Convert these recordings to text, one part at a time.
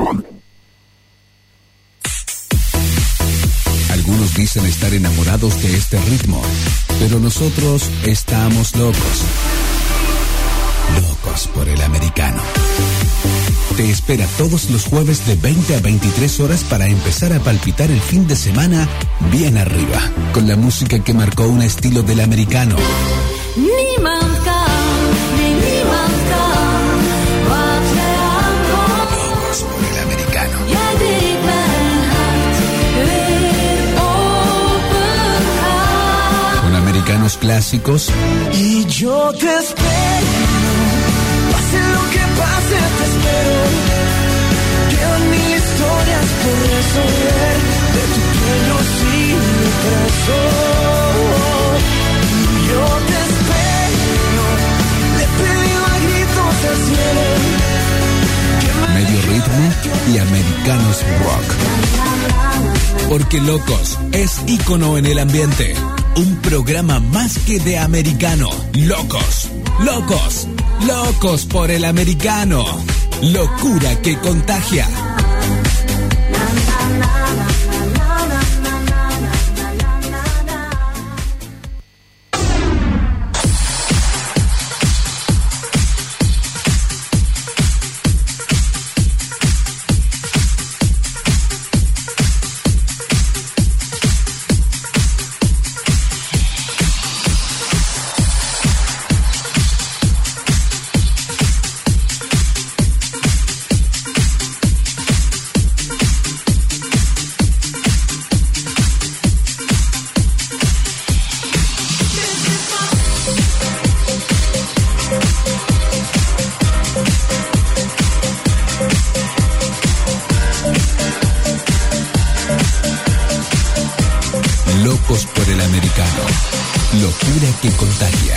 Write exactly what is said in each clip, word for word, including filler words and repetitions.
Algunos dicen estar enamorados de este ritmo, pero nosotros estamos locos. Locos por el americano. Te espera todos los jueves de veinte a veintitrés horas para empezar a palpitar el fin de semana bien arriba, con la música que marcó un estilo del americano. Locos por el americano. Con americanos clásicos. Y yo te espero, pase lo que pase, te espero. Quedan mil historias por resolver, de tu piel yo sigo preso. Y yo te espero, le pedí a gritos al cielo. Medio ritmo y americanos rock. Porque Locos es ícono en el ambiente. Un programa más que de americano. Locos, locos, locos por el americano. Locura que contagia. Locos por el americano. Locura que contagia.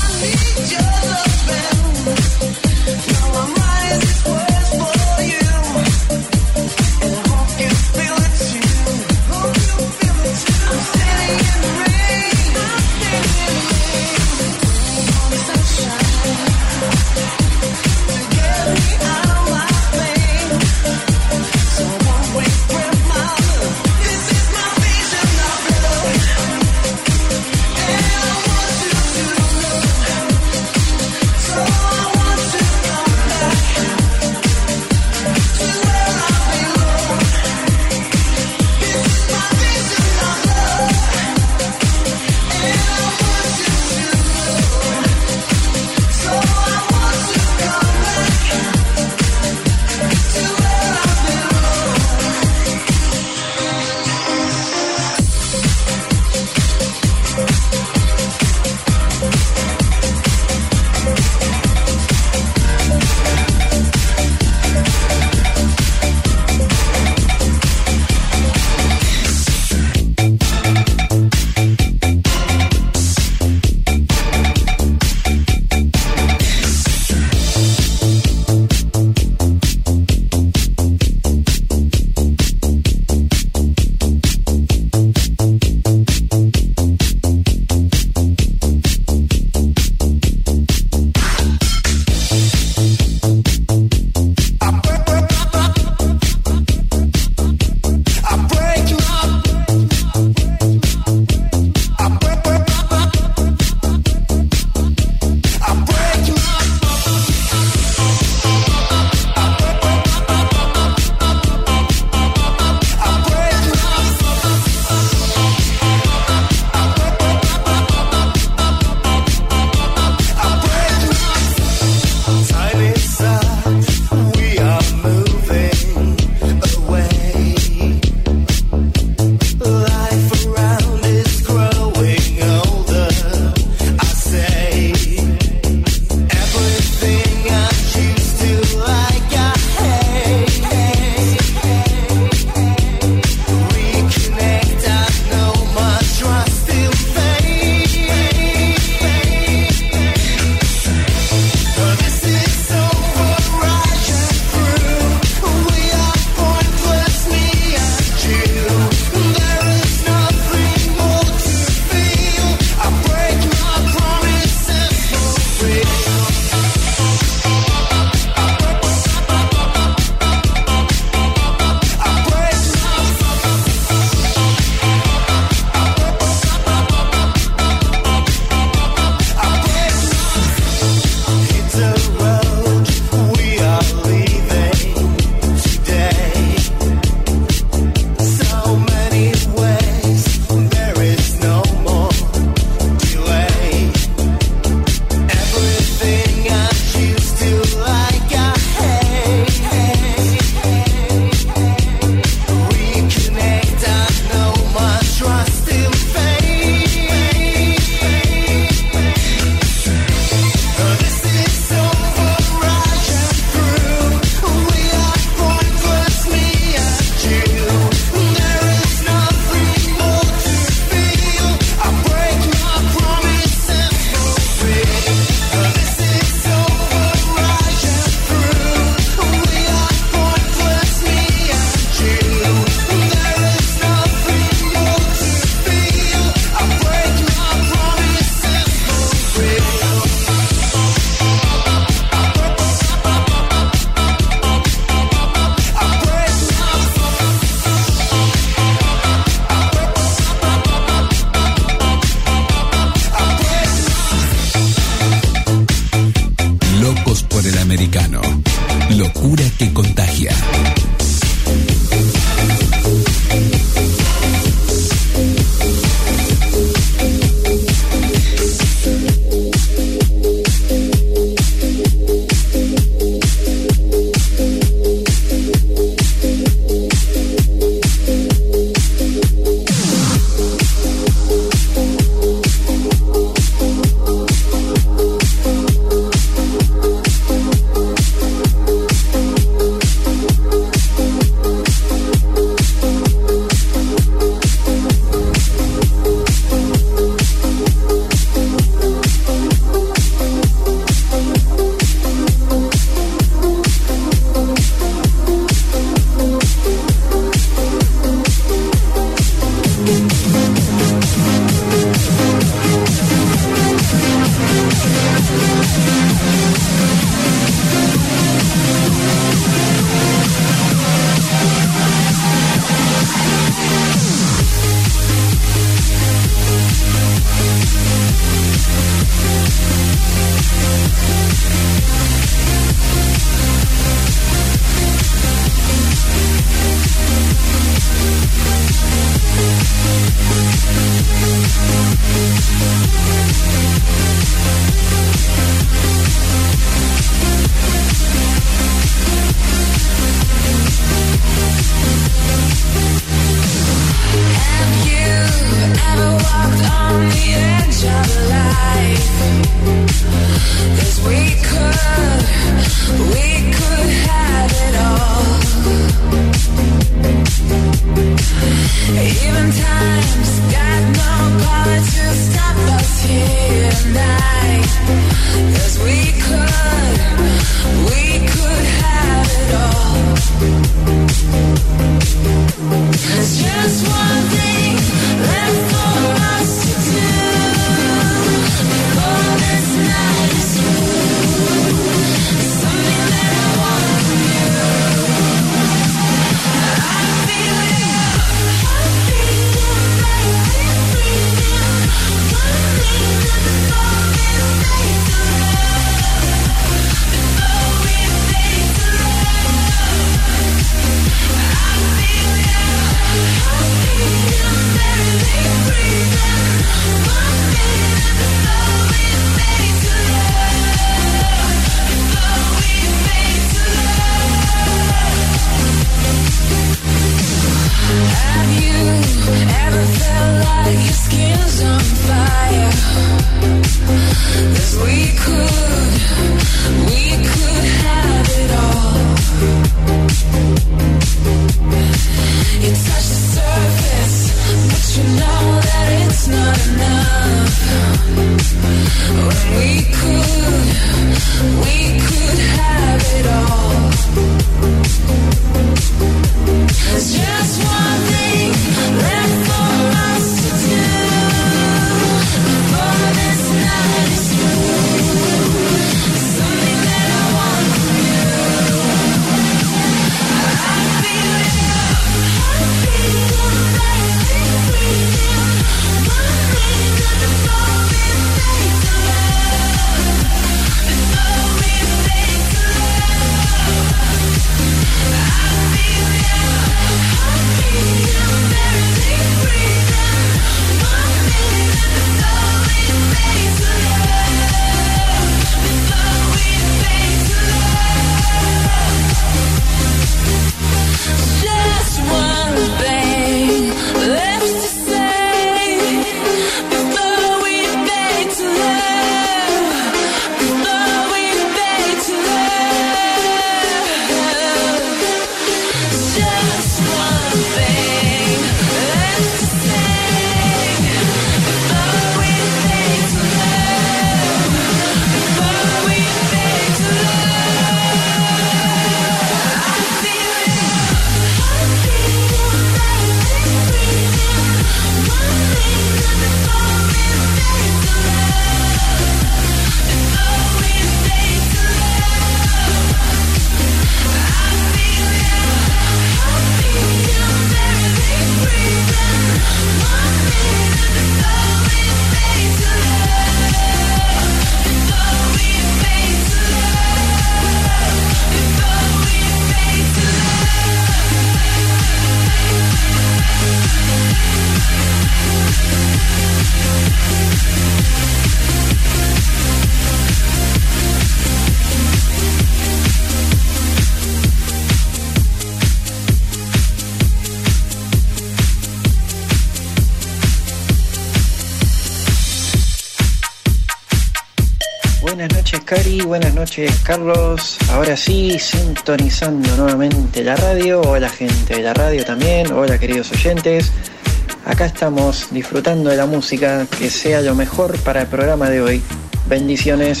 Buenas noches, Cari, buenas noches, Carlos. Ahora sí, sintonizando nuevamente la radio. Hola, gente de la radio también. Hola, queridos oyentes. Acá estamos disfrutando de la música. Que sea lo mejor para el programa de hoy. Bendiciones.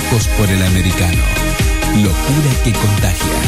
Locos por el Americano. Locura que contagia.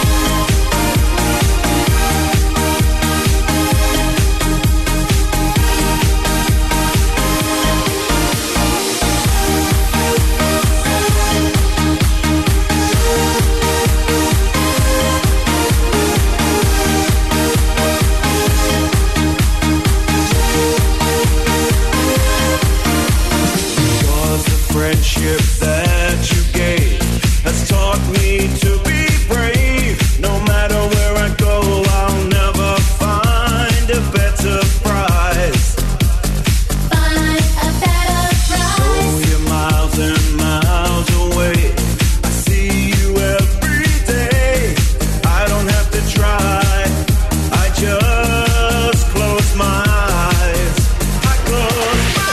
Friendship that you gave has taught me to be brave. No matter where I go, I'll never find a better prize. Find a better prize. Oh, you're miles and miles away. I see you every day. I don't have to try. I just close my eyes. I close my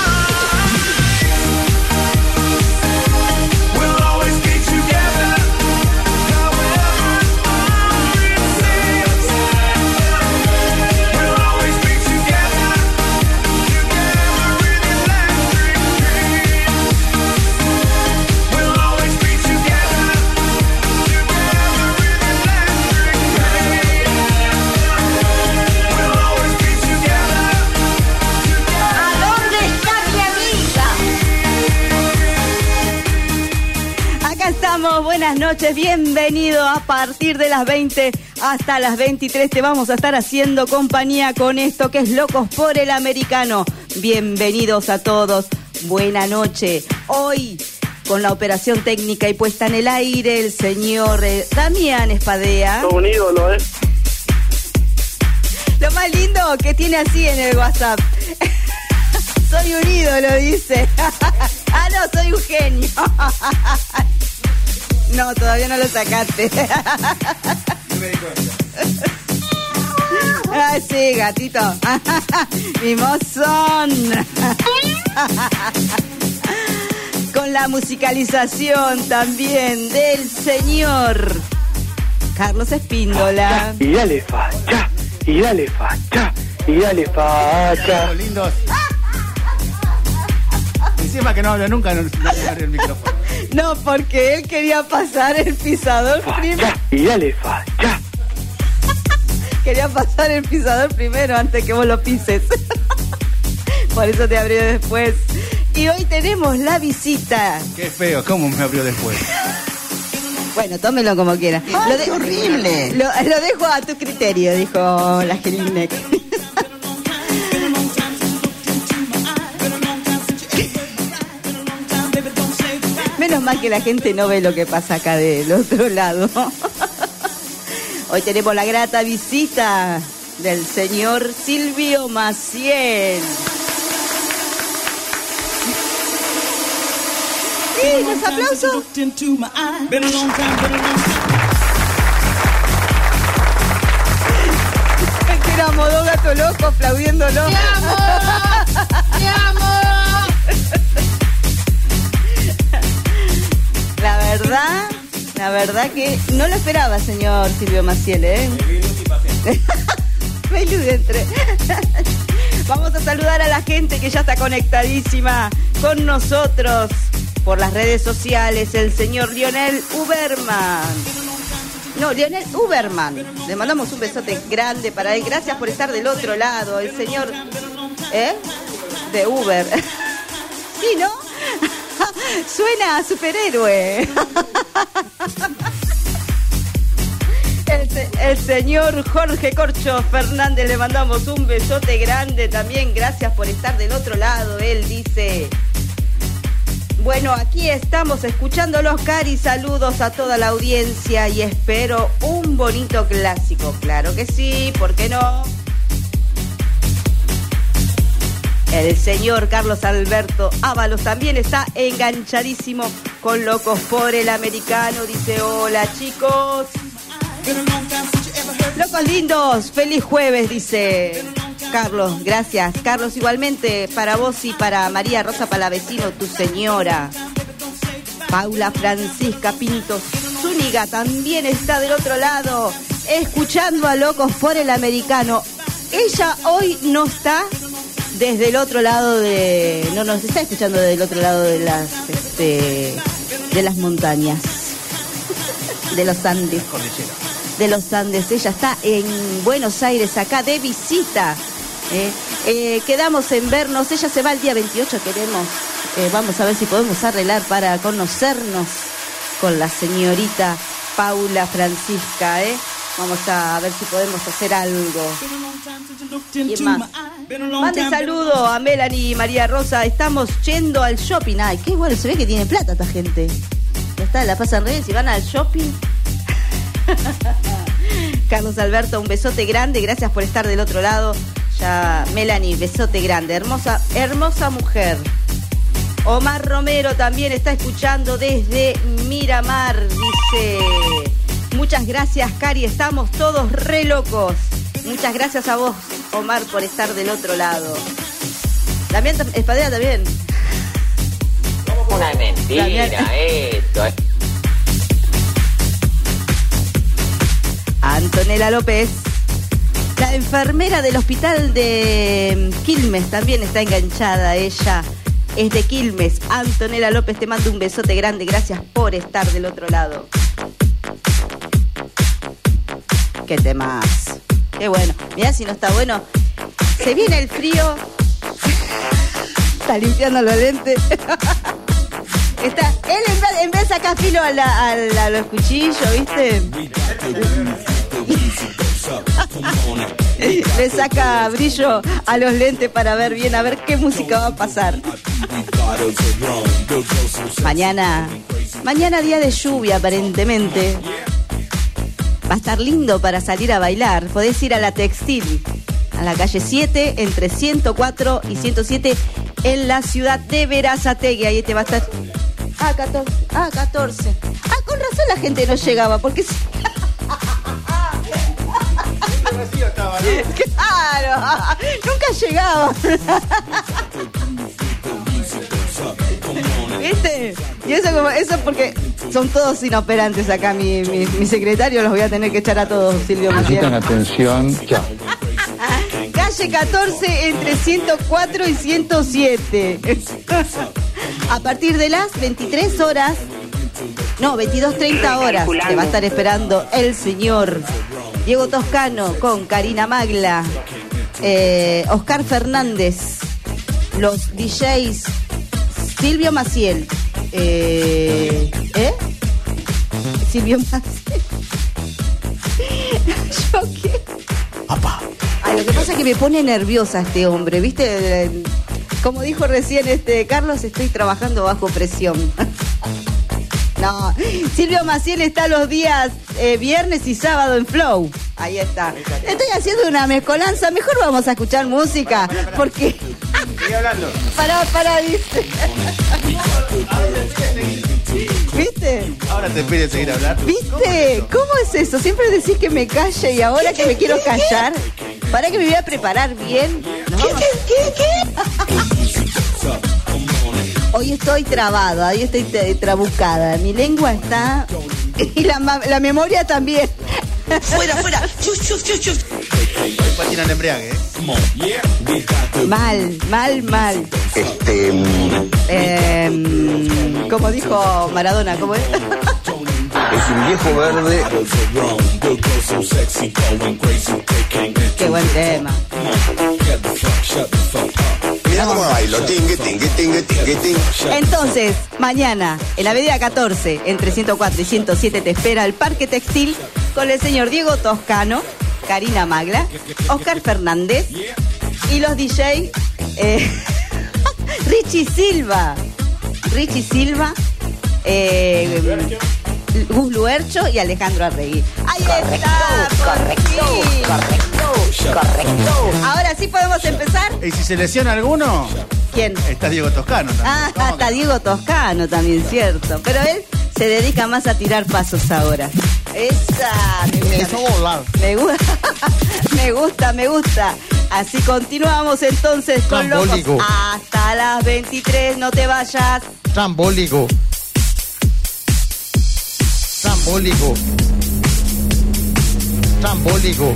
Buenas noches, bienvenido. A partir de las veinte hasta las veintitrés te vamos a estar haciendo compañía con esto que es Locos por el Americano. Bienvenidos a todos, buena noche. Hoy con la operación técnica y puesta en el aire el señor eh, Damián Espadea. Un ídolo, ¿eh? Lo más lindo que tiene así en el WhatsApp. Soy un ídolo, dice. Ah, no, soy un genio. No, todavía no lo sacaste. No me di cuenta. Ah, sí, gatito. Mimosón. Con la musicalización también del señor Carlos Espíndola. Y dale facha, y dale facha, y dale facha. Lindos. Encima que no habla nunca, no, no le abre el micrófono. No, porque él quería pasar el pisador primero. Y dale facha. Quería pasar el pisador primero antes que vos lo pises. Por eso te abrió después. Y hoy tenemos la visita. Qué feo, ¿cómo me abrió después? Bueno, tómelo como quiera. ¡Ay, lo de- qué horrible! Lo, lo dejo a tu criterio, dijo la Gelinek. Menos mal que la gente no ve lo que pasa acá del otro lado. Hoy tenemos la grata visita del señor Silvio Maciel. Sí, los aplausos. Que era modo gato loco aplaudiéndolo. ¡Te amo! ¡Te amo! La verdad, la verdad que no lo esperaba, señor Silvio Maciel, ¿eh? Me entre. Vamos a saludar a la gente que ya está conectadísima con nosotros por las redes sociales. El señor Lionel Uberman. No, Lionel Uberman. Le mandamos un besote grande para él. Gracias por estar del otro lado. El señor... ¿Eh? De Uber. Sí, ¿no? Suena a superhéroe. El, se- el señor Jorge Corcho Fernández, le mandamos un besote grande también. Gracias por estar del otro lado. Él dice... Bueno, aquí estamos escuchándolos, Cari. Saludos a toda la audiencia y espero un bonito clásico. Claro que sí, ¿por qué no? El señor Carlos Alberto Ábalos también está enganchadísimo con Locos por el Americano. Dice, hola chicos. Locos lindos, feliz jueves, dice Carlos. Gracias, Carlos, igualmente para vos y para María Rosa Palavecino, tu señora. Paula Francisca Pinto Zúñiga también está del otro lado, escuchando a Locos por el Americano. Ella hoy no está desde el otro lado de... No nos está escuchando desde el otro lado de las... Este, de las montañas, de los Andes. De los Andes. Ella está en Buenos Aires, acá de visita. Eh, eh, quedamos en vernos. Ella se va el día veintiocho, queremos. Eh, vamos a ver si podemos arreglar para conocernos con la señorita Paula Francisca. Eh. Vamos a ver si podemos hacer algo. ¿Quién más? Mande saludo a Melanie y María Rosa. Estamos yendo al shopping. Ay, qué bueno, se ve que tiene plata esta gente. Ya está, la pasan re bien. Si van al shopping. Carlos Alberto, un besote grande, gracias por estar del otro lado. Ya, Melanie, besote grande, hermosa, hermosa mujer. Omar Romero también está escuchando desde Miramar, dice: muchas gracias, Cari, estamos todos re locos. Muchas gracias a vos, Omar, por estar del otro lado. Damián Espadera también. Una mentira, Damián. Esto es. Antonella López, la enfermera del hospital de Quilmes, también está enganchada. Ella es de Quilmes. Antonella López, te mando un besote grande. Gracias por estar del otro lado. Qué temas. Qué bueno. Mirá si no está bueno. Se viene el frío. Está limpiando los lentes. Está, él en vez, en vez de sacar filo a, la, a, la, a los cuchillos, ¿viste? Le saca brillo a los lentes para ver bien, a ver qué música va a pasar. Mañana, mañana día de lluvia aparentemente. Va a estar lindo para salir a bailar. Podés ir a la Textil, a la calle siete, entre ciento cuatro y ciento siete, en la ciudad de Berazategui. Ahí te va a estar... Ah, catorce. Ah, catorce. Ah, con razón la gente no llegaba, porque... Claro, nunca llegaba. ¿Viste? Y eso como, eso porque son todos inoperantes acá. Mi, mi, mi secretario los voy a tener que echar a todos, Silvio Maciel. Necesitan atención ya. Calle catorce, entre ciento cuatro y ciento siete. A partir de las veintitrés horas, no, veintidós treinta horas, te va a estar esperando el señor Diego Toscano con Karina Magla, eh, Oscar Fernández, los D Js Silvio Maciel, eh, ¿eh? Silvio Maciel. ¿Yo qué? Ay, lo que pasa es que me pone nerviosa este hombre, ¿viste? Como dijo recién este Carlos, estoy trabajando bajo presión. No, Silvio Maciel está los días eh, viernes y sábado en Flow. Ahí está. Estoy haciendo una mezcolanza. Mejor vamos a escuchar música. Porque... Sigue hablando. Pará, pará, dice. ¿Viste? Ahora te pide seguir hablando. ¿Viste? ¿Cómo es eso? Siempre decís que me calle y ahora que me quiero callar. Para que me voy a preparar bien. ¿No? ¿Qué, qué, qué? Hoy estoy trabada, hoy estoy trabucada. Mi lengua está... Y la, la memoria también. Fuera, fuera. Chus, chus, chus, chus. Hoy patina el embriague, ¿eh? Mal, mal, mal. Este. Eh, como dijo Maradona, ¿cómo es? Es un viejo verde. Qué buen tema. Mira cómo bailo. Tingue, tingue, tingue, tingue, tingue. Entonces, mañana, en la avenida catorce, entre ciento cuatro y ciento siete, te espera el Parque Textil con el señor Diego Toscano, Karina Magla, Oscar Fernández y los D J eh, Richie Silva. Richie Silva, eh, Gus Luercho y Alejandro Arregui. Ahí está, correcto, correcto, correcto. Ahora sí podemos empezar. ¿Y si se lesiona alguno? ¿Quién? Está Diego Toscano también. Ah, está que... Diego Toscano también, cierto. Pero él se dedica más a tirar pasos ahora. Esa, me gusta. Me gusta, me gusta, me gusta. Así continuamos entonces con Trambólico. Locos. Hasta las veintitrés, no te vayas. Trambólico. Trambólico. Trambólico.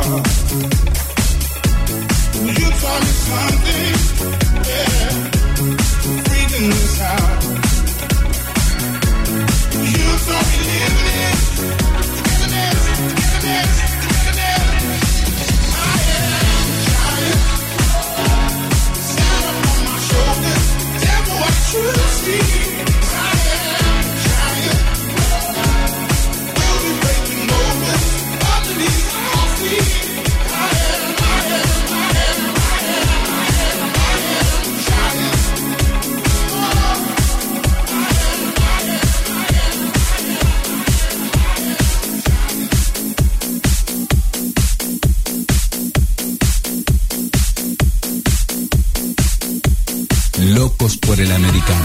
Locos por el americano.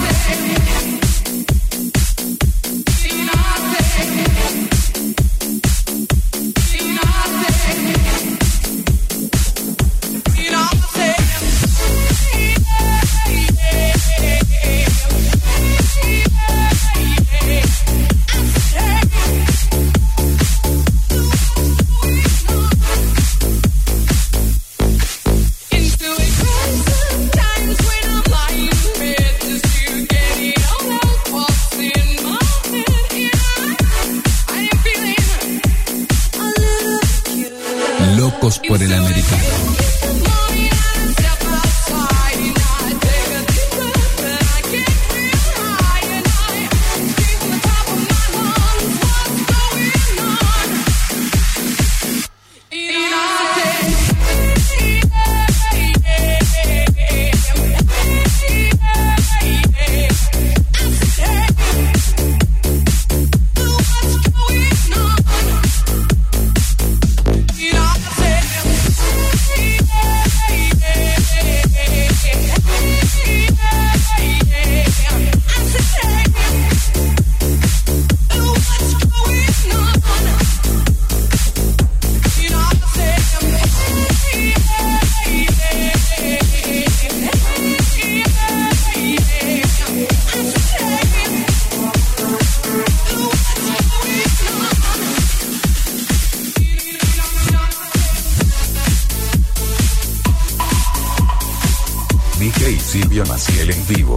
Locos por el americano. D J Silvio Maciel en vivo.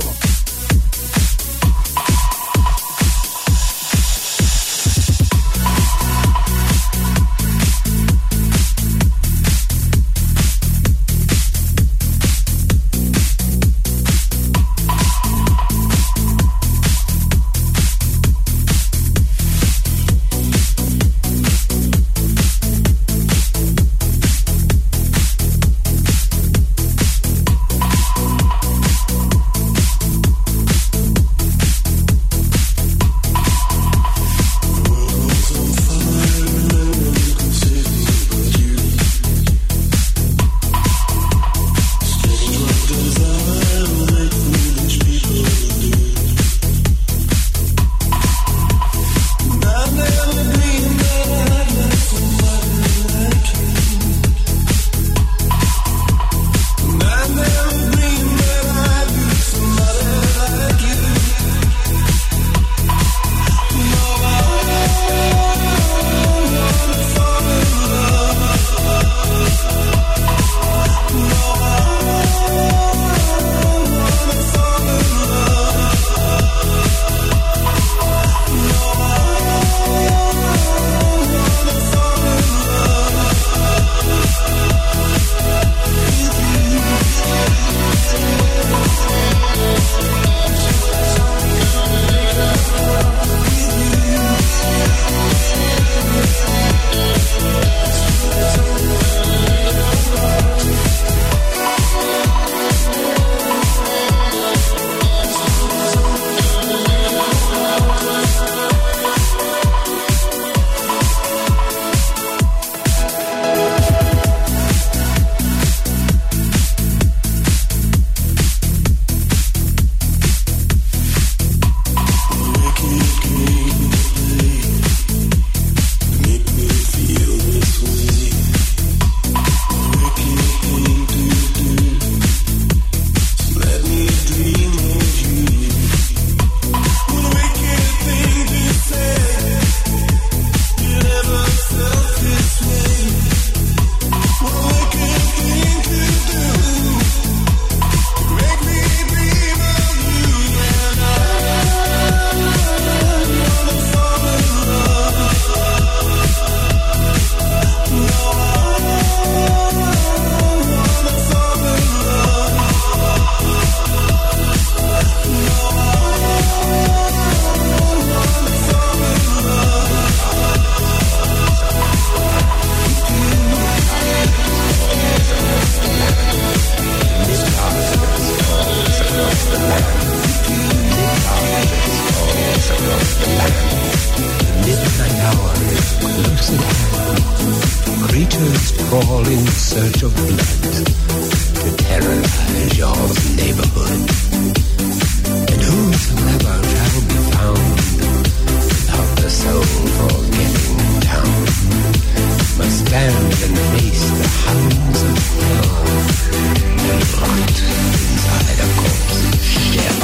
crawl in search of blood to terrorize your neighborhood. And whosoever shall be found without the soul for getting down must stand and face the hounds of hell and rot inside a corpse's shell.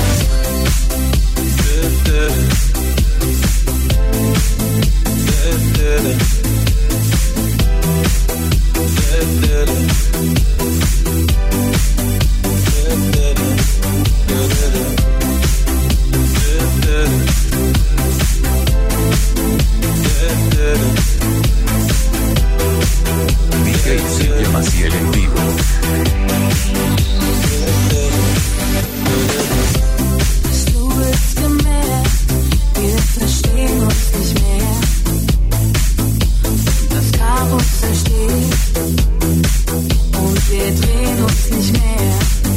D J Silvia Maciel en vivo. Hast du es gemerkt? Wir verstehen uns nicht mehr. Das Karussell steht und wir drehen uns nicht mehr.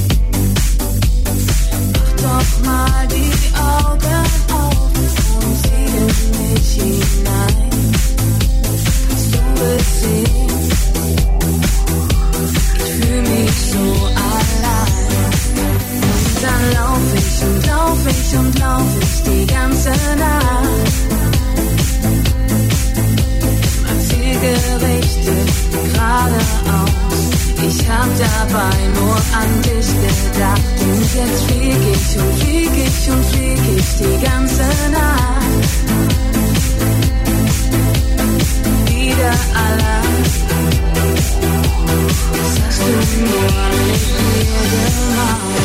Mach doch mal die Augen auf und sieh in mich hinein. Kannst du es sehen? Ich fühl mich so allein. Und dann lauf ich und lauf ich und lauf ich die ganze Nacht. Mein Ziel gerichtet geradeaus. Ich hab dabei nur an dich gedacht. Und jetzt flieg ich und flieg ich und flieg ich die ganze Nacht. Wieder allein. Das hast du nur mit mir gemacht.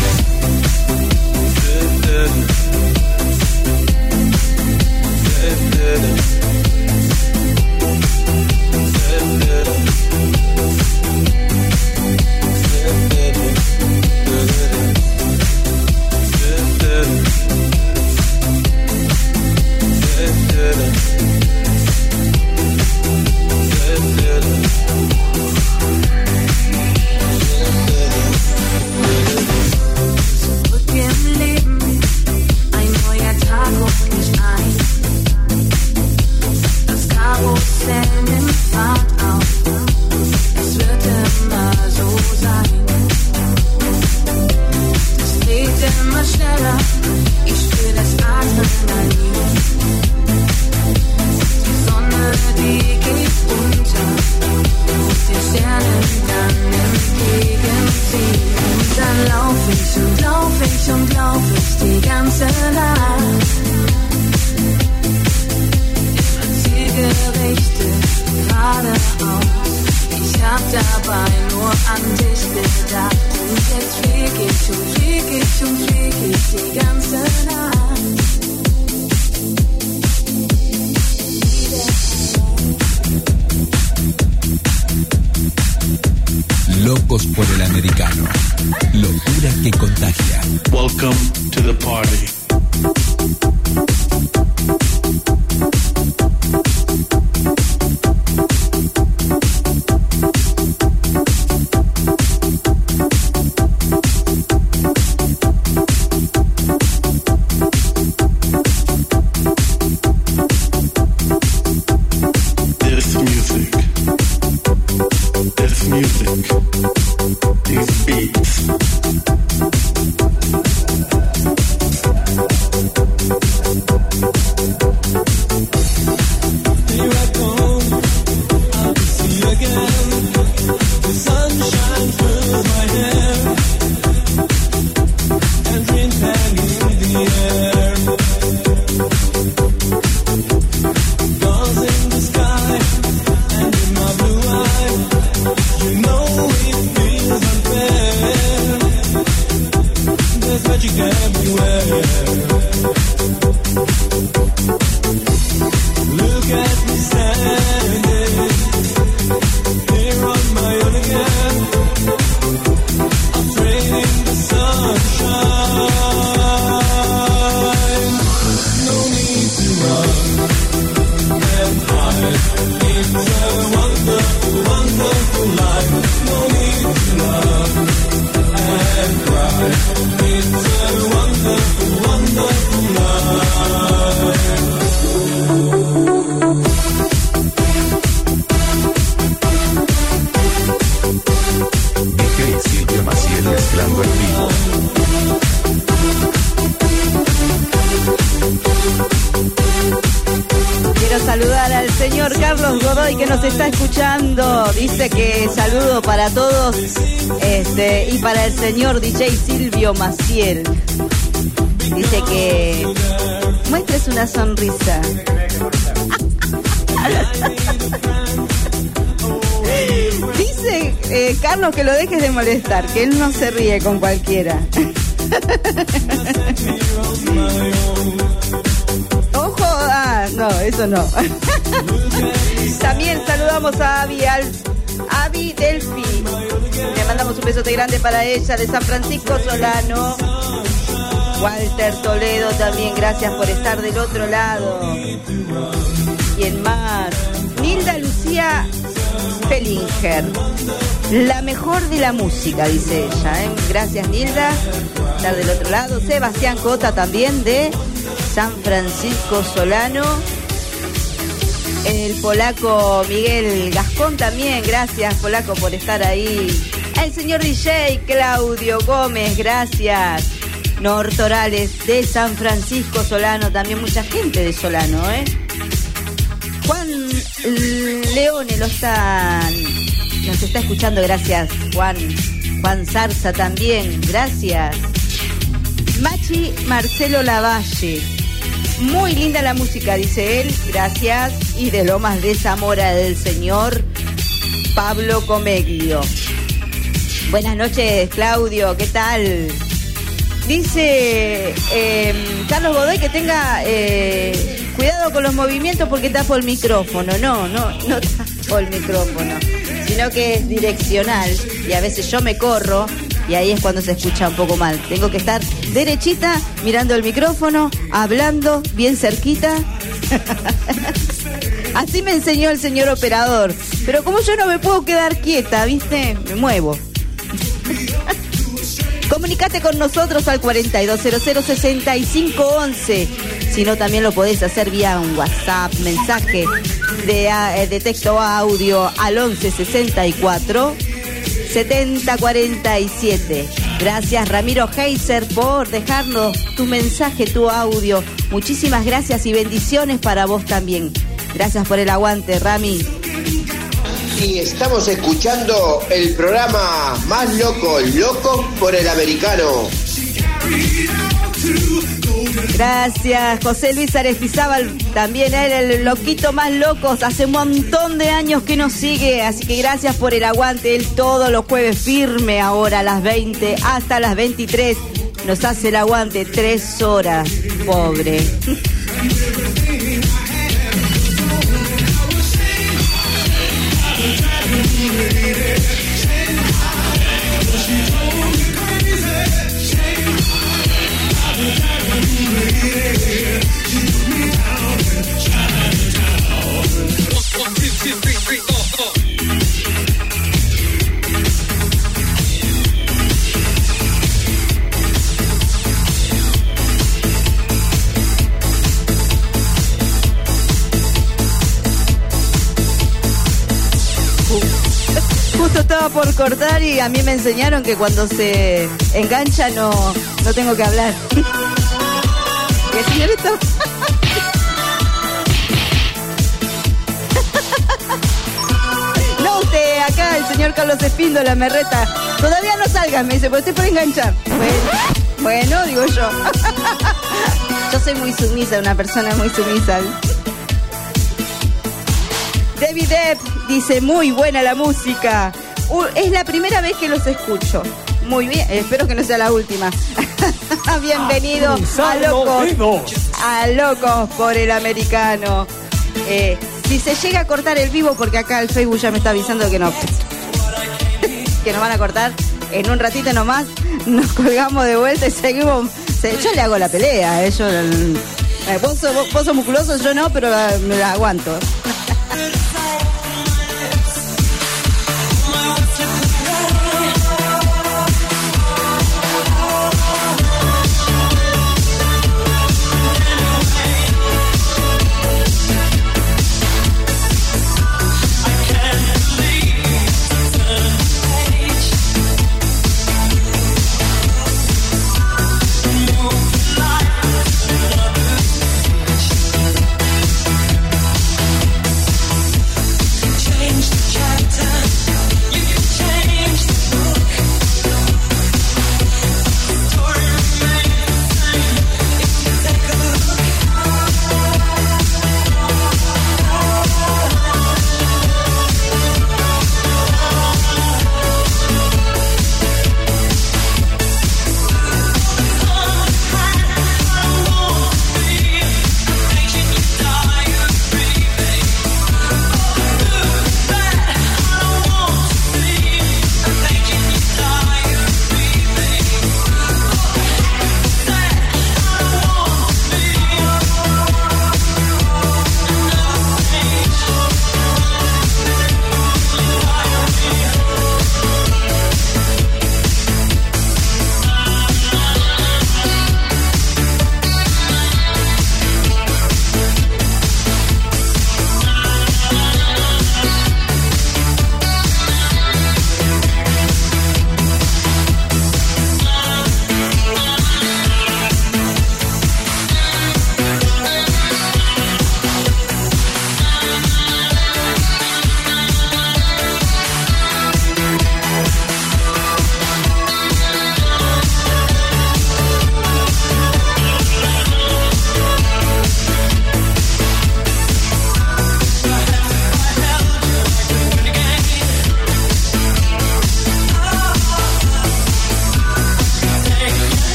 Zurück im Leben, ein neuer Tag ruft mich ein. Das Karussell nimmt Fahrt auf, es wird immer so sein. Es dreht immer schneller, ich spür das Adrenalin. Die Sonne, die geht unter und die Sterne dann entgegenziehen. Und dann lauf ich und lauf ich und lauf ich die ganze Nacht. Mein Ziel gerichtet geradeaus. Ich hab dabei nur an dich gedacht. Und jetzt flieg ich und flieg ich und flieg ich die ganze Nacht. Locos por el americano. Locura que contagia. Welcome to the party. This music. This music. These beats. Here I go, I can see you again. The sunshine through my hair, and dreams hanging in the air. Stars in the sky, and in my blue eye, you know it feels unfair. There's magic everywhere. Look at me standing here on my own again. Godoy que nos está escuchando. Dice que saludo para todos este, y para el señor D J Silvio Maciel. Dice que muestres una sonrisa. Dice eh, Carlos que lo dejes de molestar, que él no se ríe con cualquiera. Ojo, ah, no, eso no. También saludamos a Avi, al, Avi Delphi. Le mandamos un besote grande para ella de San Francisco Solano. Walter Toledo también, gracias por estar del otro lado. ¿Quién más? Nilda Lucía Fellinger, la mejor de la música, dice ella, ¿eh? Gracias, Nilda, por estar del otro lado. Sebastián Cota también de San Francisco Solano. El polaco Miguel Gascón también, gracias, polaco, por estar ahí. El señor D J Claudio Gómez, gracias. Nortorales de San Francisco Solano, también mucha gente de Solano, ¿eh? Juan Leone lo está, nos está escuchando, gracias Juan. Juan Zarza también, gracias. Machi Marcelo Lavalle, muy linda la música, dice él, gracias. Y de Lomas de Zamora del señor Pablo Comeglio. Buenas noches, Claudio, ¿qué tal? Dice eh, Carlos Godoy que tenga eh, cuidado con los movimientos porque tapo el micrófono. No, no, no tapo el micrófono, sino que es direccional y a veces yo me corro y ahí es cuando se escucha un poco mal. Tengo que estar derechita, mirando el micrófono, hablando bien cerquita. Así me enseñó el señor operador. Pero como yo no me puedo quedar quieta, ¿viste? Me muevo. Comunicate con nosotros al cuarenta y dos cero cero, sesenta y cinco once. Si no, también lo podés hacer vía un WhatsApp, mensaje de, de texto o audio al once sesenta y cuatro, setenta cuarenta y siete. Gracias, Ramiro Heiser, por dejarnos tu mensaje, tu audio. Muchísimas gracias y bendiciones para vos también. Gracias por el aguante, Rami. Y estamos escuchando el programa más loco, Loco por el Americano. Gracias, José Luis Aristizábal, también él, el loquito más locos, hace un montón de años que nos sigue, así que gracias por el aguante, él todos los jueves firme ahora a las veinte hasta las veintitrés, nos hace el aguante tres horas, pobre. Justo estaba por cortar y a mí me enseñaron que cuando se engancha no, no tengo que hablar. ¿Qué, señorita? No, usted, acá el señor Carlos Espíndola me reta. Todavía no salgas, me dice, porque estoy por enganchar. Bueno, bueno, digo yo. Yo soy muy sumisa, una persona muy sumisa. David Depp dice, muy buena la música. Uh, es la primera vez que los escucho. Muy bien, espero que no sea la última. Bienvenido a Locos, a Locos por el Americano. Eh, si se llega a cortar el vivo, porque acá el Facebook ya me está avisando que no, que nos van a cortar, en un ratito nomás nos colgamos de vuelta y seguimos. Yo le hago la pelea, eh, yo, eh, vos, vos, vos sos musculoso, yo no, pero la, me la aguanto.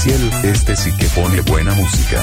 Maciel, este sí que pone buena música.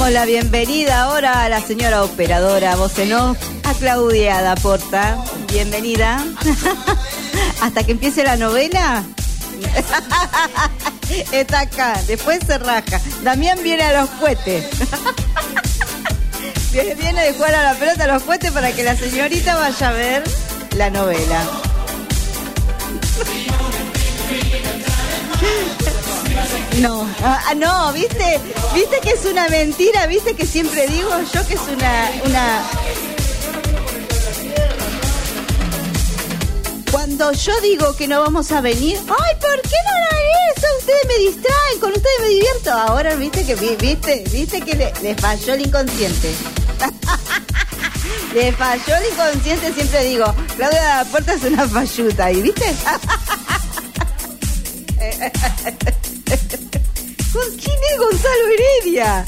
damos la bienvenida ahora a la señora operadora voz en off, a Claudia Daporta. Bienvenida. Hasta que empiece la novela. Está acá, después se raja. Damián viene a los cohetes. Viene de jugar a la pelota a los cohetes para que la señorita vaya a ver la novela. No, ah, no, viste, viste que es una mentira, viste que siempre digo yo que es una, una. Cuando yo digo que no vamos a venir, ay, ¿por qué no harán eso? Ustedes me distraen, con ustedes me divierto. Ahora viste que viste, viste que le, le falló el inconsciente. Le falló el inconsciente, siempre digo, Claudia Daporta es una falluta, ¿y viste? ¿Con quién es Gonzalo Heredia?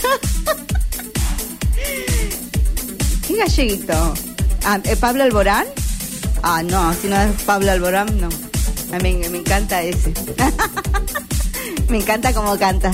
¿Qué galleguito? Ah, ¿Pablo Alborán? Ah, no, si no es Pablo Alborán, no. A mí me, me encanta ese. Me encanta cómo canta.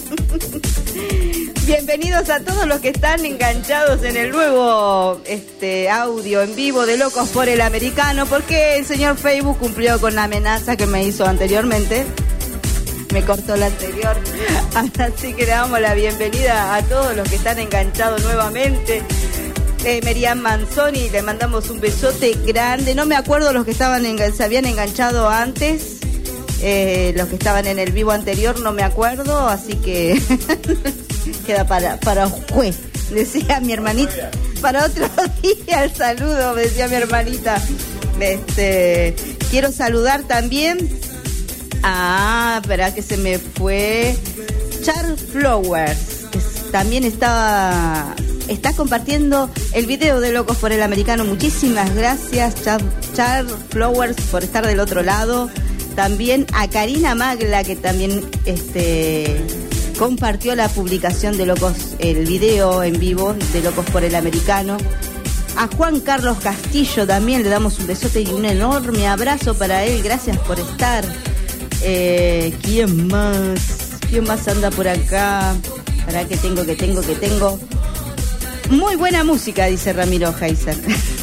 Bienvenidos a todos los que están enganchados en el nuevo este audio en vivo de Locos por el Americano, porque el señor Facebook cumplió con la amenaza que me hizo anteriormente. Me cortó la anterior. Así que le damos la bienvenida a todos los que están enganchados nuevamente. Eh, Merian Manzoni, le mandamos un besote grande. No me acuerdo los que estaban en, se habían enganchado antes. Eh, los que estaban en el vivo anterior no me acuerdo, así que queda para para juez, decía mi hermanita, para otro día el saludo, me decía mi hermanita. Este, quiero saludar también a, espera que se me fue, Char Flowers, que también está está compartiendo el video de Locos por el Americano. Muchísimas gracias, Char, Char Flowers, por estar del otro lado. También a Karina Magla, que también este, compartió la publicación de Locos, el video en vivo de Locos por el Americano. A Juan Carlos Castillo también le damos un besote y un enorme abrazo para él. Gracias por estar. Eh, ¿Quién más? ¿Quién más anda por acá? ¿Para qué tengo, que tengo, que tengo? Muy buena música, dice Ramiro Heiser.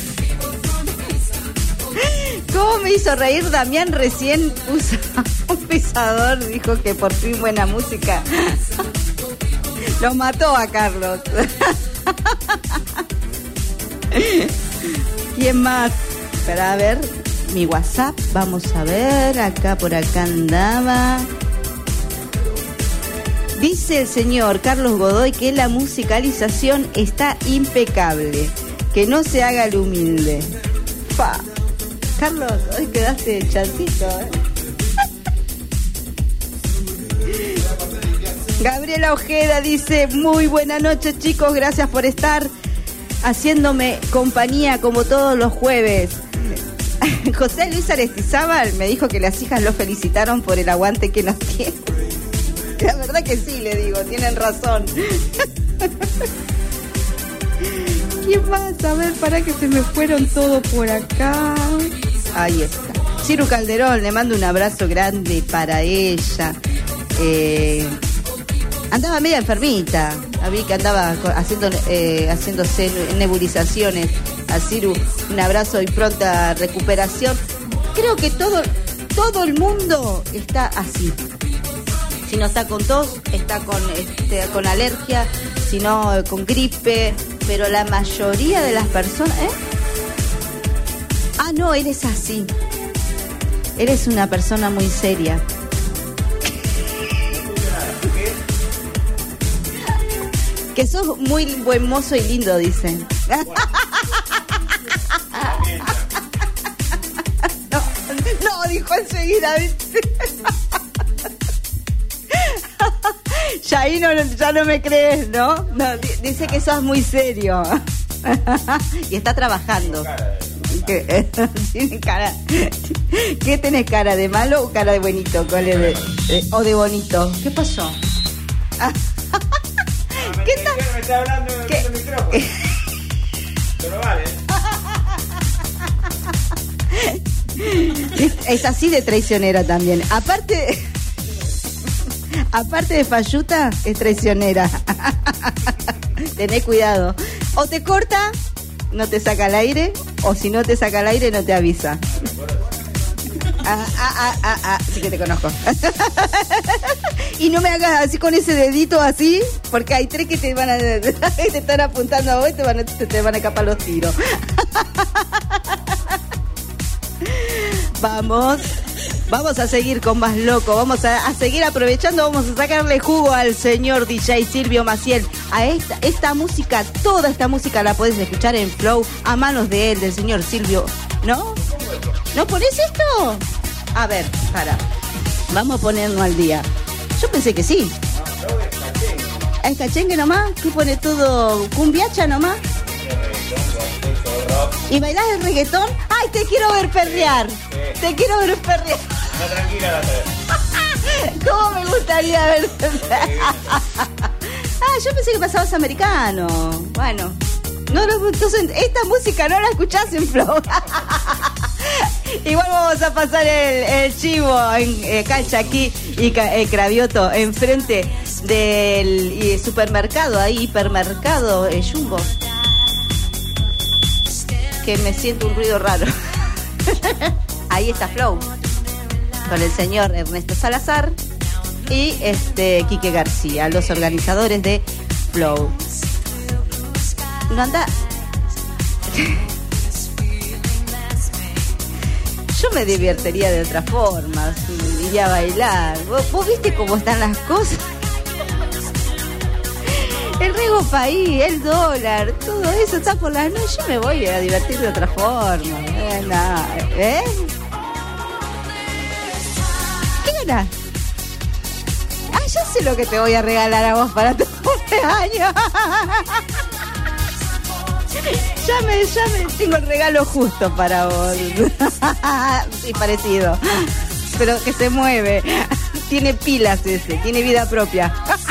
¿Cómo me hizo reír? Damián recién puso un pisador, dijo que por fin buena música. Lo mató a Carlos. ¿Quién más? Para ver mi WhatsApp, vamos a ver, acá por acá andaba. Dice el señor Carlos Godoy que la musicalización está impecable, que no se haga el humilde. Pa. Carlos, hoy quedaste chancito, ¿eh? Gabriela Ojeda dice, muy buena noche, chicos, gracias por estar haciéndome compañía como todos los jueves. José Luis Aristizábal me dijo que las hijas lo felicitaron por el aguante que nos tiene. La verdad que sí, le digo, tienen razón. ¿Quién más? A ver, para que se me fueron todos por acá. Ahí está. Ciru Calderón, le mando un abrazo grande para ella. Eh, andaba media enfermita. Vi que andaba haciendo, eh, haciéndose nebulizaciones. A Ciru, un abrazo y pronta recuperación. Creo que todo, todo el mundo está así. Si no está con tos, está con, este, con alergia, si no con gripe, pero la mayoría de las personas... ¿eh? Ah, no, eres así. Eres una persona muy seria. Que sos muy buen mozo y lindo, dicen. No, no, dijo enseguida, ¿viste? Ya ahí no, ya no me crees, ¿no? No, dice que sos muy serio. Y está trabajando. ¿Qué? Tiene cara. ¿Qué tenés, cara de malo o cara de bonito? ¿Cuál es de, de, o de bonito? ¿Qué pasó? ¿Qué está? Me está hablando en el micrófono. Pero vale. Es, es así de traicionera también. Aparte, Aparte de falluta, es traicionera. Tené cuidado. O te corta, no te saca al aire, o si no te saca al aire, no te avisa. Ah, ah, ah, ah, ah, sí que te conozco. Y no me hagas así con ese dedito así, porque hay tres que te van a te están apuntando a vos y te van a, te, te van a escapar los tiros. Vamos. Vamos a seguir con más loco, vamos a, a seguir aprovechando, vamos a sacarle jugo al señor D J Silvio Maciel. A esta, esta música, toda esta música la podés escuchar en Flow a manos de él, del señor Silvio. ¿No? ¿No ponés esto? A ver, para. Vamos a ponernos al día. Yo pensé que sí. ¿Es cachengue nomás? ¿Qué pone todo cumbiacha nomás? ¿Y bailás el reggaetón? ¡Ay, te quiero ver perrear! Te quiero ver perrear. No, tranquila, la tres. ¿Cómo me gustaría ver perrear? Ah, yo pensé que pasabas americano. Bueno, no, no, entonces esta música no la escuchás en Flow. Igual vamos a pasar el, el chivo en eh, Calchaquí y eh, Cravioto enfrente del eh, supermercado, ahí hipermercado eh, Jumbo. Que me siento un ruido raro. Ahí está Flow con el señor Ernesto Salazar y este Quique García, los organizadores de Flow. No anda. Yo me divertiría de otra forma, iría a bailar. ¿Vos, vos viste cómo están las cosas? El rego país, el dólar, todo eso está por las nubes. Yo me voy a divertir de otra forma. Eh, nada, ¿eh? ¿Qué ganas? Ah, ya sé lo que te voy a regalar a vos para tu cumpleaños. Ya me, ya me tengo el regalo justo para vos. Sí, parecido. Pero que se mueve. Tiene pilas ese, tiene vida propia.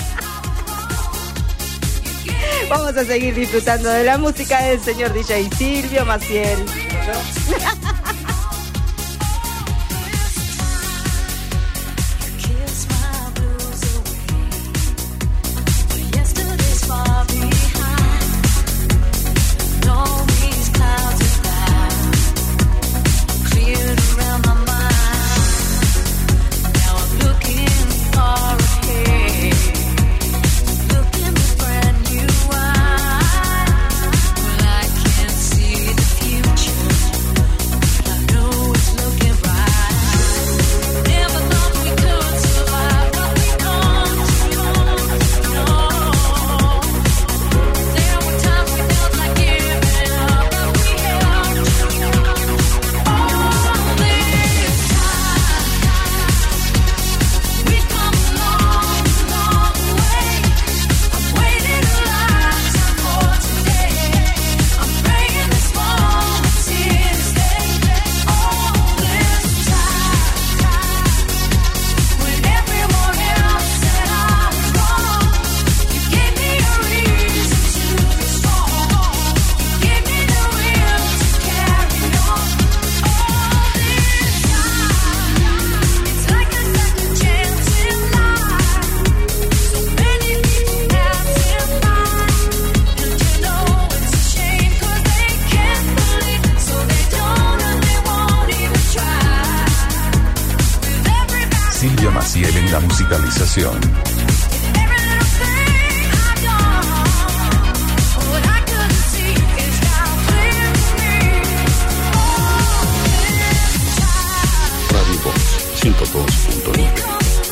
Vamos a seguir disfrutando de la música del señor D J Silvio Maciel. Maciel en la musicalización. Radio Box ciento dos punto nueve.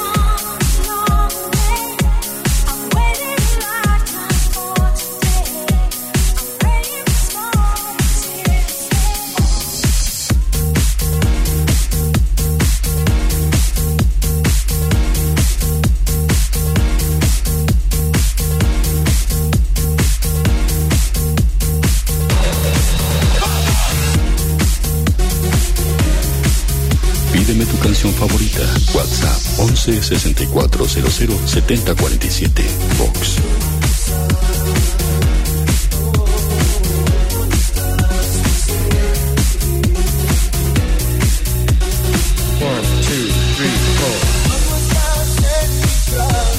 Pídeme tu canción favorita. WhatsApp once sesenta y cuatro cero cero setenta cuarenta y siete. Box. One, two, three, four.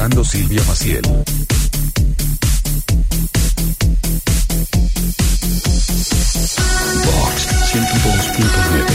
pasando Silvia Maciel. Vox ciento dos punto nueve.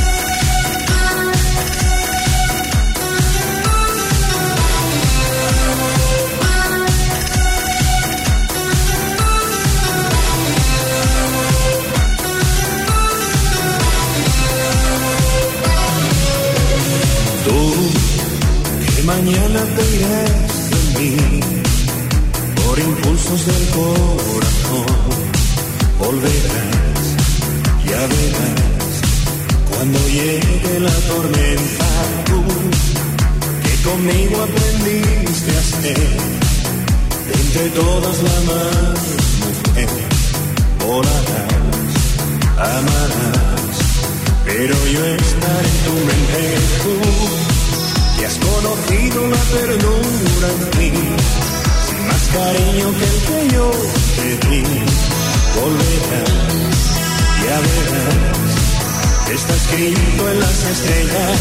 Mañana te irás de mí, por impulsos del corazón, volverás, ya verás, cuando llegue la tormenta, tú, que conmigo aprendiste a ser, de entre todas la más mujer, volarás, amarás, pero yo estaré en tu mente, tú, y has conocido la ternura en mí, sin más cariño que el que yo te di. Volverás, ya verás, está escrito en las estrellas.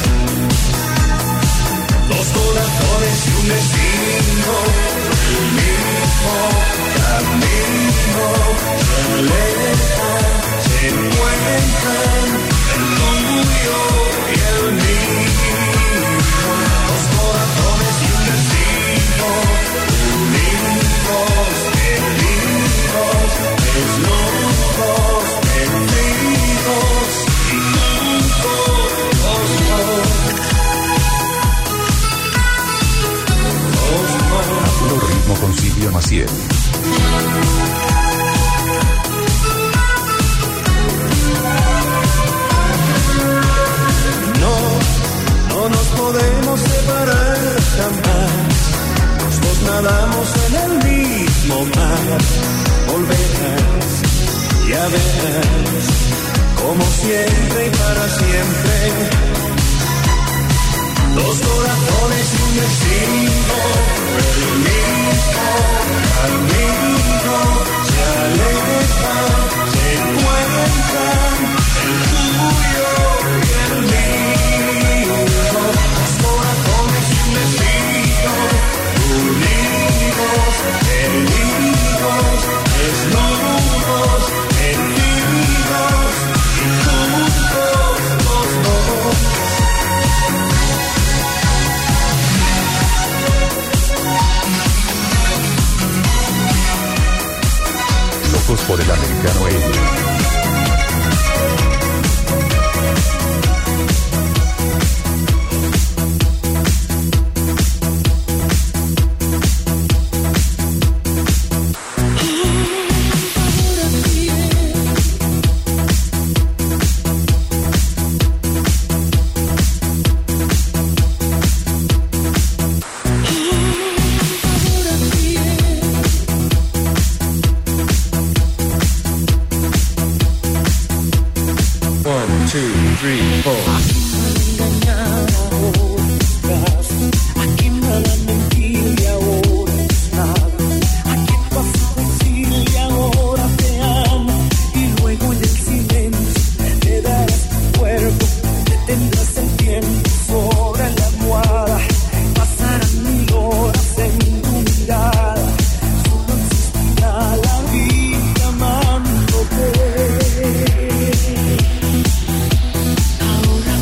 Dos corazones y un destino, el mismo camino, se alejan, se encuentran, el tuyo y el mío. Dos corazones y un destino, unidos, queridos, desnudos, perdidos y juntos los dos. A puro ritmo con Silvia Maciel. No nos podemos separar jamás, los dos nadamos en el mismo mar. Volverás, ya verás, como siempre y para siempre. Dos corazones y un destino, el mismo camino, se alejan, se encuentran, el tuyo y el mío. Dos corazones y un destino, unidos, heridos, desnudos, heridos y juntos los dos. Locos por el americano Edwin. Three, four. Ahora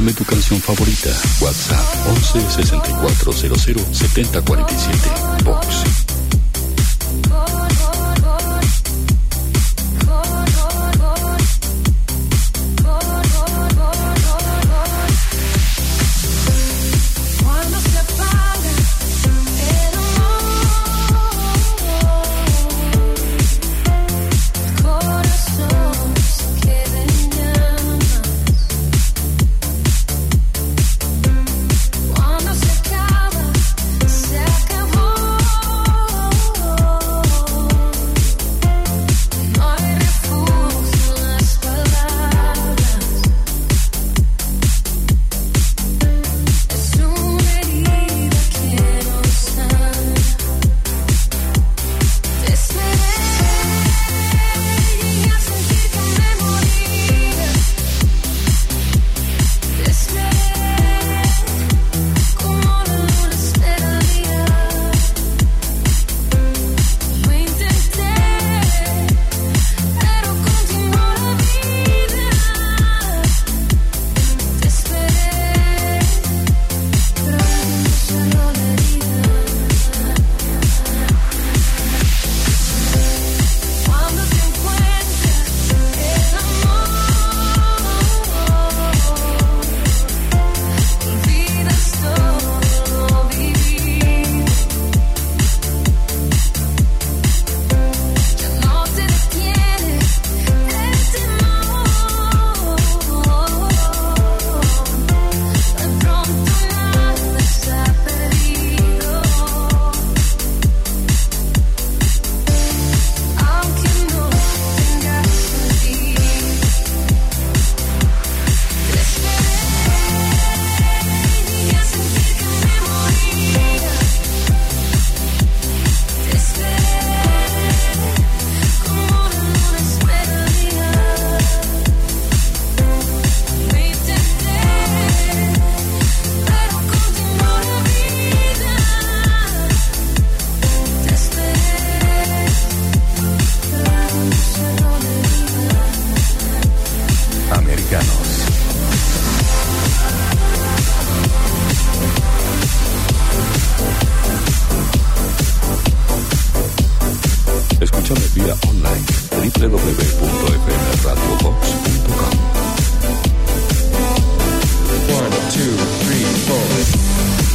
Pídeme tu canción favorita. WhatsApp once sesenta y cuatro cero cero setenta cuarenta y siete. Box. Cuando se apaga el amor, el corazón se queda en llamas. Cuando se acaba, se acabó. No hay refugio en las palabras. Es una herida que no sana. Te esperé y al sentir que me moría, te esperé como la luna espera el día. Lo intenté, pero continuó la vida. Te esperé, pero no cerró la herida. Cuando se encuentra el amor, olvidas todo lo vivido. Ya no te detiene el temor. De pronto nada está perdido. Aunque no tengas sentido, te esperé y al sentir que me moría, te esperé como la luna espera el día. Lo intenté, pero continuó la vida. Te esperé, pero no cerró la herida. Americanos. Escúchame vía online doble u doble u doble u punto f m radio box punto com. One, two, three, four.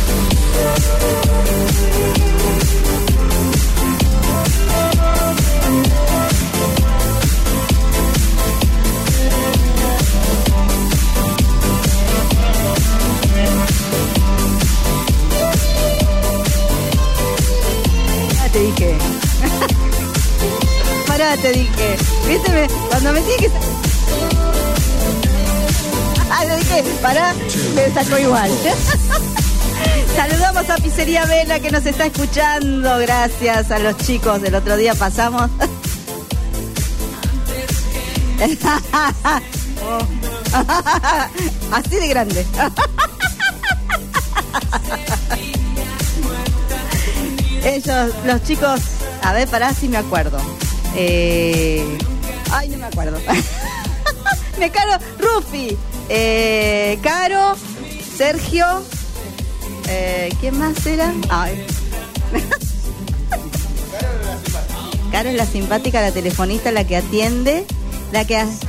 Ah, te dije. Pará, te dije. ¿Viste? Me- Cuando me dije que... Ah, te dije, pará, me sacó igual. Saludamos a Pizzería Vela que nos está escuchando. Gracias a los chicos. El otro día pasamos. Oh. Así de grande. Ellos, los chicos, a ver, pará si me acuerdo. Eh... Ay, no me acuerdo. Me caro, Rufi, eh, Caro, Sergio, eh, ¿quién más era? Ay. Caro es la simpática, la telefonista, la que atiende, la que hace...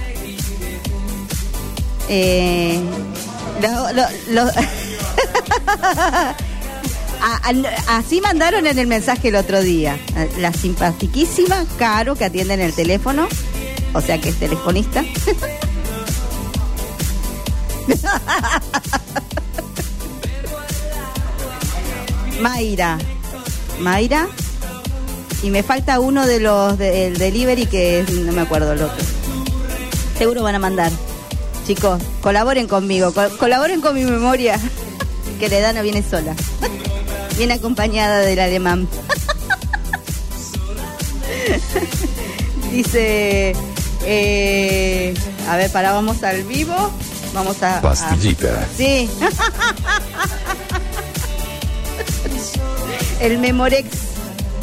Eh, lo- lo- lo- A- a- así mandaron en el mensaje el otro día. La simpatiquísima Caro que atiende en el teléfono, o sea que es telefonista. Mayra, Mayra, y me falta uno de los del delivery que es- no me acuerdo el otro. Seguro van a mandar. Chicos, colaboren conmigo, co- colaboren con mi memoria, que la edad no viene sola. Viene acompañada del alemán. Dice, eh, a ver, para, vamos al vivo. Vamos a... a- Pastillita. Sí. El Memorex.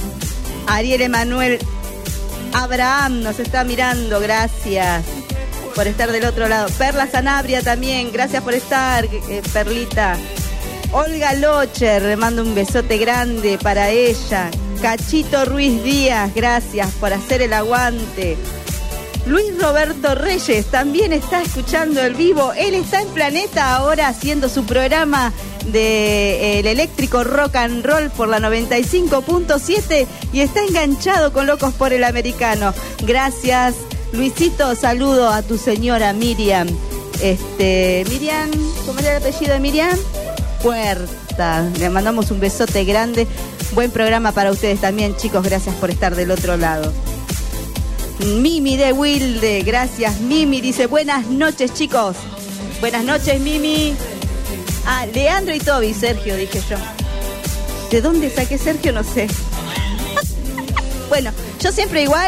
Ariel Emanuel Abraham nos está mirando, gracias. por estar del otro lado. Perla Sanabria también, gracias por estar, eh, Perlita. Olga Locher, le mando un besote grande para ella. Cachito Ruiz Díaz, gracias por hacer el aguante. Luis Roberto Reyes también está escuchando el vivo. Él está en Planeta ahora haciendo su programa de eh, el eléctrico rock and roll por la noventa y cinco punto siete y está enganchado con Locos por el Americano. Gracias, Luisito. Saludo a tu señora Miriam. Este, Miriam, ¿cómo era el apellido de Miriam? Puerta. Le mandamos un besote grande. Buen programa para ustedes también, chicos. Gracias por estar del otro lado. Mimi de Wilde, gracias Mimi, dice buenas noches chicos. Buenas noches Mimi. Ah, Leandro y Toby, Sergio, dije yo. ¿De dónde saqué Sergio? No sé. Bueno, yo siempre igual.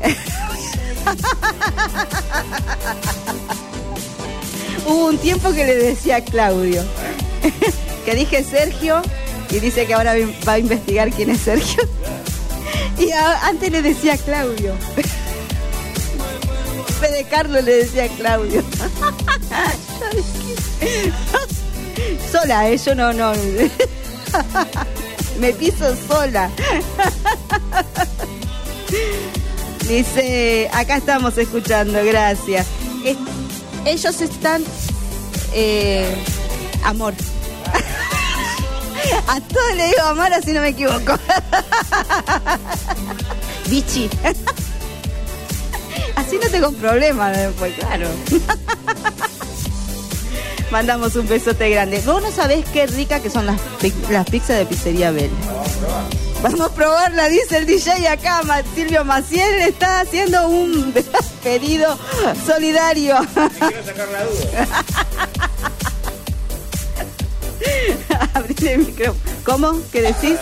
Hubo un tiempo que le decía a Claudio que dije Sergio y dice que ahora va a investigar quién es Sergio. Y a, antes le decía Claudio. De Carlos le decía Claudio. Sola, eh, yo no, no. Me piso sola. Dice, acá estamos escuchando, gracias. Eh, ellos están... Eh, amor. A todos le digo amor, así no me equivoco. Bichi. Así no tengo problemas después, claro. Mandamos un besote grande. Vos no sabés qué rica que son las, las pizzas de Pizzería Bell. Vamos a probarla, dice el D J acá. Silvio Maciel está haciendo un pedido solidario. Quiero sacar la duda. Abrir el micrófono. ¿Cómo? ¿Qué decís?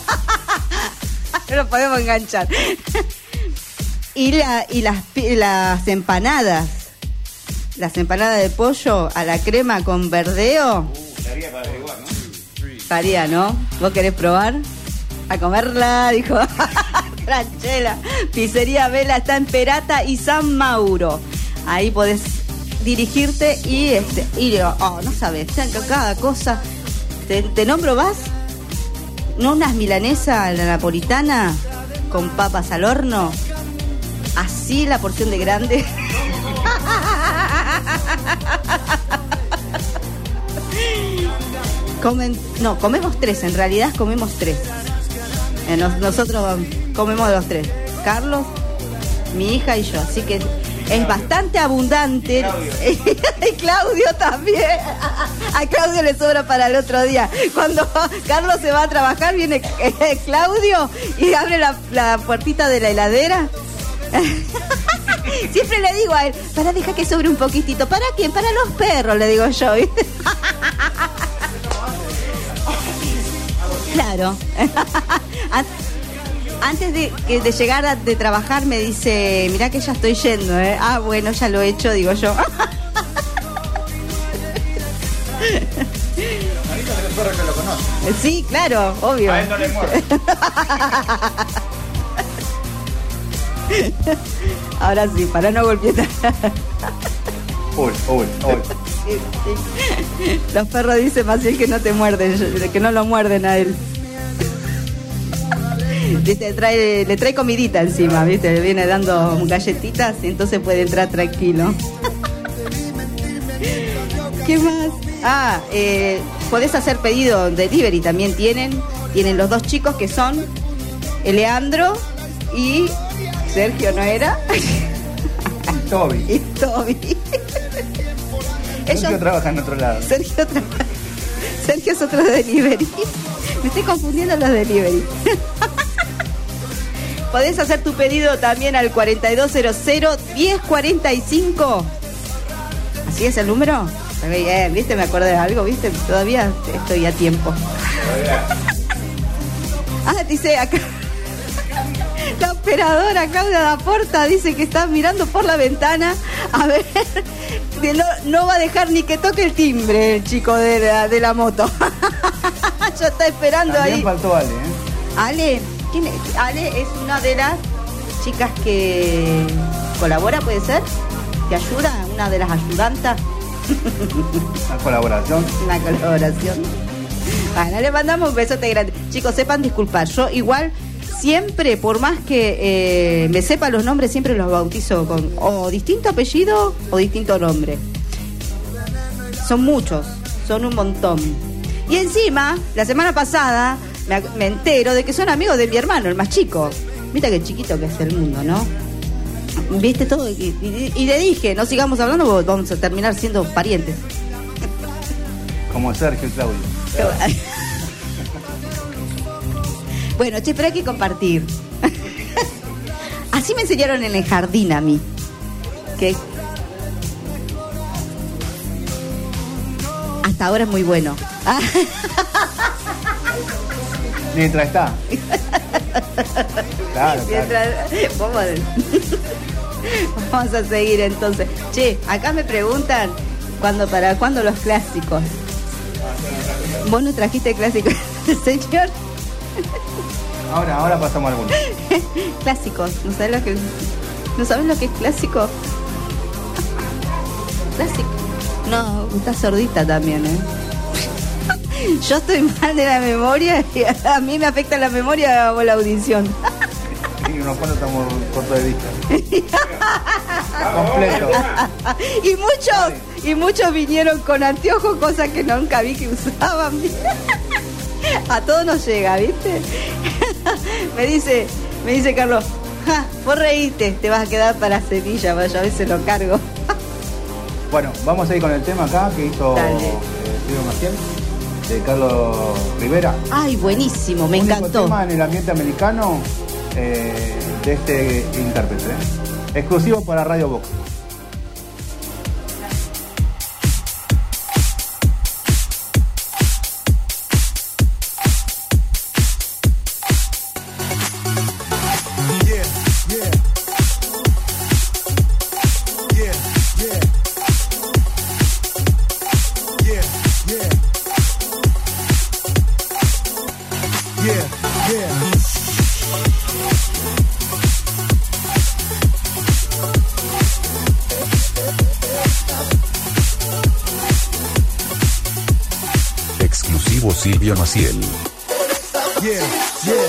No lo podemos enganchar. Y, la, y las, las empanadas, las empanadas de pollo a la crema con verdeo. Uh, estaría para averiguar, ¿no? Estaría, ¿no? ¿Vos querés probar? A comerla, dijo Franchella. Pizzería Vela está en Perata y San Mauro. Ahí podés dirigirte y este y oh, no sabes, cada cosa. ¿Te, te nombro vas? ¿No unas milanesas a la napolitana con papas al horno? Así la porción de grande. Comen, no, comemos tres, en realidad comemos tres. Eh, nos, nosotros comemos los tres. Carlos, mi hija y yo. Así que es bastante abundante. Claudio. Y Claudio también. A Claudio le sobra para el otro día. Cuando Carlos se va a trabajar, viene eh, Claudio y abre la, la puertita de la heladera. Siempre le digo a él, para, deja que sobre un poquitito. ¿Para quién? Para los perros, le digo yo, ¿viste? Claro. Antes de, de llegar a de trabajar me dice, mirá que ya estoy yendo, ¿eh? Ah, bueno, ya lo he hecho, digo yo. Que lo conoce. Sí, claro, obvio. A él no le muerde. Ahora sí, para no golpear. Uy, uy, uy. Sí, sí. Los perros dicen más bien que no te muerden, que no lo muerden a él. Dice, trae, le trae comidita encima, ¿viste? Le viene dando galletitas y entonces puede entrar tranquilo. ¿Qué más? Ah, eh, podés hacer pedido delivery, también tienen. Tienen los dos chicos que son Leandro y Sergio, ¿no era? Toby. Y Toby. Sergio Ellos... trabaja en otro lado. Sergio, tra... Sergio es otro delivery. Me estoy confundiendo los delivery. Podés hacer tu pedido también al cuarenta y dos cero cero, diez cuarenta y cinco. ¿Así es el número? Está bien, ¿viste? Me acordé de algo, ¿viste? Todavía estoy a tiempo. Ah, dice acá. La operadora Claudia Daporta dice que está mirando por la ventana a ver, no, no va a dejar ni que toque el timbre el chico de la, de la moto. Ya está esperando. También ahí. Faltó Ale, ¿eh? Ale, ¿quién es? Ale es una de las chicas que colabora, ¿puede ser? te ayuda, una de las ayudantas. Una colaboración. Una colaboración. Bueno, le mandamos un besote grande. Chicos, sepan disculpar. Yo igual siempre, por más que eh, me sepa los nombres, siempre los bautizo con o distinto apellido o distinto nombre. Son muchos, son un montón. Y encima, la semana pasada me, me entero de que son amigos de mi hermano, el más chico. Viste qué chiquito que es el mundo, ¿no? Viste todo. Y, y, y le dije, no sigamos hablando porque vamos a terminar siendo parientes. Como Sergio y Claudio. Bueno, che, pero hay que compartir. Así me enseñaron en el jardín a mí. Que hasta ahora es muy bueno. Mientras está. Claro, Mientras, claro. Vamos, a, vamos a seguir entonces. Che, acá me preguntan ¿cuándo, para cuándo los clásicos? ¿Vos no trajiste clásicos, señor? Ahora, ahora pasamos a algunos. Clásicos, ¿no sabés lo que no sabés lo que es clásico? Clásico. No, estás sordita también, ¿eh? Yo estoy mal de la memoria y a mí me afecta la memoria o la audición. Y unos cuantos estamos cortos de vista. Completo. Y muchos, y muchos vinieron con anteojos, cosas que nunca vi que usaban. A todos nos llega, ¿viste? Me dice, me dice Carlos, ja, vos reíste, te vas a quedar para Sevilla, vaya, a veces lo cargo. Bueno, vamos a ir con el tema acá que hizo eh, Silvio Maciel, de Carlos Rivera. Ay, buenísimo, me Único encantó. tema en el ambiente americano eh, de este intérprete, ¿eh? Exclusivo para Radio Box. Exclusivo Silvio Maciel. Yeah, yeah.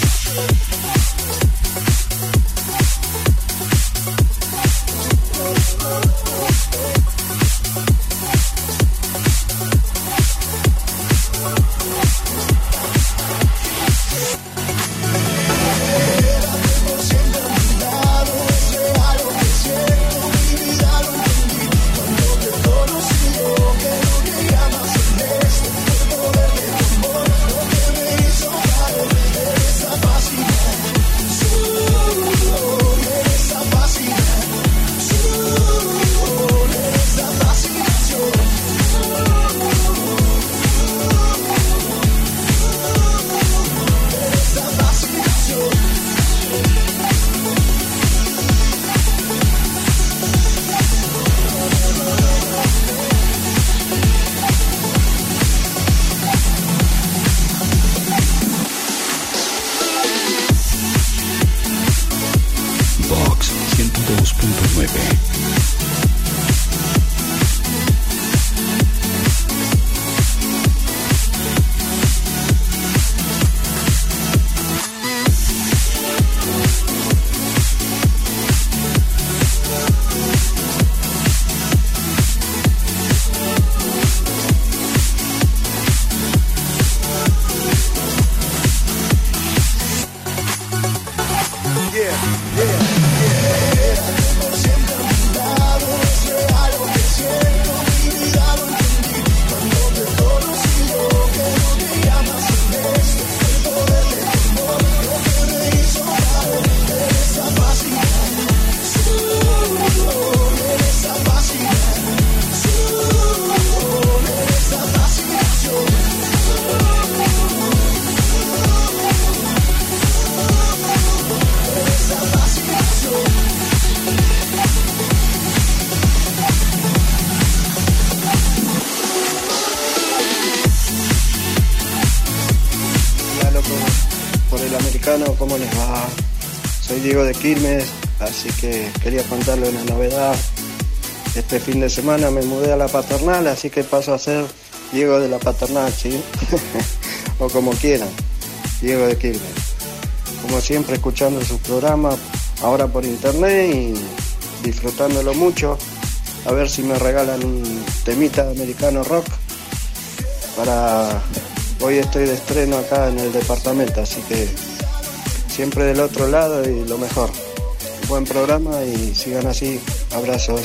¿Cómo les va? Soy Diego de Quilmes, así que quería contarles una novedad. Este fin de semana me mudé a la Paternal, así que paso a ser Diego de la Paternal, ¿sí? O como quieran, Diego de Quilmes. Como siempre, escuchando su programa, ahora por internet y disfrutándolo mucho. A ver si me regalan un temita de americano rock para... Hoy estoy de estreno acá en el departamento, así que siempre del otro lado y lo mejor. Buen programa y sigan así. Abrazos.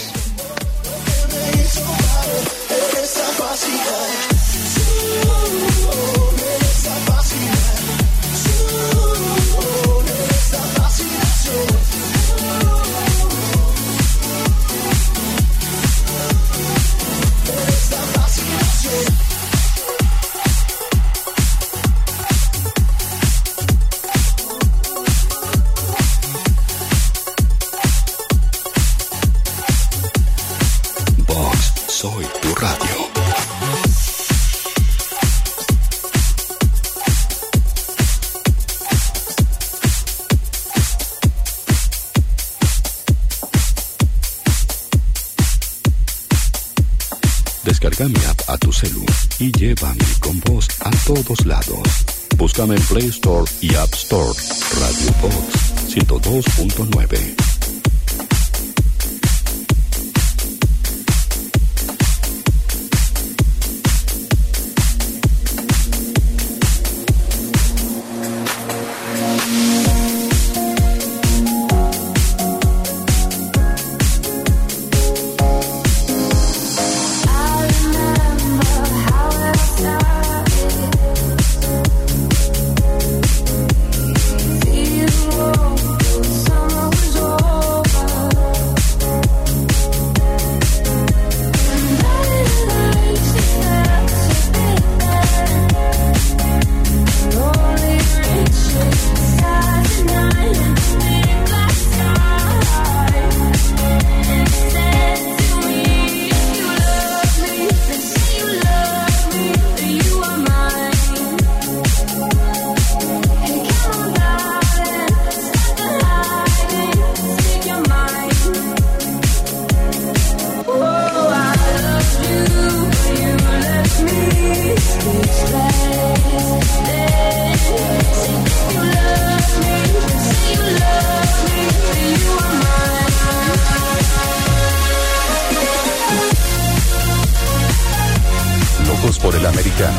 Soy tu radio. Descarga mi app a tu celu y llévame con vos a todos lados. Búscame en Play Store y App Store. Radio Box ciento dos punto nueve. Por el americano.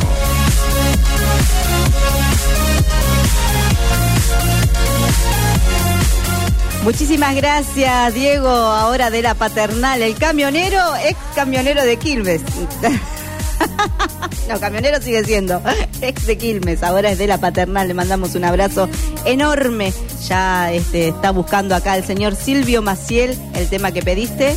Muchísimas gracias, Diego, ahora de la Paternal, el camionero, ex camionero de Quilmes. No, camionero sigue siendo ex de Quilmes, ahora es de la Paternal. Le mandamos un abrazo enorme. Ya este, está buscando acá el señor Silvio Maciel el tema que pediste.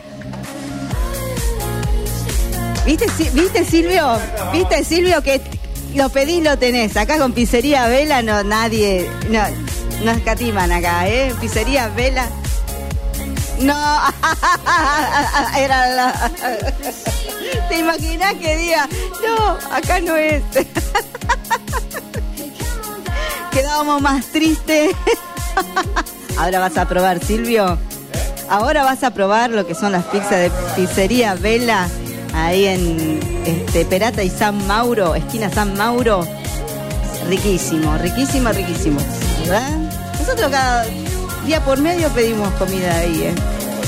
¿Viste, ¿Viste Silvio? ¿Viste Silvio que lo pedís, lo tenés? Acá con Pizzería Vela no nadie, no, no escatiman acá, ¿eh? Pizzería Vela. No, era la... ¿Te imaginás que diga? No, acá no es. Quedábamos más tristes. Ahora vas a probar, Silvio. Ahora vas a probar lo que son las pizzas de Pizzería Vela. Ahí en este, Perata y San Mauro, esquina San Mauro. Riquísimo, riquísimo, riquísimo. ¿Verdad? Nosotros cada día por medio pedimos comida ahí, ¿eh?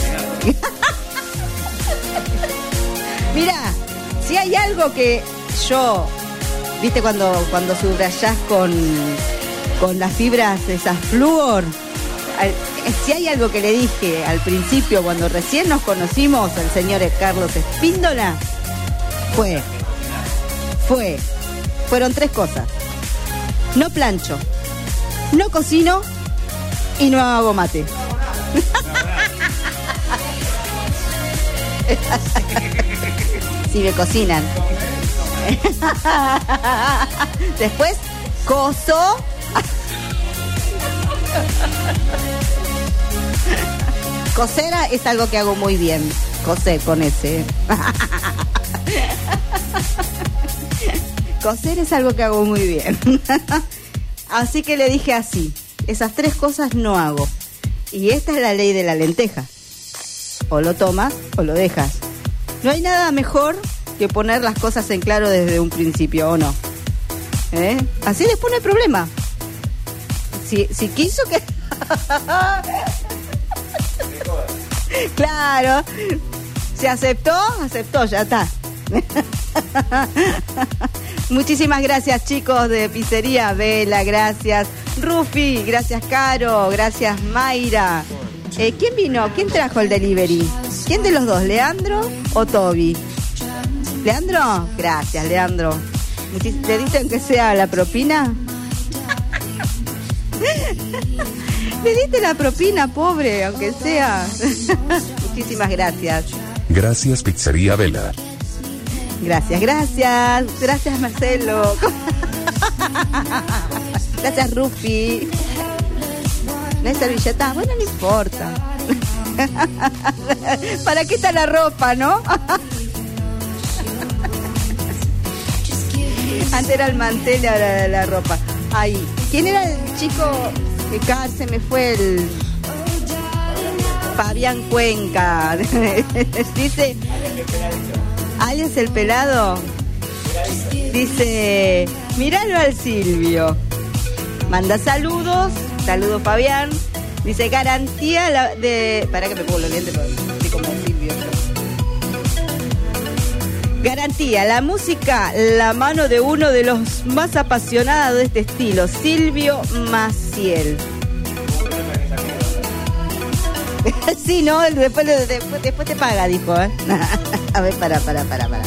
Mirá, si hay algo que yo, viste cuando, cuando subrayás con, con las fibras esas flúor, si hay algo que le dije al principio cuando recién nos conocimos al señor Carlos Espíndola, fue, fue, fueron tres cosas. No plancho, no cocino y no hago mate. Si me cocinan. Después, coso. Cosera es algo que hago muy bien. Coser con ese. Coser es algo que hago muy bien. Así que le dije así. Esas tres cosas no hago. Y esta es la ley de la lenteja. o lo tomas o lo dejas. No hay nada mejor que poner las cosas en claro desde un principio, ¿o no? ¿Eh? Así después no hay problema. Si, si quiso que... Claro. Se aceptó, aceptó, ya está. Muchísimas gracias, chicos de Pizzería Vela, gracias Rufi, gracias Caro, gracias Mayra. Eh, ¿Quién vino? ¿Quién trajo el delivery? ¿Quién de los dos, Leandro o Toby? ¿Leandro? Gracias, Leandro. ¿Le diste aunque sea la propina? ¿Le diste la propina, pobre, aunque sea? Muchísimas gracias. Gracias, Pizzería Vela. Gracias, gracias. Gracias, Marcelo. Gracias, Rufi. ¿No hay servilleta? Bueno, no importa. ¿Para qué está la ropa, no? Antes era el mantel y ahora la ropa. Ay, ¿quién era el chico que acá se me fue? El Fabián Cuenca. Dice, alias el pelado. Dice, míralo al Silvio. Manda saludos. Saludos, Fabián. Dice, garantía la de... Para que me pongo los lentes porque estoy como Silvio. Garantía, la música, la mano de uno de los más apasionados de este estilo, Silvio Maciel. Sí, no, después, después, después te paga, dijo. ¿eh? A ver, para, para, para, para.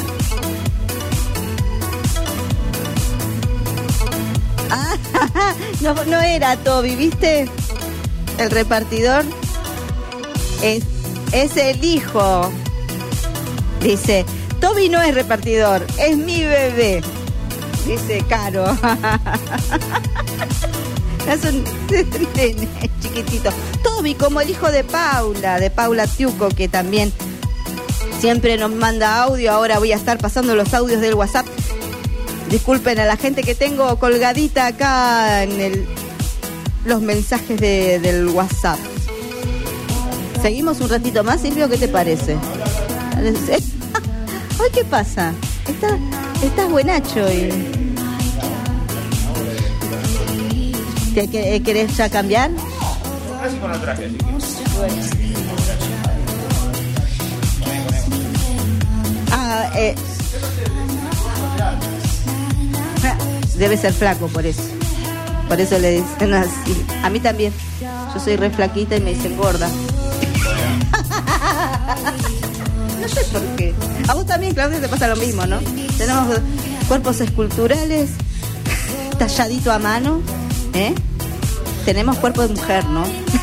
Ah, no, no era Toby, ¿viste? El repartidor. Es, es el hijo. Dice... Toby no es repartidor, es mi bebé. Dice Caro. Es un nene chiquitito. Toby, como el hijo de Paula, de Paula Tiuco, que también siempre nos manda audio. Ahora voy a estar pasando los audios del WhatsApp. Disculpen a la gente que tengo colgadita acá en el, los mensajes de, del WhatsApp. Seguimos un ratito más, Silvio, ¿qué te parece? Ay, ¿qué pasa? Estás, estás buenacho hoy. ¿Qué, qué, ¿Querés ya cambiar? Así con el traje, así que... Bueno. Ah, eh. Debe ser flaco, por eso. Por eso le dicen así. A mí también. Yo soy re flaquita y me dicen gorda. No sé por qué. A vos también, Claudia, te pasa lo mismo, ¿no? Tenemos cuerpos esculturales, talladito a mano, ¿eh? Tenemos cuerpo de mujer, ¿no?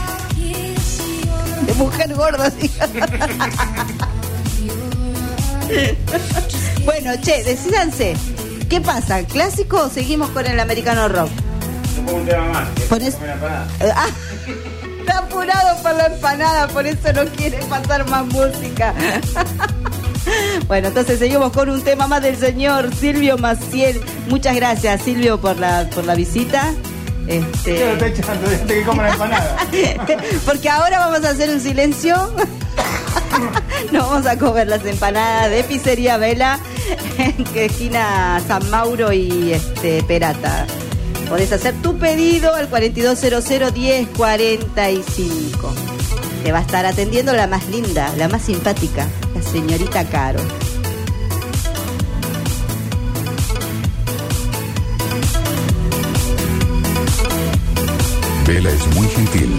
De mujer gorda, sí. Bueno, che, decídanse. ¿Qué pasa? ¿Clásico o seguimos con el americano rock? No pongo un tema más. Pones... Una empanada. Ah, está apurado por la empanada, por eso no quiere pasar más música. Bueno, entonces seguimos con un tema más del señor Silvio Maciel. Muchas gracias, Silvio, por la por la visita. Este... Yo lo estoy echando desde que como la empanada. Porque ahora vamos a hacer un silencio. Nos vamos a comer las empanadas de Pizzería Vela en esquina San Mauro y este Perata. Podés hacer tu pedido al cuarenta y dos cero cero, diez cuarenta y cinco. Te va a estar atendiendo la más linda, la más simpática, la señorita Caro. Vela es muy gentil.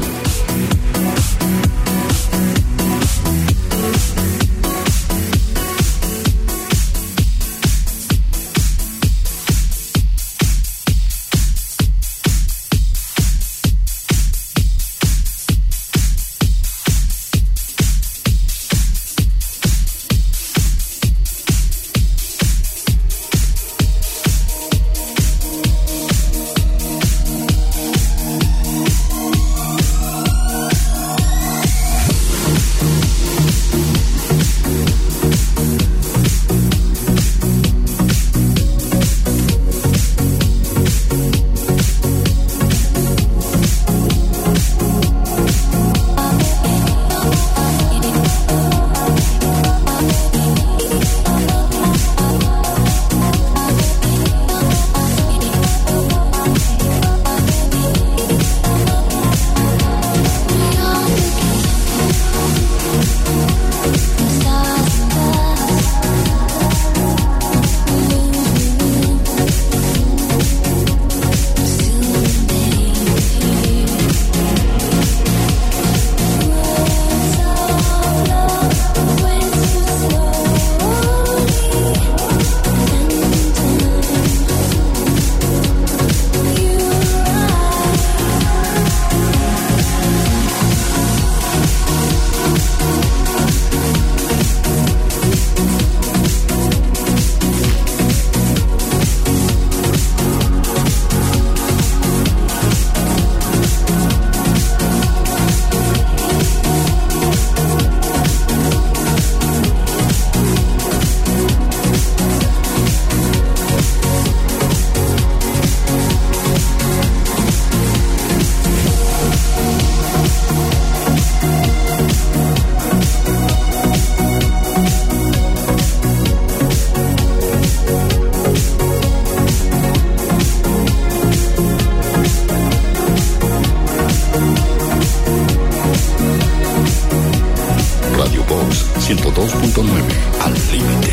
ciento dos punto nueve. Al límite.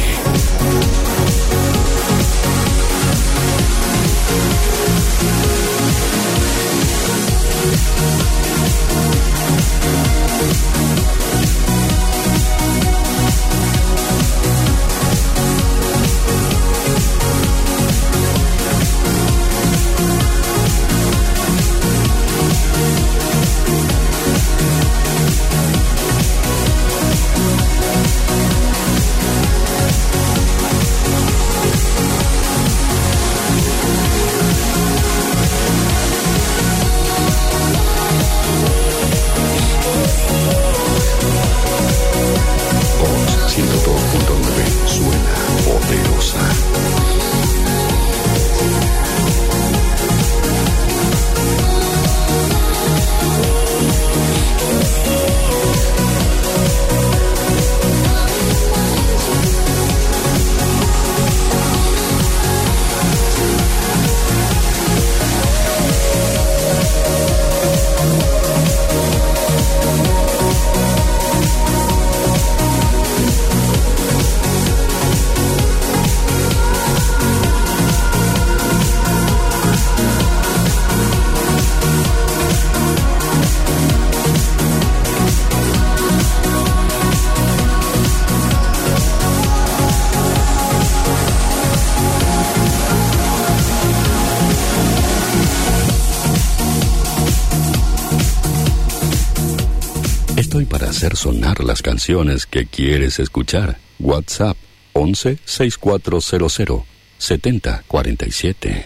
Estoy para hacer sonar las canciones que quieres escuchar. WhatsApp once sesenta y cuatro cero cero setenta cuarenta y siete.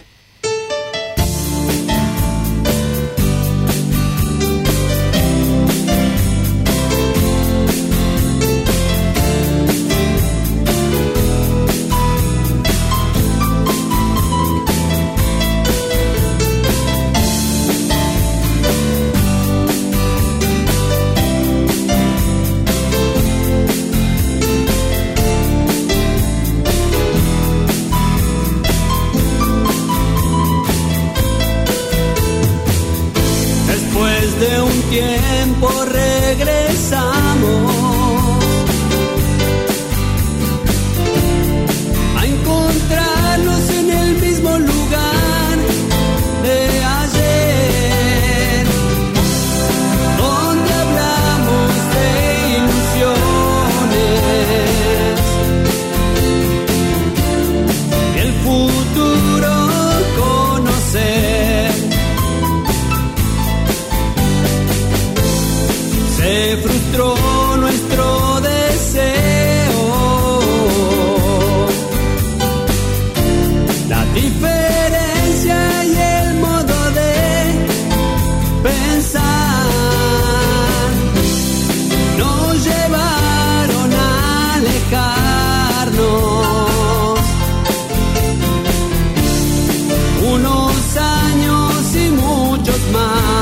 Tiempo regresamos a encontrarnos en el mismo lugar de ayer, donde hablamos de ilusiones, el futuro conocer. Se frustró nuestro deseo. La diferencia y el modo de pensar nos llevaron a alejarnos. Unos años y muchos más.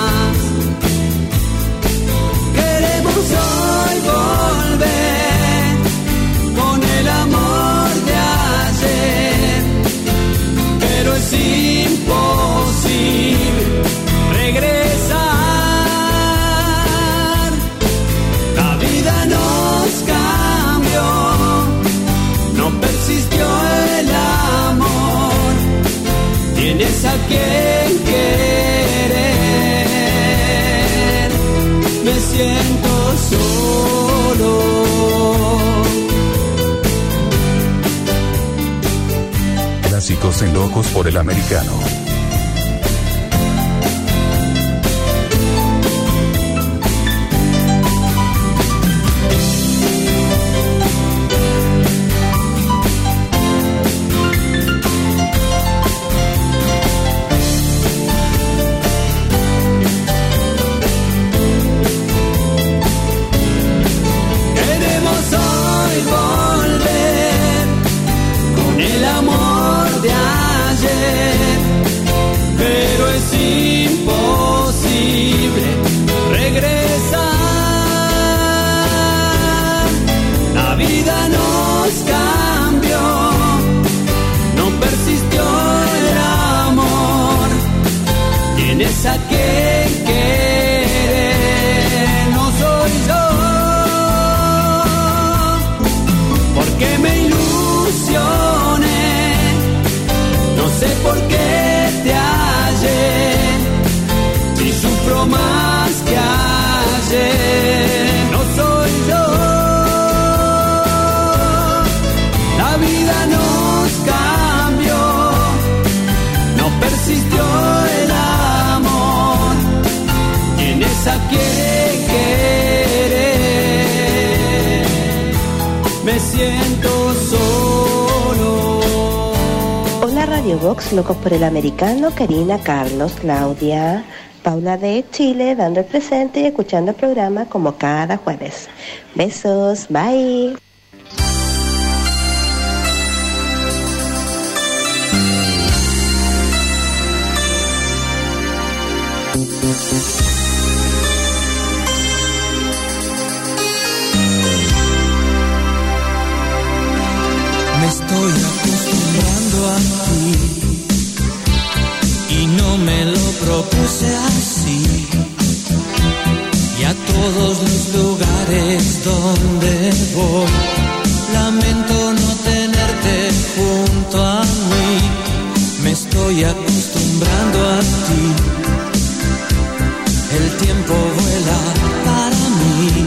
Hoy volver con el amor de ayer, pero es imposible regresar. La vida nos cambió, no persistió el amor. Tienes a quien querer. Me siento solo. Clásicos en Locos por el Americano. A quien quiere, no soy yo. Radio Box, Locos por el Americano, Karina, Carlos, Claudia, Paula de Chile, dando el presente y escuchando el programa como cada jueves. Besos, bye. Me estoy acostumbrando a ti y no me lo propuse así. Y a todos los lugares donde voy, lamento no tenerte junto a mí. Me estoy acostumbrando a ti. El tiempo vuela para mí.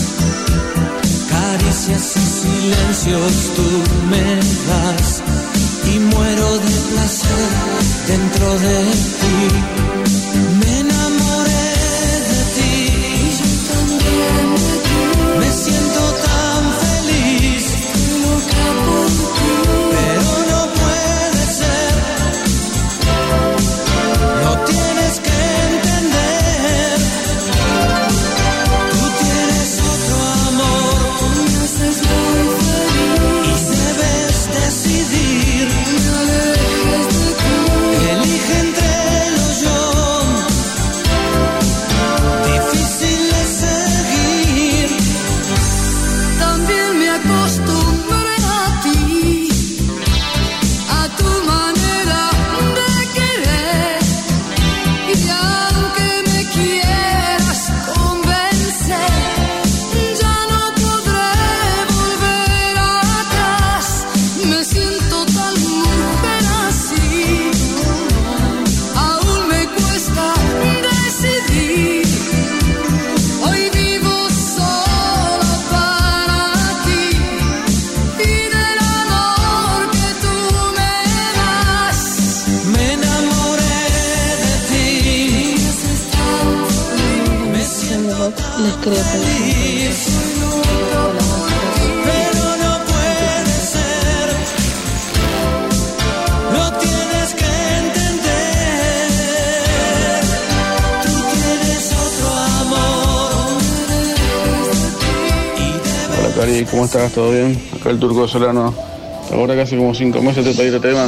Caricias y silencios tú me das y muero de placer dentro de ti. Me enamoré de ti y yo también de ti. Me siento tan feliz, estoy loca por ti, pero no puede ser. No tienes que entender. Tú tienes otro amor, tú me haces muy feliz y debes decidir. No alejes de ti. Elige entre los dos. Difícil es seguir. También me acostumbré a ti, a tu manera de querer. Y aunque me quieras convencer, ya no podré volver atrás. Me siento tan mujer así, aún me cuesta decidir. Hoy vivo sola para ti y del amor que tú me das. Me enamoré de ti. Me siento tan Les creo feliz, pero no puede ser. No tienes que entender. Tú tienes otro amor. Hola Cari, ¿cómo estás? ¿Todo bien? Acá el Turco Solano. Ahora casi como cinco meses te pedí este tema.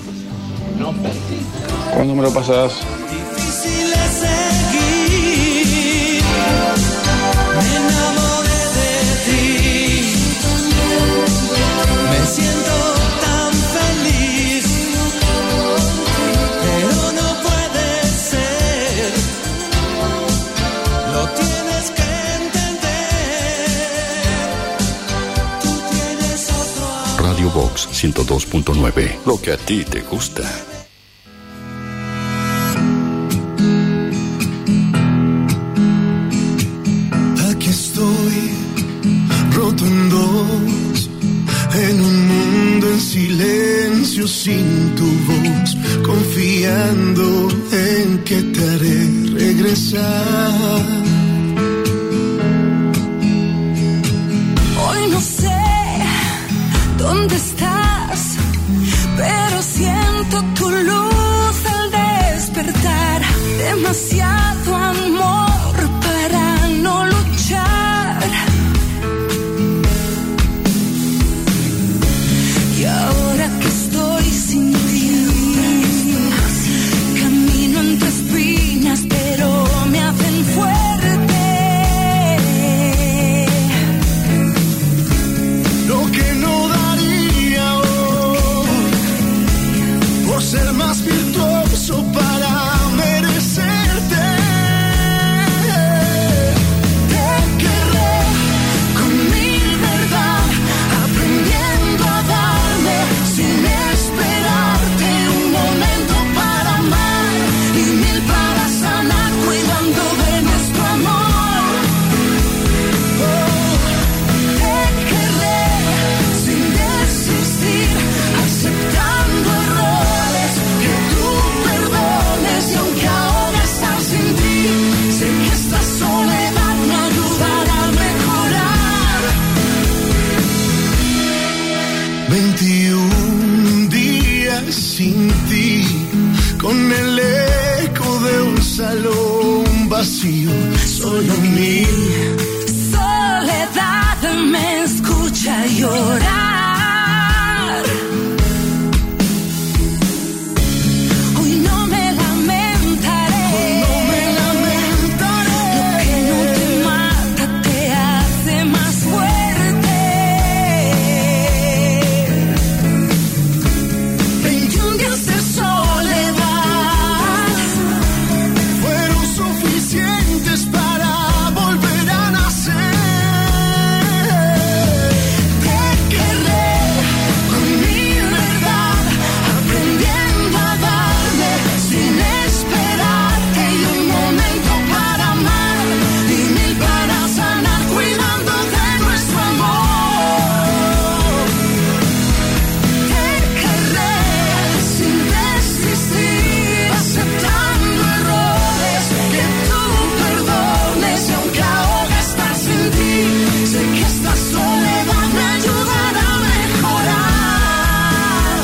¿Cuándo me lo pasas? Difícil es seguir. Me enamoré de ti. Me siento tan feliz, pero no puede ser. Lo tienes que entender. Tú tienes otro amor. Radio Box ciento dos punto nueve. Lo que a ti te gusta. Aquí estoy, roto en dos, en un mundo en silencio sin tu voz, confiando en que te haré regresar. Hoy no sé dónde estás, pero siento tu luz al despertar. Demasiado amor para no luchar. Y ahora que estoy sin ti, camino entre espinas, pero me hacen fuerte. sin ti, con el eco de un salón vacío, solo mi soledad me escucha llorar. Hoy no me lamentaré, hoy no me lamentaré. Lo que no te mata te hace más fuerte. veintiún días de soledad fueron suficientes para volver a nacer. Te querré con mi verdad, aprendiendo a darme sin esperarte, y un momento para amar y mil para sanar, cuidando de nuestro amor. Te querré sin resistir, aceptando errores que tú perdones, y aunque ahora estar sin ti, sé que esta soledad me ayudará a mejorar.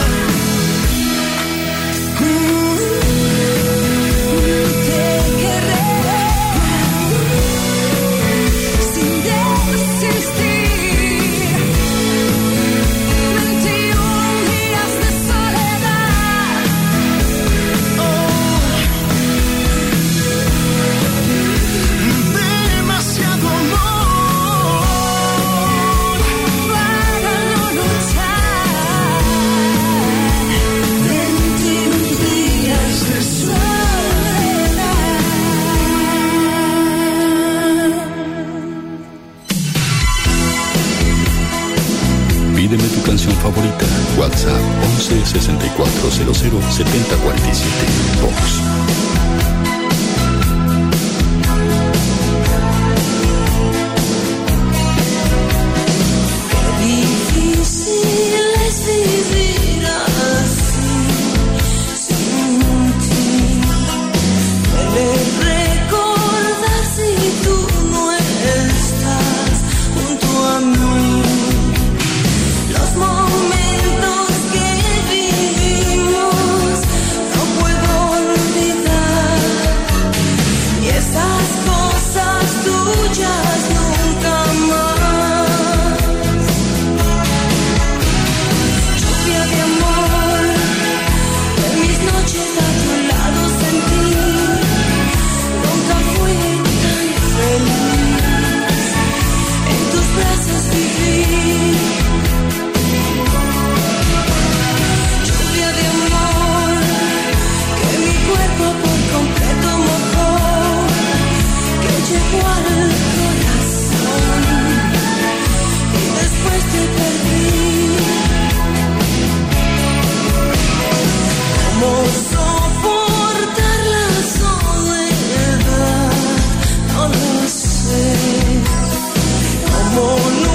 Te querré sin desistir. veintiún días de soledad. Demasiado amor Para no luchar. veintiún días de soledad. Pídeme tu canción favorita. WhatsApp once sesenta y cuatro cero cero setenta cuarenta y siete. Vox. Difícil es vivir así, sin ti. Duele recordar si tú no estás junto a mí. Los momentos que vivimos no puedo olvidar, y esas cosas tuyas nunca más. Lluvia de amor, en mis noches a tu lado sentí, nunca fui tan feliz, en tus brazos viví. Lluvia de amor, que mi cuerpo por completo mojó, que llegó al corazón, y después te perdí. ¿Cómo soportar la soledad? No lo sé. ¿Cómo no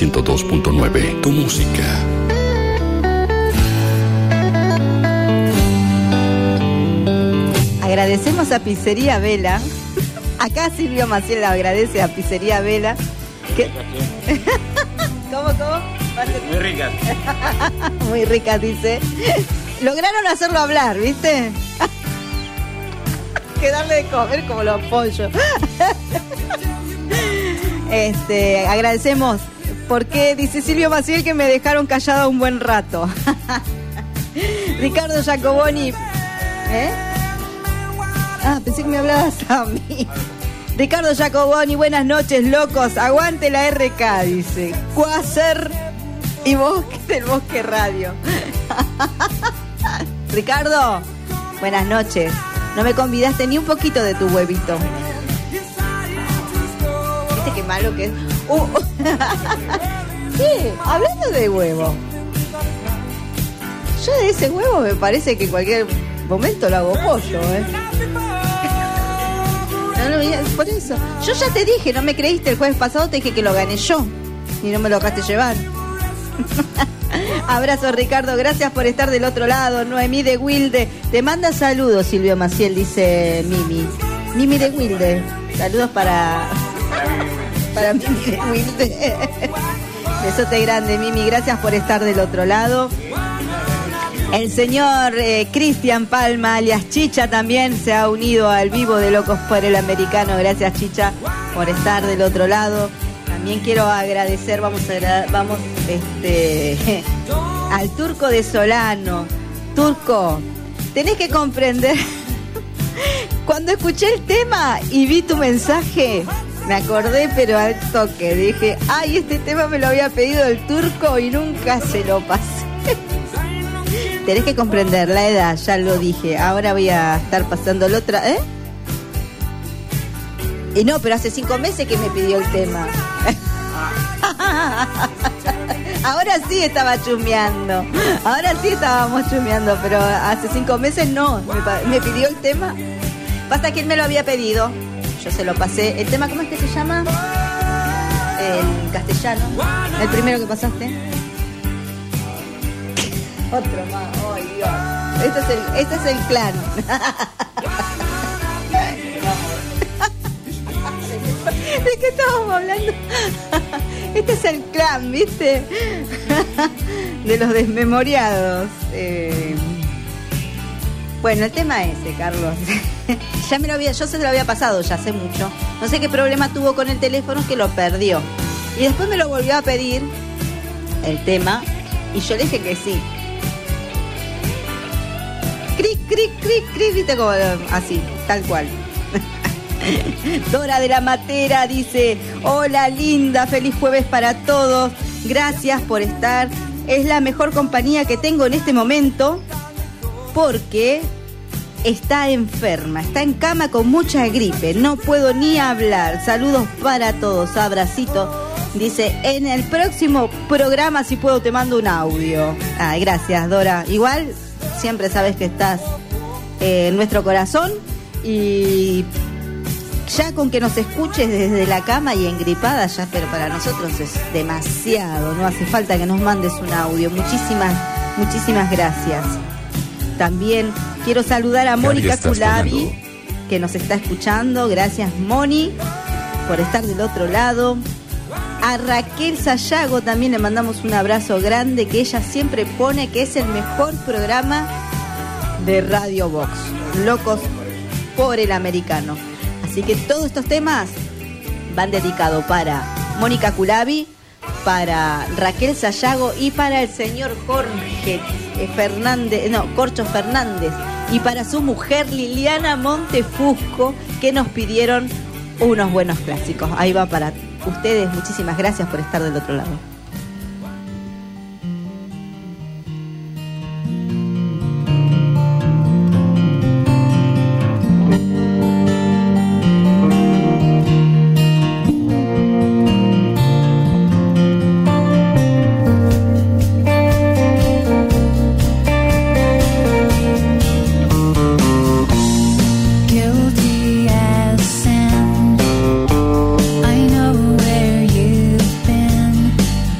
ciento dos punto nueve. Tu música. Agradecemos a Pizzería Vela. Acá Silvio Maciel le agradece a Pizzería Vela. Que... ¿Cómo, cómo? Muy ricas. Muy ricas, dice. Lograron hacerlo hablar, ¿viste? Que darle de comer como los pollos. Este, agradecemos porque dice Silvio Maciel que me dejaron callada un buen rato. Ricardo Giacoboni, ¿eh? Ah, pensé que me hablabas a mí. Ricardo Giacoboni, buenas noches, locos. Aguante la R K, dice. Cuáser y Bosque del Bosque Radio. Ricardo, buenas noches. No me convidaste ni un poquito de tu huevito. ¿Viste qué malo que es? Uh, ¿Qué? Hablando de huevo. Yo de ese huevo me parece que en cualquier momento lo hago pollo, ¿eh? No, no, por eso. Yo ya te dije, no me creíste el jueves pasado, te dije que lo gané yo. Y no me lo dejaste llevar. Abrazo, Ricardo, gracias por estar del otro lado. Noemí de Wilde te manda saludos, Silvio Maciel, dice Mimi. Mimi de Wilde, saludos para para Mimi de Wilde. Besote grande, Mimi, gracias por estar del otro lado. El señor eh, Cristian Palma, alias Chicha, también se ha unido al vivo de Locos por el Americano. Gracias, Chicha, por estar del otro lado. También quiero agradecer, vamos a vamos este al Turco de Solano. Turco, tenés que comprender. Cuando escuché el tema y vi tu mensaje, me acordé, pero al toque. Dije, ay, este tema me lo había pedido el Turco y nunca se lo pasé. Tenés que comprender la edad, ya lo dije. Ahora voy a estar pasando la otra, ¿eh? Y no, pero hace cinco meses que me pidió el tema. Ahora sí estaba chusmeando. Ahora sí estábamos chusmeando, pero hace cinco meses no. Me, me pidió el tema. Pasa que él me lo había pedido. Yo se lo pasé. ¿El tema cómo es que se llama? El castellano. El primero que pasaste. Otro más. ¡Ay, Dios! Este es el, este es el clan. ¿De qué estábamos hablando? Este es el clan, ¿viste? De los desmemoriados. Eh... Bueno, el tema ese, Carlos. Ya me lo había, yo se lo había pasado ya hace mucho. No sé qué problema tuvo con el teléfono que lo perdió. Y después me lo volvió a pedir el tema y yo le dije que sí. Cric, cric, cric, cric, viste como así, tal cual. Dora de la Matera dice: hola linda, feliz jueves para todos. Gracias por estar. Es la mejor compañía que tengo en este momento porque está enferma, está en cama con mucha gripe. No puedo ni hablar. Saludos para todos, abracito. Dice, en el próximo programa si puedo te mando un audio. Ay, gracias, Dora. Igual siempre sabes que estás eh, en nuestro corazón y ya con que nos escuches desde la cama y engripada, ya, pero para nosotros es demasiado, no hace falta que nos mandes un audio. Muchísimas, muchísimas gracias. También quiero saludar a Mónica Culabi, que nos está escuchando. Gracias, Moni, por estar del otro lado. A Raquel Sayago también le mandamos un abrazo grande, que ella siempre pone que es el mejor programa de Radio Box, Locos por el Americano. Así que todos estos temas van dedicados para Mónica Culabi, para Raquel Sayago y para el señor Jorge Fernández, no, Corcho Fernández, y para su mujer Liliana Montefusco, que nos pidieron unos buenos clásicos. Ahí va para ustedes, muchísimas gracias por estar del otro lado. Guilty as sin. I know where you've been.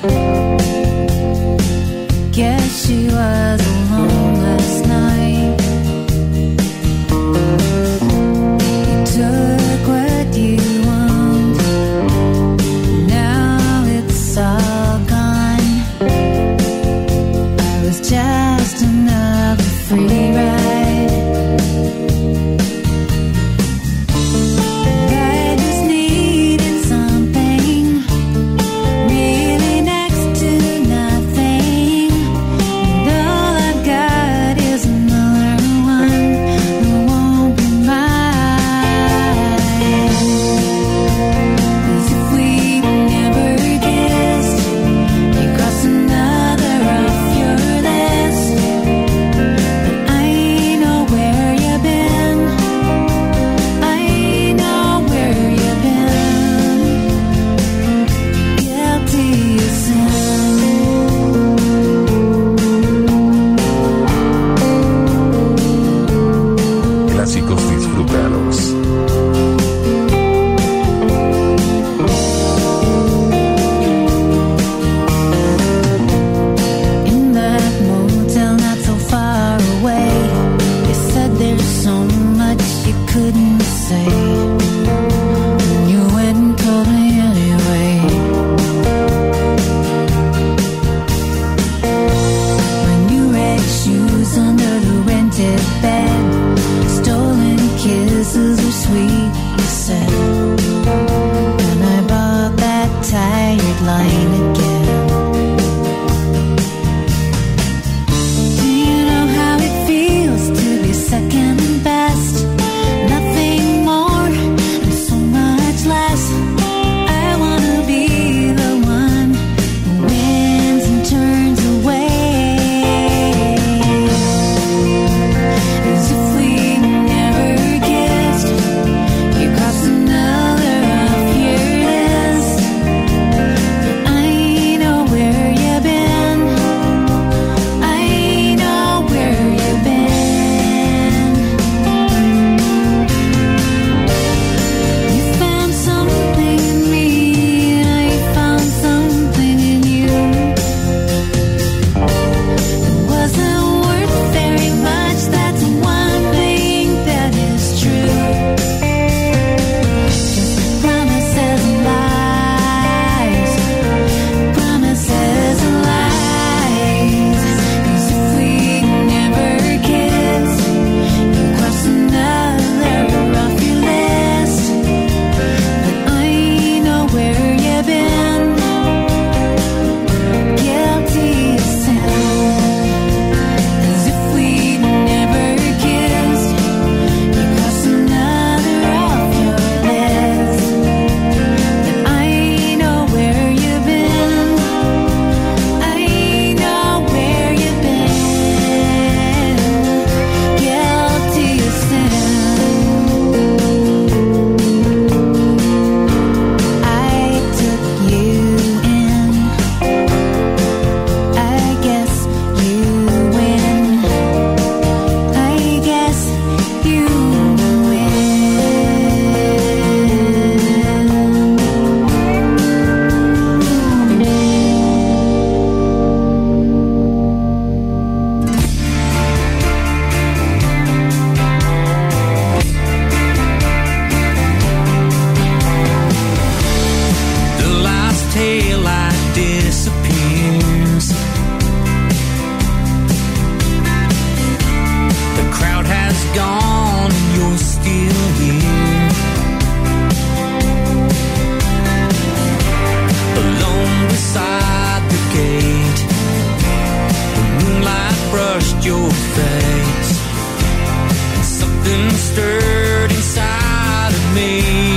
at your face. Something stirred inside of me.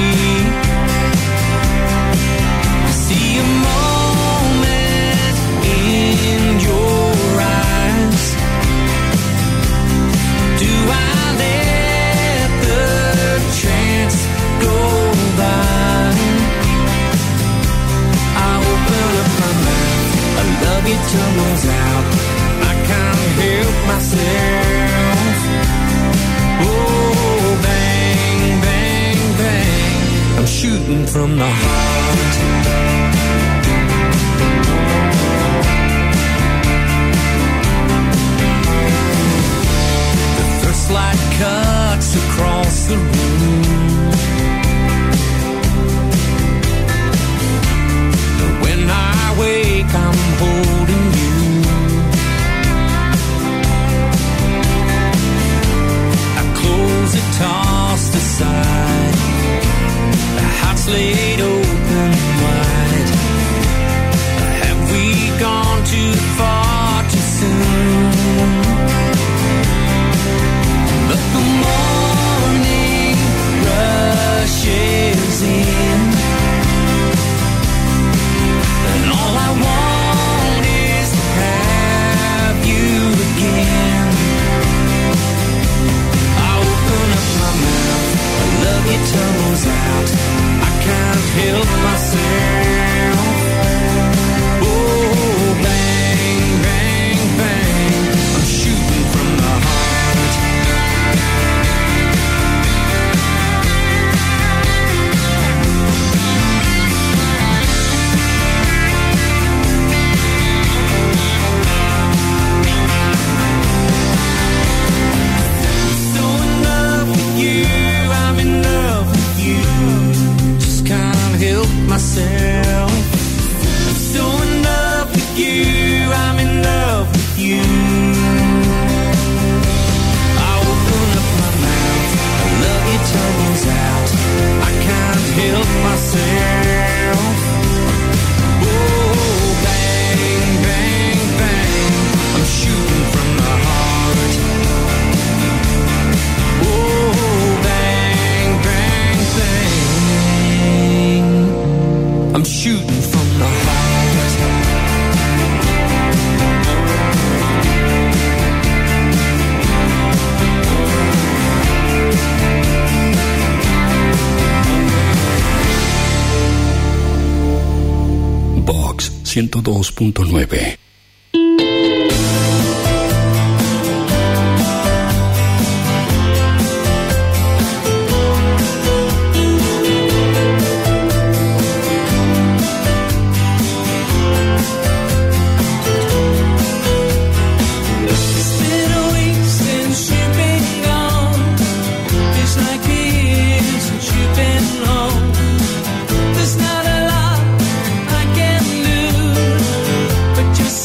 I see a moment in your eyes. Do I let the chance go by? I open up my mouth, I love you tumbles out. I can't help myself. Oh, bang, bang, bang, I'm shooting from the heart. The first light cuts across the room. When I wake, I'm holding you. Tossed aside, the heart's laid open wide. Have we gone too far too soon? But the morning rushes in, and all I want is to have you again. Love you tumbles out, I can't help myself. Oh, bang, bang, bang, I'm shooting from the heart. So in love with you, I'm in love with you, just can't help myself. I'm so in love with you, I'm in love with you. I open up my mouth, I love you tumbles out, I can't help myself. Oh, bang, bang, bang, I'm shooting from the heart. Oh, bang, bang, bang, I'm shooting from the heart. Box ciento dos punto nueve. Just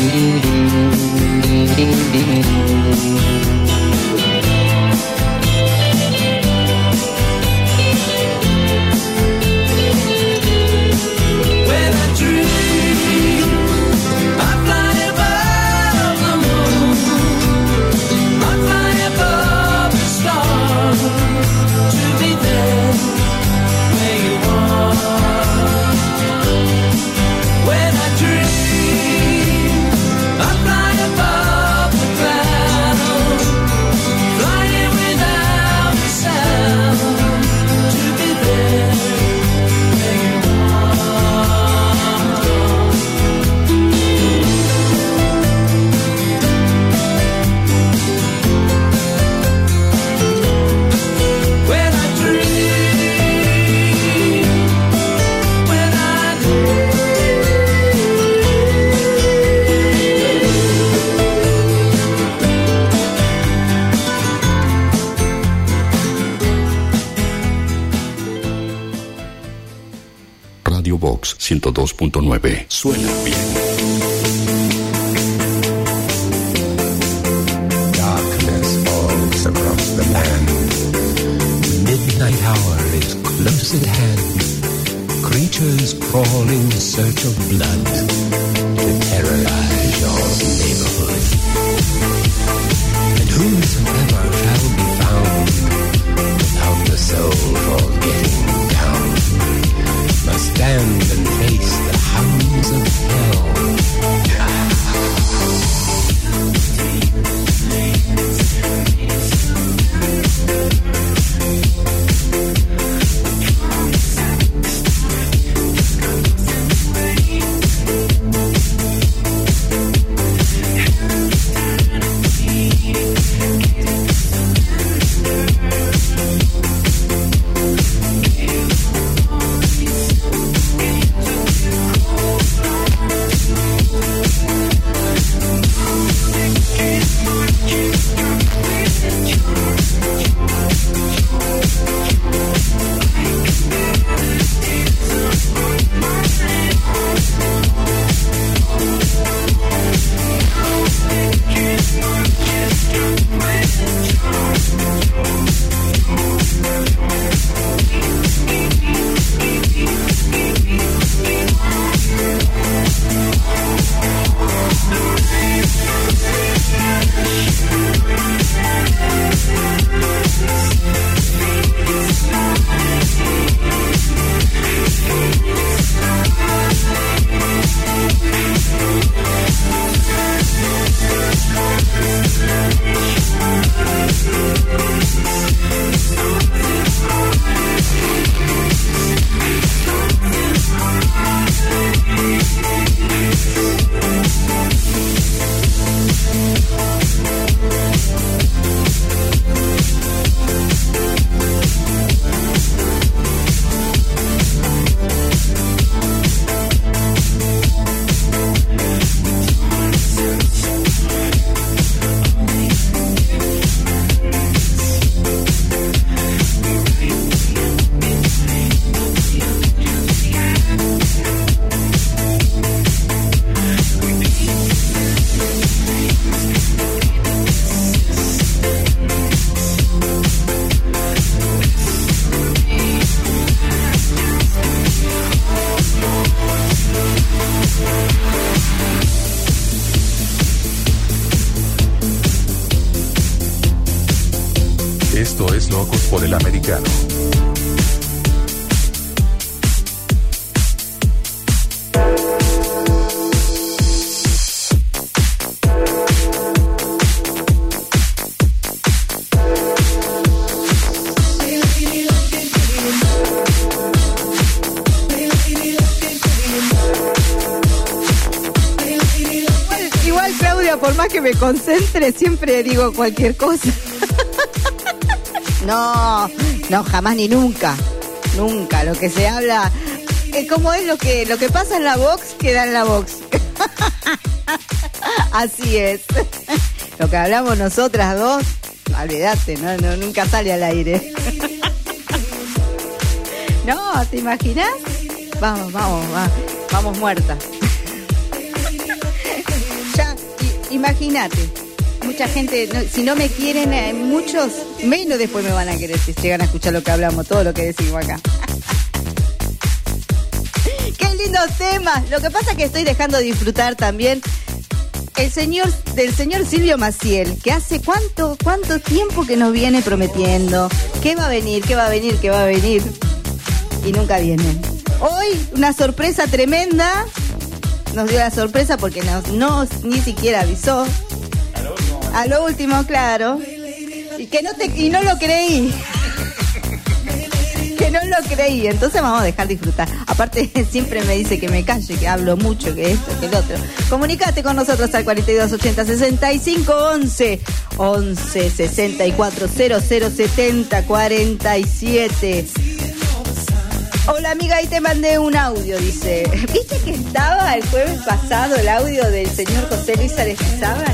When I dream, I fly above the moon, I fly above the stars, to be there where you are. When I dream, I fly above the clouds, flying without a sound, to be there where you When I dream, when I Radio Box ciento dos punto nueve. Suena bien. Darkness falls across the land. The midnight hour is close at hand. Creatures crawl in search of blood to terrorize your neighborhood. And whosoever shall be found without the soul for getting down must stand and face the hounds of hell. Esto es Locos por el Americano. Igual, Claudia, por más que me concentre, siempre digo cualquier cosa. No, no, jamás ni nunca. Nunca. Lo que se habla, eh, ¿cómo es lo que, lo que pasa en la box? Queda en la box. Así es. Lo que hablamos nosotras dos, olvídate, no, no, nunca sale al aire. No, ¿te imaginas? Vamos, vamos, vamos, vamos muertas. Ya Imagínate. Mucha gente, no, si no me quieren, eh, muchos, menos después me van a querer si llegan a escuchar lo que hablamos, todo lo que decimos acá. ¡Qué lindos temas! Lo que pasa es que estoy dejando de disfrutar también el señor, del señor Silvio Maciel, que hace cuánto, cuánto tiempo que nos viene prometiendo que va a venir, que va a venir, que va a venir, y nunca viene. Hoy, una sorpresa tremenda, nos dio la sorpresa porque nos, no ni siquiera avisó. A lo último, claro. Y que no te, y no lo creí. Que no lo creí. Entonces vamos a dejar disfrutar. Aparte, siempre me dice que me calle, que hablo mucho, que esto, que el otro. Comunicate con nosotros al cuarenta y dos ochenta sesenta y cinco once. once sesenta y cuatro cero cero setenta cuarenta y siete. Hola amiga, ahí te mandé un audio, dice. ¿Viste que estaba el jueves pasado el audio del señor José Luis Aristizábal?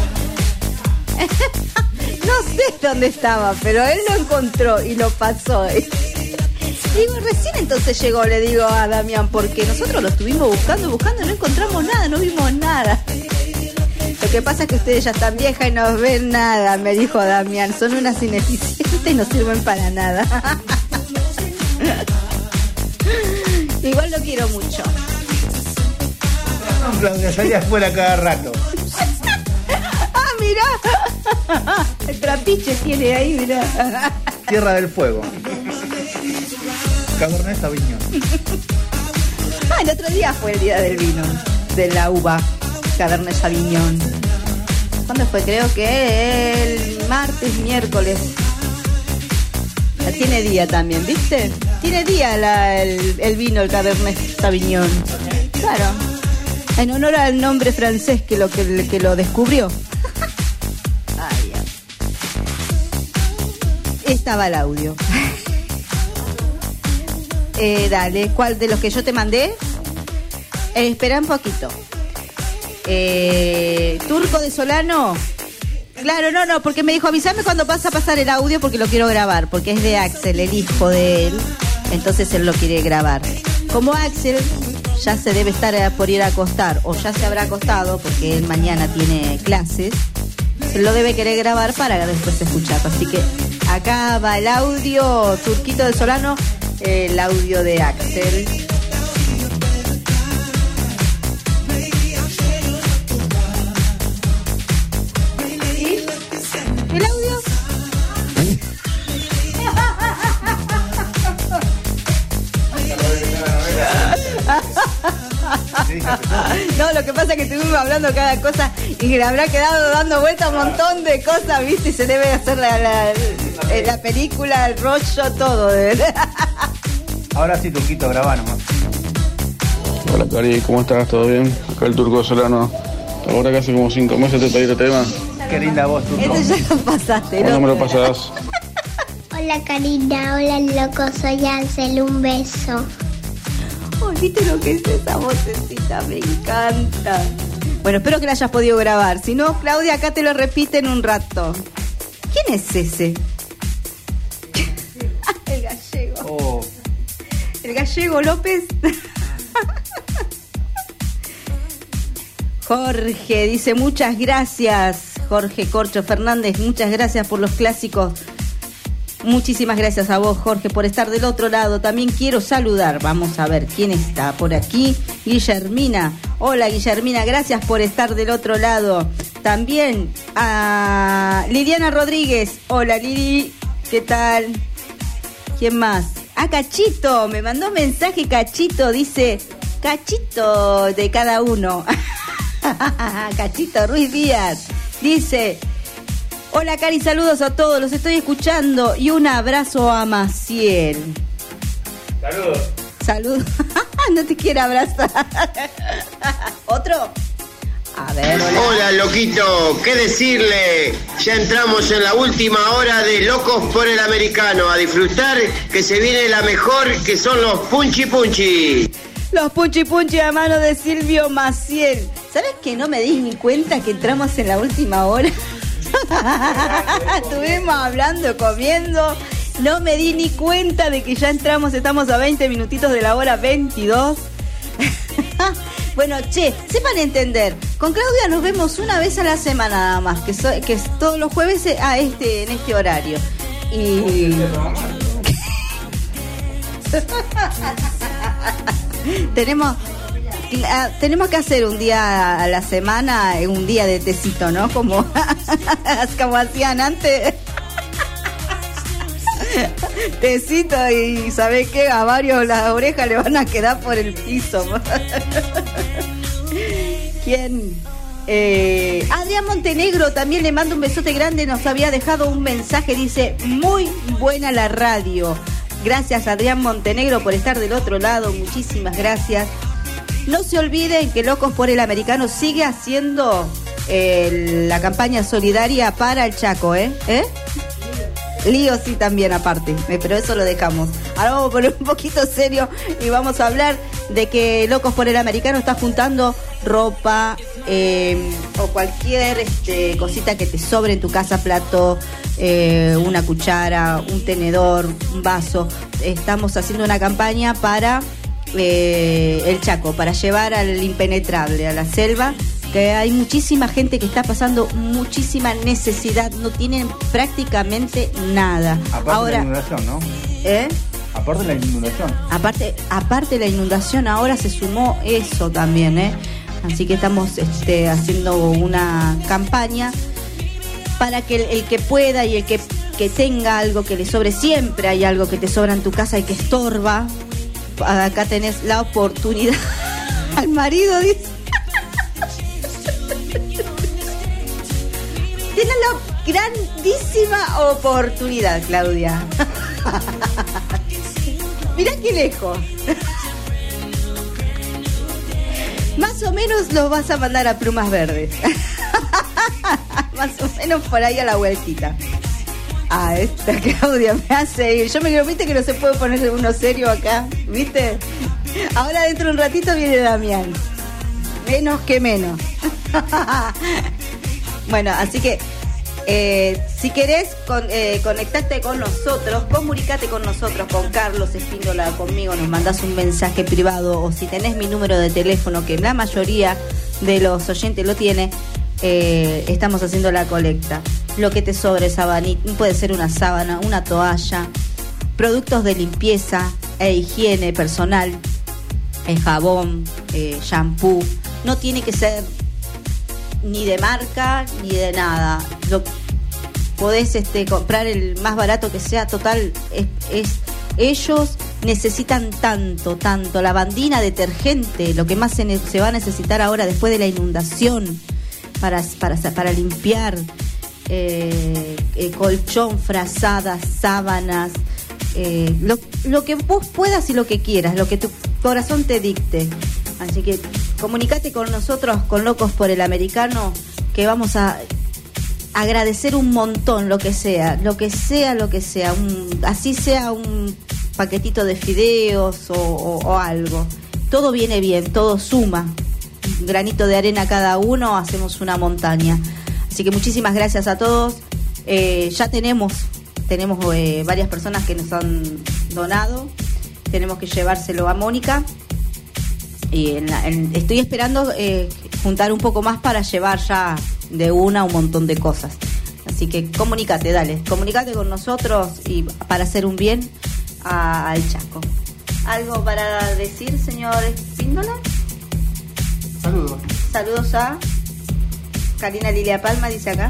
No sé dónde estaba, pero él lo encontró y lo pasó. Digo, recién entonces llegó, le digo a Damián, porque nosotros lo estuvimos buscando, buscando, no encontramos nada, no vimos nada. Lo que pasa es que ustedes ya están viejas y no ven nada, me dijo Damián. Son unas ineficientes y no sirven para nada. Igual lo quiero mucho. Claudia, salí afuera cada rato. Ah, mirá. El trapiche tiene ahí, mirá. Tierra del Fuego. Cabernet Sauvignon. Ah, el otro día fue el día del vino, de la uva, Cabernet Sauvignon. ¿Cuándo fue? Creo que el martes, miércoles. Ya tiene día también, ¿viste? Tiene día la, el, el vino, el Cabernet Sauvignon. Claro. En honor al nombre francés que lo, que, que lo descubrió. Ay, ay. Estaba el audio. Eh, dale, ¿cuál de los que yo te mandé? Eh, espera un poquito. Eh, Turco de Solano. Claro, no, no, porque me dijo, avísame cuando vas a pasar el audio porque lo quiero grabar, porque es de Axel, el hijo de él, entonces él lo quiere grabar. Como Axel ya se debe estar por ir a acostar, o ya se habrá acostado, porque él mañana tiene clases, se lo debe querer grabar para después escucharlo. Así que acá va el audio, Turquito de Solano, el audio de Axel. ¿El audio? No, lo que pasa es que estuvimos hablando cada cosa y le habrá quedado dando vuelta un montón de cosas, ¿viste? Y se debe hacer la, la, la película, el rollo, todo. Ahora sí, Turquito, grabá nomás. Hola Cari, ¿cómo estás? ¿Todo bien? Acá el Turco Solano. Ahora que hace como cinco meses te pedí el tema. Qué linda voz, Turco. Ese ya lo pasaste, ¿Cuándo me lo pasás? Hola Karina, hola loco, soy Ansel, un beso. Oh, ¿viste lo que es esa vocecita? Me encanta. Bueno, espero que la hayas podido grabar. Si no, Claudia, acá te lo repite en un rato. ¿Quién es ese? El gallego. Oh. El gallego López. Jorge dice muchas gracias. Jorge Corcho Fernández, muchas gracias por los clásicos. Muchísimas gracias a vos, Jorge, por estar del otro lado. También quiero saludar, vamos a ver quién está por aquí. Guillermina. Hola, Guillermina, gracias por estar del otro lado. También a Liliana Rodríguez. Hola, Lili, ¿qué tal? ¿Quién más? Ah, Cachito, me mandó un mensaje Cachito, dice, Cachito de cada uno. Cachito Ruiz Díaz, dice... Hola Cari, saludos a todos, los estoy escuchando y un abrazo a Maciel. Saludos. Saludos. No te quiero abrazar. ¿Otro? A ver, hola. Hola, loquito, ¿qué decirle? Ya entramos en la última hora de Locos por el Americano. A disfrutar, que se viene la mejor, que son los Punchi Punchi. Los Punchi Punchi a mano de Silvio Maciel. ¿Sabes que no me di ni cuenta que entramos en la última hora? Estuvimos hablando, comiendo. No me di ni cuenta de que ya entramos. Estamos a veinte minutitos de la hora veintidós. Bueno, che, sepan entender, con Claudia nos vemos una vez a la semana nada más, que, so, que es todos los jueves a este, en este horario. Y... tenemos... tenemos que hacer un día a la semana, un día de tecito, ¿no? Como, como hacían antes. Tecito y ¿sabés qué? A varios las orejas le van a quedar por el piso. ¿Quién? Eh, Adrián Montenegro también le mando un besote grande, nos había dejado un mensaje, dice, muy buena la radio. Gracias Adrián Montenegro por estar del otro lado, muchísimas gracias. No se olviden que Locos por el Americano sigue haciendo eh, la campaña solidaria para el Chaco, ¿eh? ¿Eh? Lío sí también aparte, eh, pero eso lo dejamos. Ahora vamos a poner un poquito serio y vamos a hablar de que Locos por el Americano está juntando ropa eh, o cualquier este, cosita que te sobre en tu casa, plato, eh, una cuchara, un tenedor, un vaso. Estamos haciendo una campaña para eh, el Chaco, para llevar al impenetrable, a la selva, que hay muchísima gente que está pasando muchísima necesidad, no tienen prácticamente nada. Aparte ahora, de la inundación, ¿no? ¿Eh? Aparte de la inundación. Aparte, aparte de la inundación, ahora se sumó eso también, ¿eh? Así que estamos este, haciendo una campaña para que el, el que pueda y el que, que tenga algo que le sobre, siempre hay algo que te sobra en tu casa y que estorba. Acá tenés la oportunidad. Al marido dice. Tienes la grandísima oportunidad, Claudia. Mirá qué lejos. Más o menos los vas a mandar a Plumas Verdes. Más o menos por ahí a la vueltita. Ah, esta Claudia me hace ir. Yo me creo, viste que no se puede poner uno serio acá, ¿viste? Ahora dentro de un ratito viene Damián. Menos que menos. Bueno, así que eh, si querés con, eh, conectarte con nosotros, comunicate con nosotros, con Carlos Espíndola, conmigo, nos mandás un mensaje privado, o si tenés mi número de teléfono, que la mayoría de los oyentes lo tiene, eh, estamos haciendo la colecta. Lo que te sobre, sabanita, puede ser una sábana, una toalla, productos de limpieza e higiene personal, el jabón, eh, shampoo, no tiene que ser ni de marca ni de nada. Lo podés este, comprar el más barato que sea, total, es, es ellos necesitan tanto, tanto lavandina, detergente, lo que más se, ne- se va a necesitar ahora después de la inundación para, para, para limpiar, eh, eh, colchón, frazadas, sábanas, eh, lo, lo que vos puedas y lo que quieras, lo que tu corazón te dicte. Así que comunicate con nosotros, con Locos por el Americano, que vamos a agradecer un montón, lo que sea, lo que sea, lo que sea, un, así sea un paquetito de fideos o, o, o algo. Todo viene bien, todo suma. Un granito de arena cada uno, hacemos una montaña. Así que muchísimas gracias a todos. Eh, ya tenemos, tenemos eh, varias personas que nos han donado. Tenemos que llevárselo a Mónica. Y en la, en, estoy esperando eh, juntar un poco más para llevar ya de una un montón de cosas. Así que comunícate, dale, comunícate con nosotros y para hacer un bien a, al Chaco. ¿Algo para decir, señor Espíndola? Saludos. Saludos a Karina Lilia Palma, dice acá.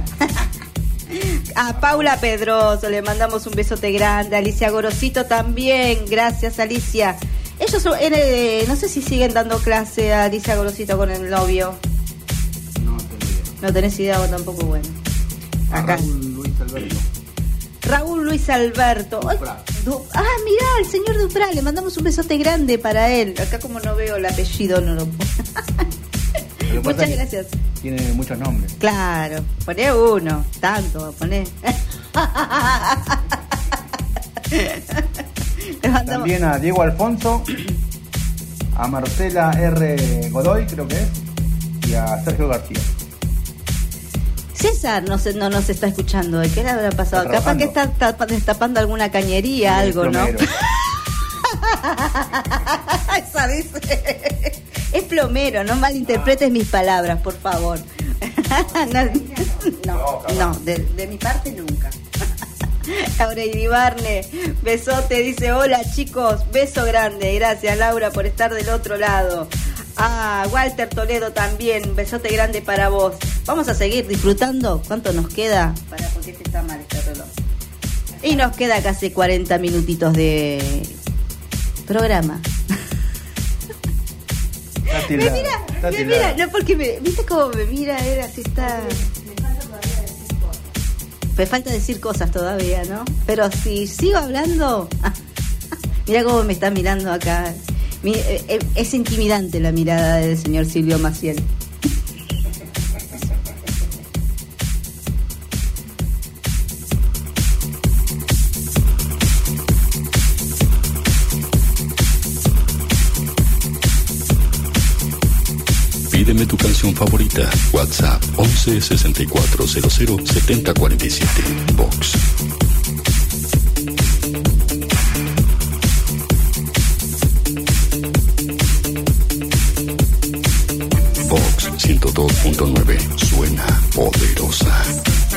A Paula Pedroso le mandamos un besote grande. Alicia Gorosito también, gracias Alicia. Ellos son, eh, no sé si siguen dando clase a Alicia Gorosito con el novio. No tengo idea. No tenés idea vos tampoco, bueno. Acá. Raúl Luis Alberto. Raúl Luis Alberto. Ay, Du- ah, mirá, el señor Dupra, le mandamos un besote grande para él. Acá como no veo el apellido, no lo Lo que pasa Muchas es que gracias. Tiene muchos nombres. Claro, poné uno, tanto, poné. También a Diego Alfonso, a Marcela R. Godoy, creo que es, y a Sergio García. César no, se, no nos está escuchando. ¿Qué le habrá pasado? Está Capaz que está tapa- destapando alguna cañería, Sí, algo, ¿no? plomero. Esa dice. Es plomero, no malinterpretes mis palabras, por favor. no, no, no de, de mi parte nunca. Laura Iribarne, besote, dice hola chicos, beso grande, gracias Laura por estar del otro lado. Ah, Walter Toledo también, besote grande para vos. Vamos a seguir disfrutando. ¿Cuánto nos queda? Para porque este está mal este reloj. Y nos queda casi cuarenta minutitos de programa. Me mira, me mira, no porque me, ¿viste cómo me mira? Era así está. Me falta decir cosas todavía, ¿no? Pero si sigo hablando, mira cómo me está mirando acá. Es intimidante la mirada del señor Silvio Maciel. Pídeme tu canción favorita. WhatsApp once sesenta y cuatro cero cero setenta cuarenta y siete. Box. Box ciento dos punto nueve. Suena poderosa.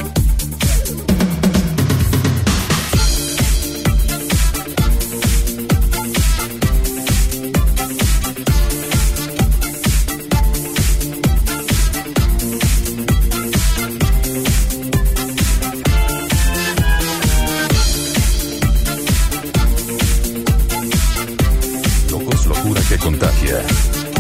Contagia.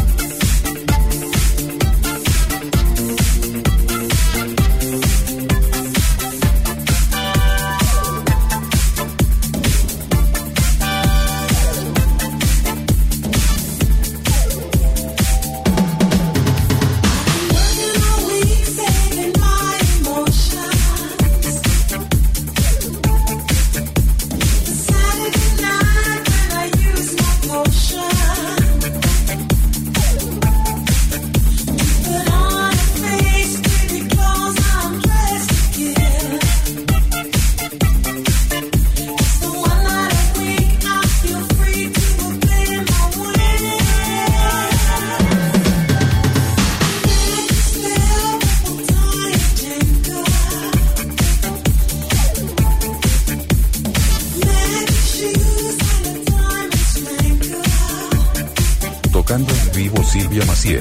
Tocando en vivo Silvia Maciel.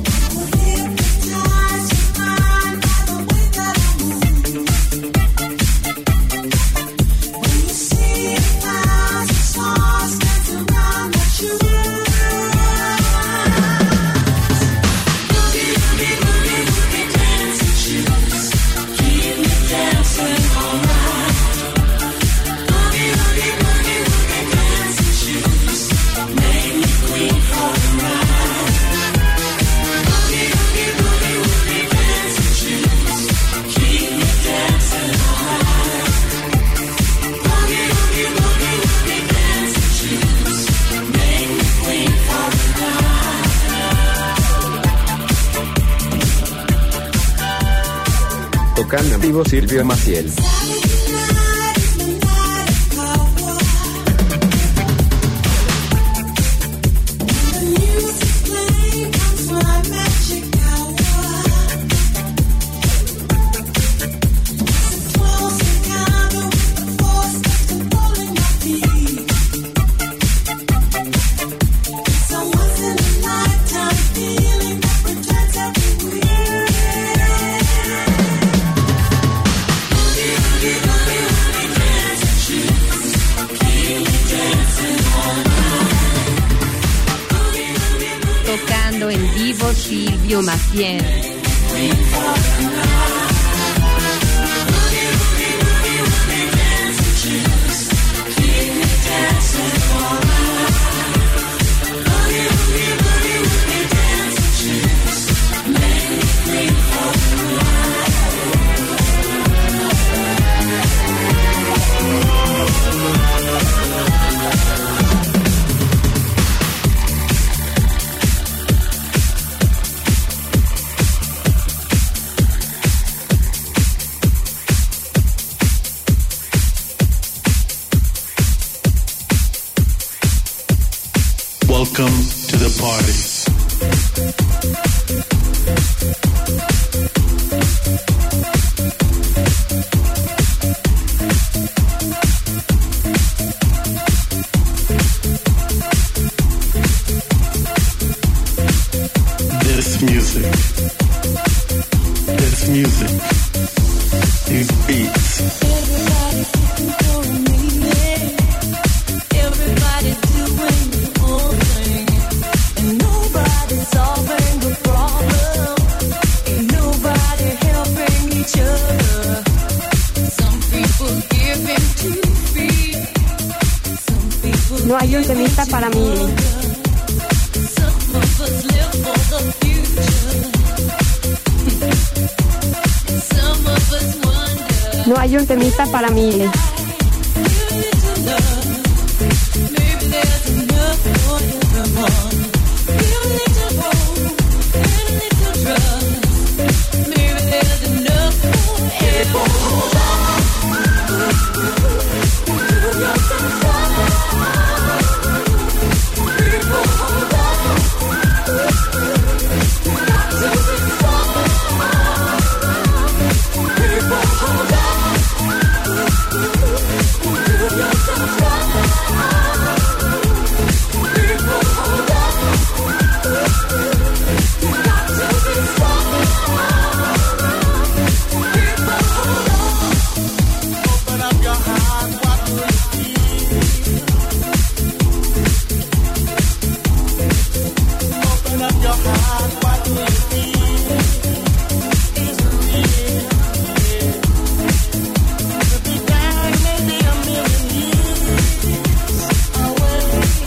Tocando en vivo Silvio Maciel. En vivo Silvio Maciel. Welcome to the party. This music, this music, these beats. Everybody doing their own thing, and nobody solving the problem. Ain't nobody helping each other. Some people giving to free. Some people No hay un temista para mí. Some of us live for the future. Some of us wonder. No hay un temista para mí. Maybe there's enough for everyone. You need to hold and a little trust. Maybe there's enough for everyone. Give yourself time. People hold on. Got to be strong. People hold on. Give yourself time. People hold on. Got to be strong. People hold on. Open up your heart, what do you feel? Open up your heart, what do you feel? It's real, yeah. Could be down maybe a million years away.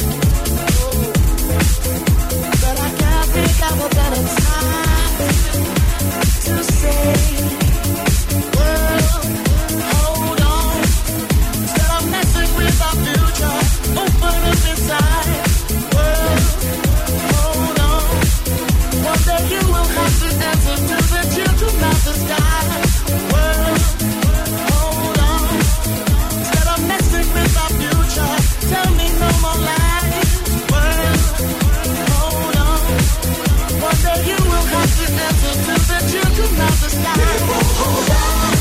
But I can't think of a better time to say, world, hold on. Instead of messing with our future, open up inside. World, hold on. One day you will have to answer to the children of the sky. World, hold on. Instead of messing with our future, tell me no more lies. World, hold on. One day you will have to answer to the children of the sky. People hold on.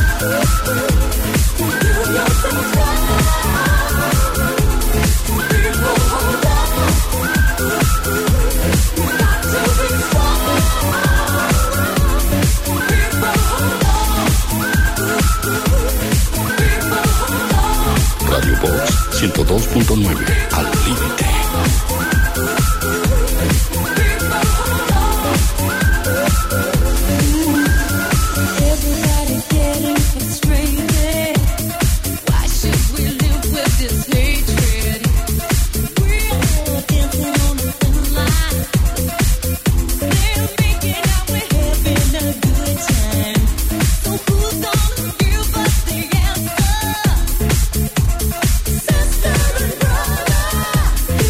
Give yourself time. People hold on. Got to be strong. People hold on. People hold on. Radio Box ciento dos punto nueve, al límite. Everybody getting frustrated. Why should we live with this hatred? We're all dancing on the thin line. They're making out we're having a good time. So who's gonna give us the answer? Sister and brother,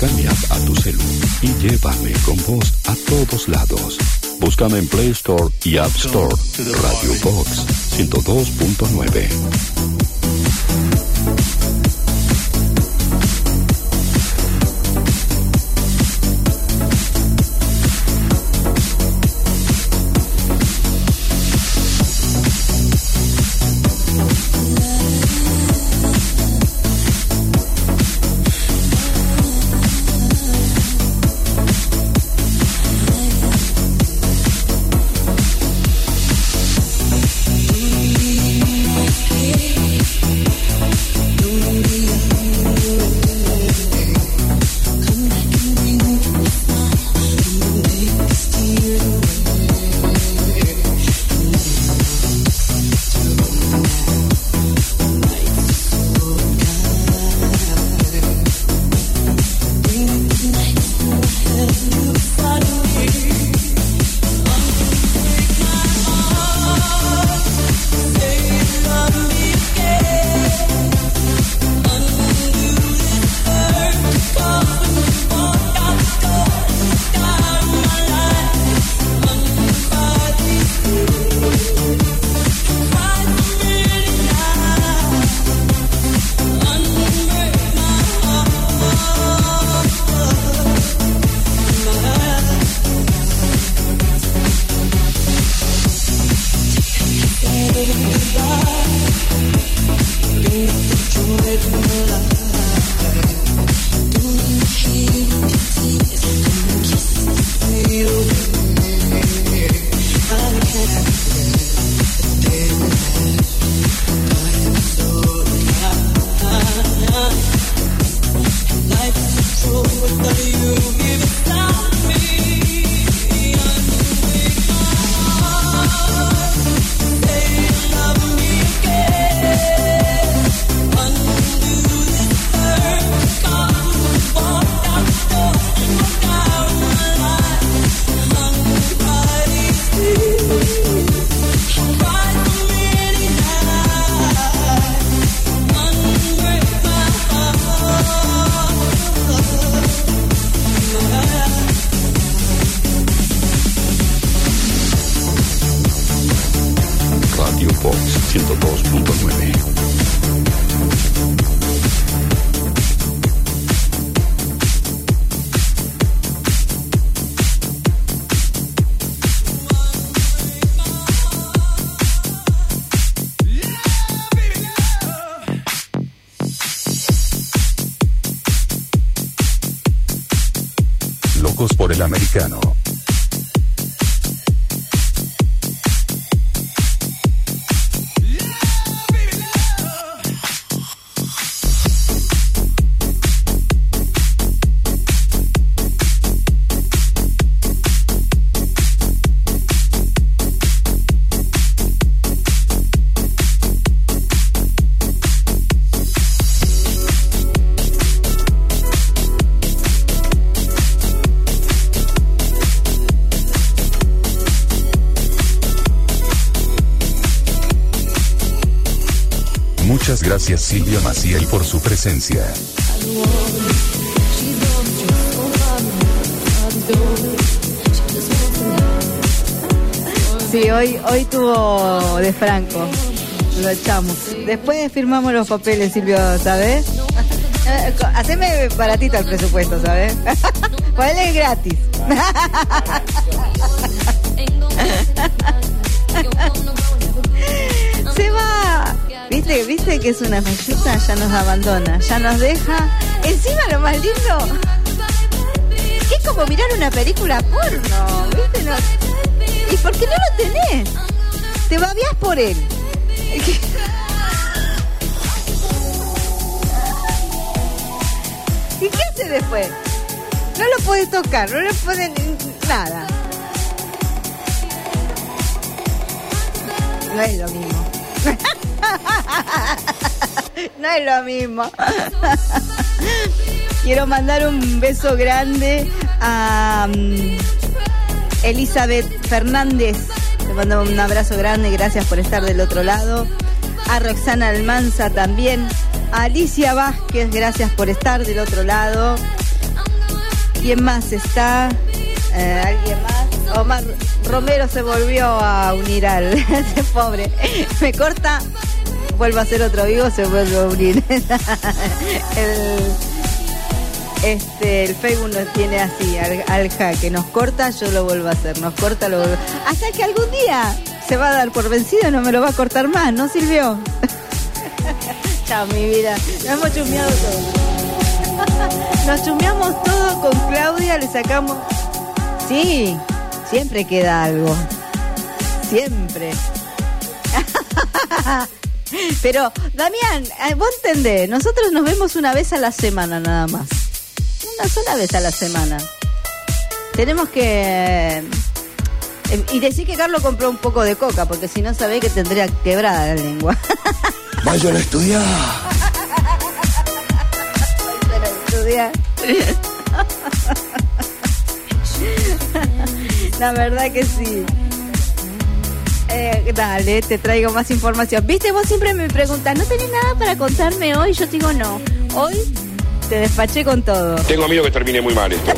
Descarga mi app a tu celu y llévame con vos a todos lados. Búscame en Play Store y App Store. Radio Box ciento dos punto nueve. ciento dos punto nueve. Locos por el americano. Muchas gracias Silvia Maciel por su presencia. Sí, hoy, hoy tuvo de Franco, lo echamos. Después firmamos los papeles, Silvio, ¿sabes? Haceme baratito el presupuesto, ¿sabes? Ponle gratis. Se va. ¿Viste, ¿Viste que es una mechita? Ya nos abandona, ya nos deja. Encima lo más lindo, que es como mirar una película porno, ¿viste? No. ¿Y por qué no lo tenés? Te babeás por él. ¿Y qué hace después? No lo podés tocar, no le podés nada. No es lo mismo. No es lo mismo. Quiero mandar un beso grande a um, Elizabeth Fernández. Te mando un abrazo grande, gracias por estar del otro lado. A Roxana Almanza también. A Alicia Vázquez, gracias por estar del otro lado. ¿Quién más está? Eh, ¿Alguien más? Omar Romero se volvió a unir al... Ese pobre. Me corta, vuelvo a hacer otro vivo, se vuelve a unir. el, este, el Facebook nos tiene así, al, al jaque. Nos corta, yo lo vuelvo a hacer. Nos corta, lo vuelvo... Hasta que algún día se va a dar por vencido, no me lo va a cortar más, ¿no, Silvio? Chao, mi vida. Nos hemos chusmeado todo. Nos chusmeamos todo con Claudia, le sacamos... Sí, siempre queda algo. Siempre. Pero, Damián, vos entendés, nosotros nos vemos una vez a la semana nada más. Una sola vez a la semana. Tenemos que... Y decir que Carlos compró un poco de coca, porque si no sabés que tendría quebrada la lengua. Vayan a estudiar. Vayan a estudiar. La verdad que sí. Eh, dale, te traigo más información. Viste, vos siempre me preguntas, ¿no tenés nada para contarme hoy? Yo te digo no. Hoy te despaché con todo. Tengo miedo que termine muy mal esto.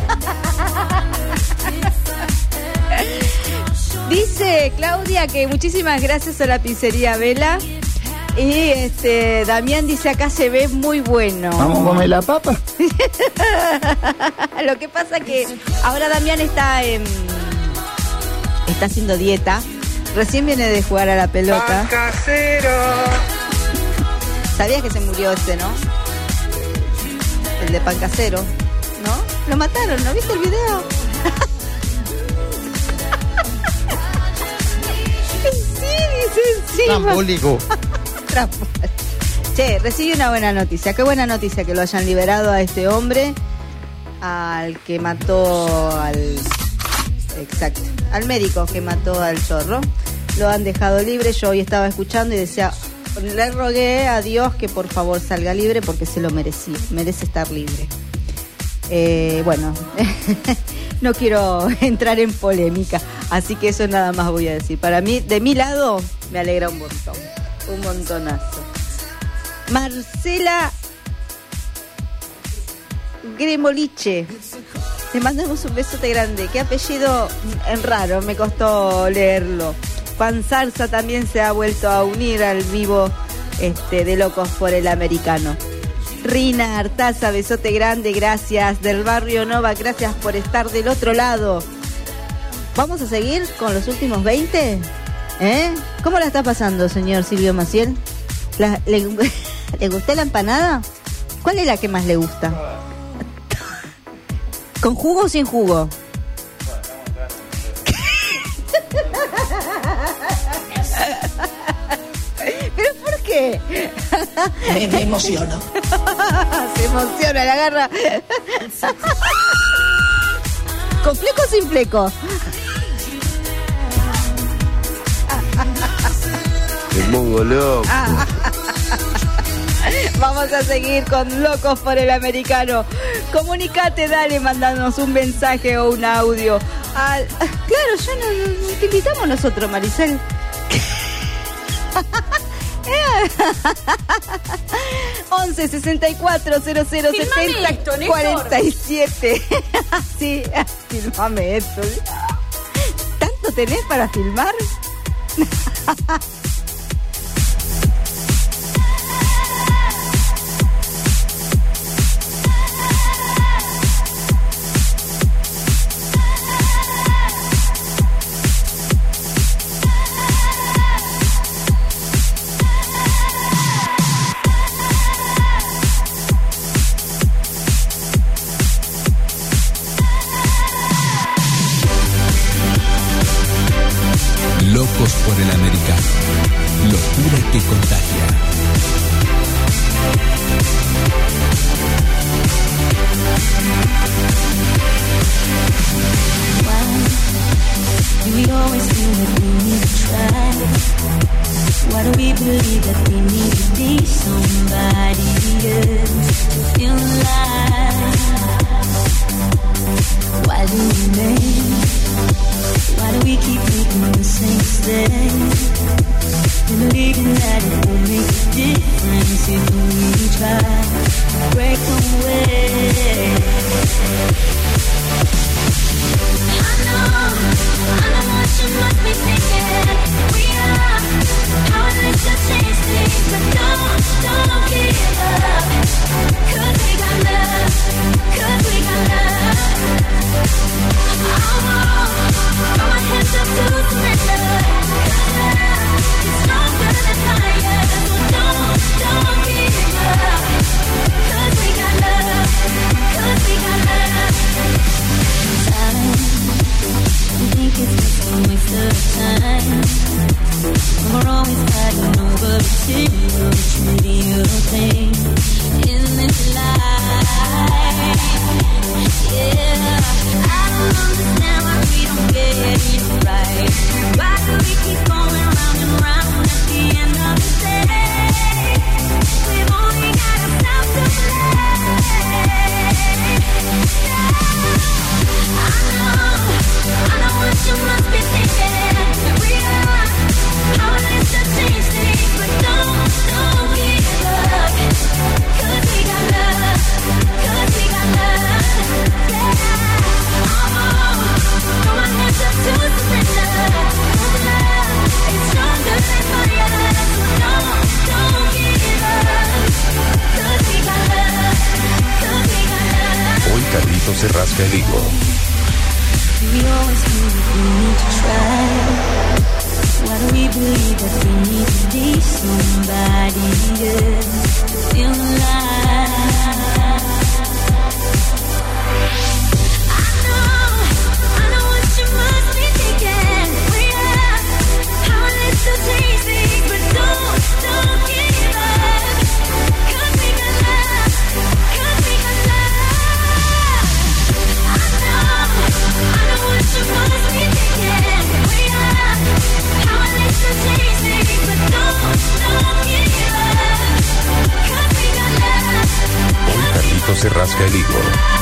Dice Claudia que muchísimas gracias a la pizzería Vela. Y este Damián dice, acá se ve muy bueno. ¿Vamos a comer la papa? Lo que pasa que ahora Damián está en, está haciendo dieta. Recién viene de jugar a la pelota. Pan casero. ¿Sabías que se murió este, no? El de pan casero, ¿no? Lo mataron, ¿no viste el video? Sí, encima. Trambólico. Che, recibí una buena noticia. Qué buena noticia que lo hayan liberado a este hombre, al que mató al... Exacto, al médico que mató al zorro. Lo han dejado libre. Yo hoy estaba escuchando y decía, le rogué a Dios que por favor salga libre porque se lo merecía, merece estar libre. Eh, bueno, no quiero entrar en polémica, así que eso nada más voy a decir. Para mí, de mi lado, me alegra un montón, un montonazo. Marcela Gremoliche, te mandamos un besote grande. Qué apellido en raro, me costó leerlo. Juan Zarza también se ha vuelto a unir al vivo este, de Locos por el Americano. Rina Artaza, besote grande, gracias. Del barrio Nova, gracias por estar del otro lado. ¿Vamos a seguir con los últimos veinte? ¿Eh? ¿Cómo la está pasando, señor Silvio Maciel? La, le, ¿Le gustó la empanada? ¿Cuál es la que más le gusta? ¿Con jugo o sin jugo? ¿Pero por qué? Me, me emociono. Se emociona, la agarra. ¿Con fleco o sin fleco? Me pongo loco. Vamos a seguir con Locos por el Americano. Comunicate, dale, mandanos un mensaje o un audio. Al... Claro, ya no, no, te invitamos nosotros, Maricel. once sesenta y cuatro cero cero setenta cuarenta y siete. Sí, filmame esto. ¿Tanto tenés para filmar? Locos por el Americano. Se rasca el higo. We always feel that we need to try. Why do we believe that we need to be somebody else to feel alive? I know, I know what you must be thinking. We are powerless to change things, but don't, don't give up. 'Cause we got love, 'cause we got love. You must be thinking we are powerless to change things, but don't, don't give up, 'cause we got love. Hoy Carlitos se rasca el higo.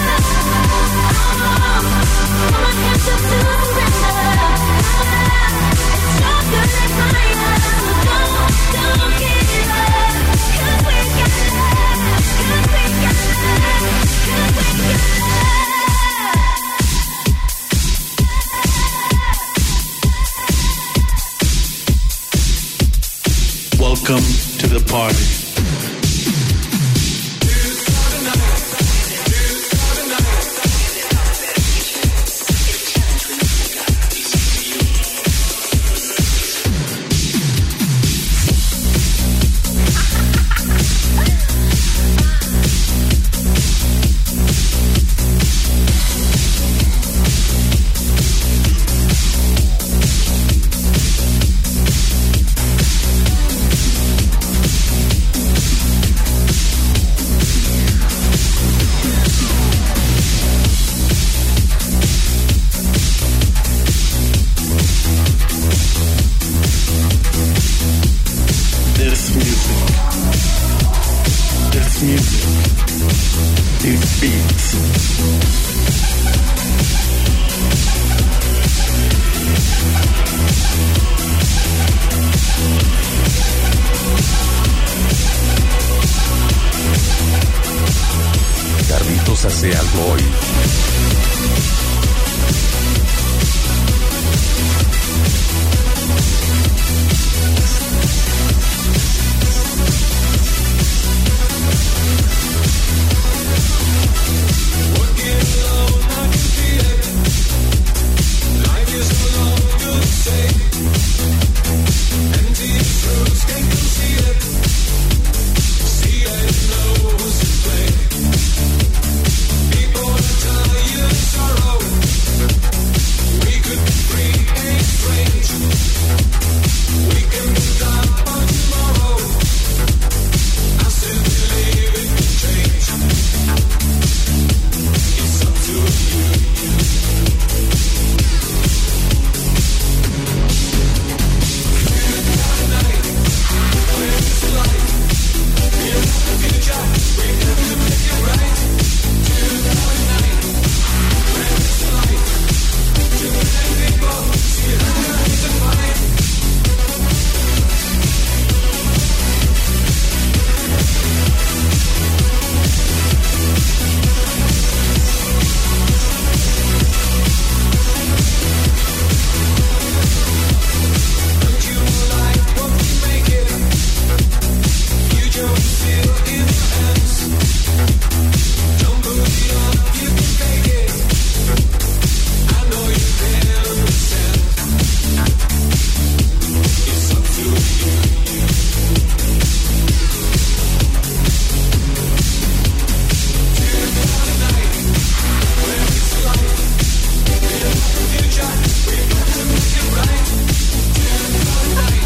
Welcome to the party. Carlitos hace algo hoy.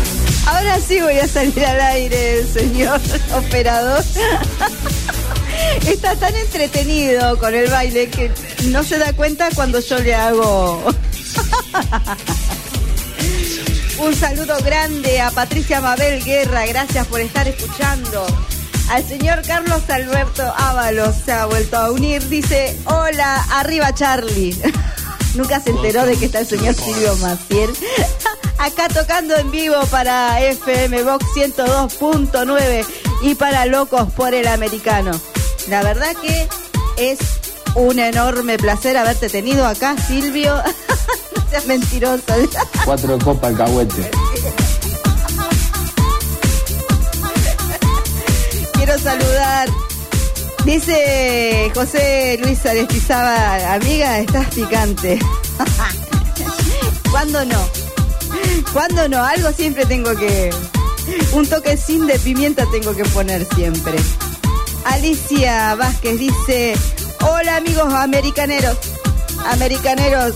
Sí, voy a salir al aire, señor operador. Está tan entretenido con el baile que no se da cuenta cuando yo le hago. Un saludo grande a Patricia Mabel Guerra, gracias por estar escuchando. Al señor Carlos Alberto Ábalos se ha vuelto a unir, dice, hola, arriba Charlie. Nunca se enteró de que está el señor Silvio Maciel. Acá tocando en vivo para F M Vox ciento dos punto nueve y para Locos por el Americano. La verdad que es un enorme placer haberte tenido acá, Silvio. No seas mentiroso. Cuatro copas alcahuete. Quiero saludar. Dice José Luis Arestizábal, amiga, estás picante. ¿Cuándo no? ¿Cuándo no? Algo siempre tengo que... Un toquecín de pimienta tengo que poner siempre. Alicia Vázquez dice, hola amigos americaneros. Americaneros.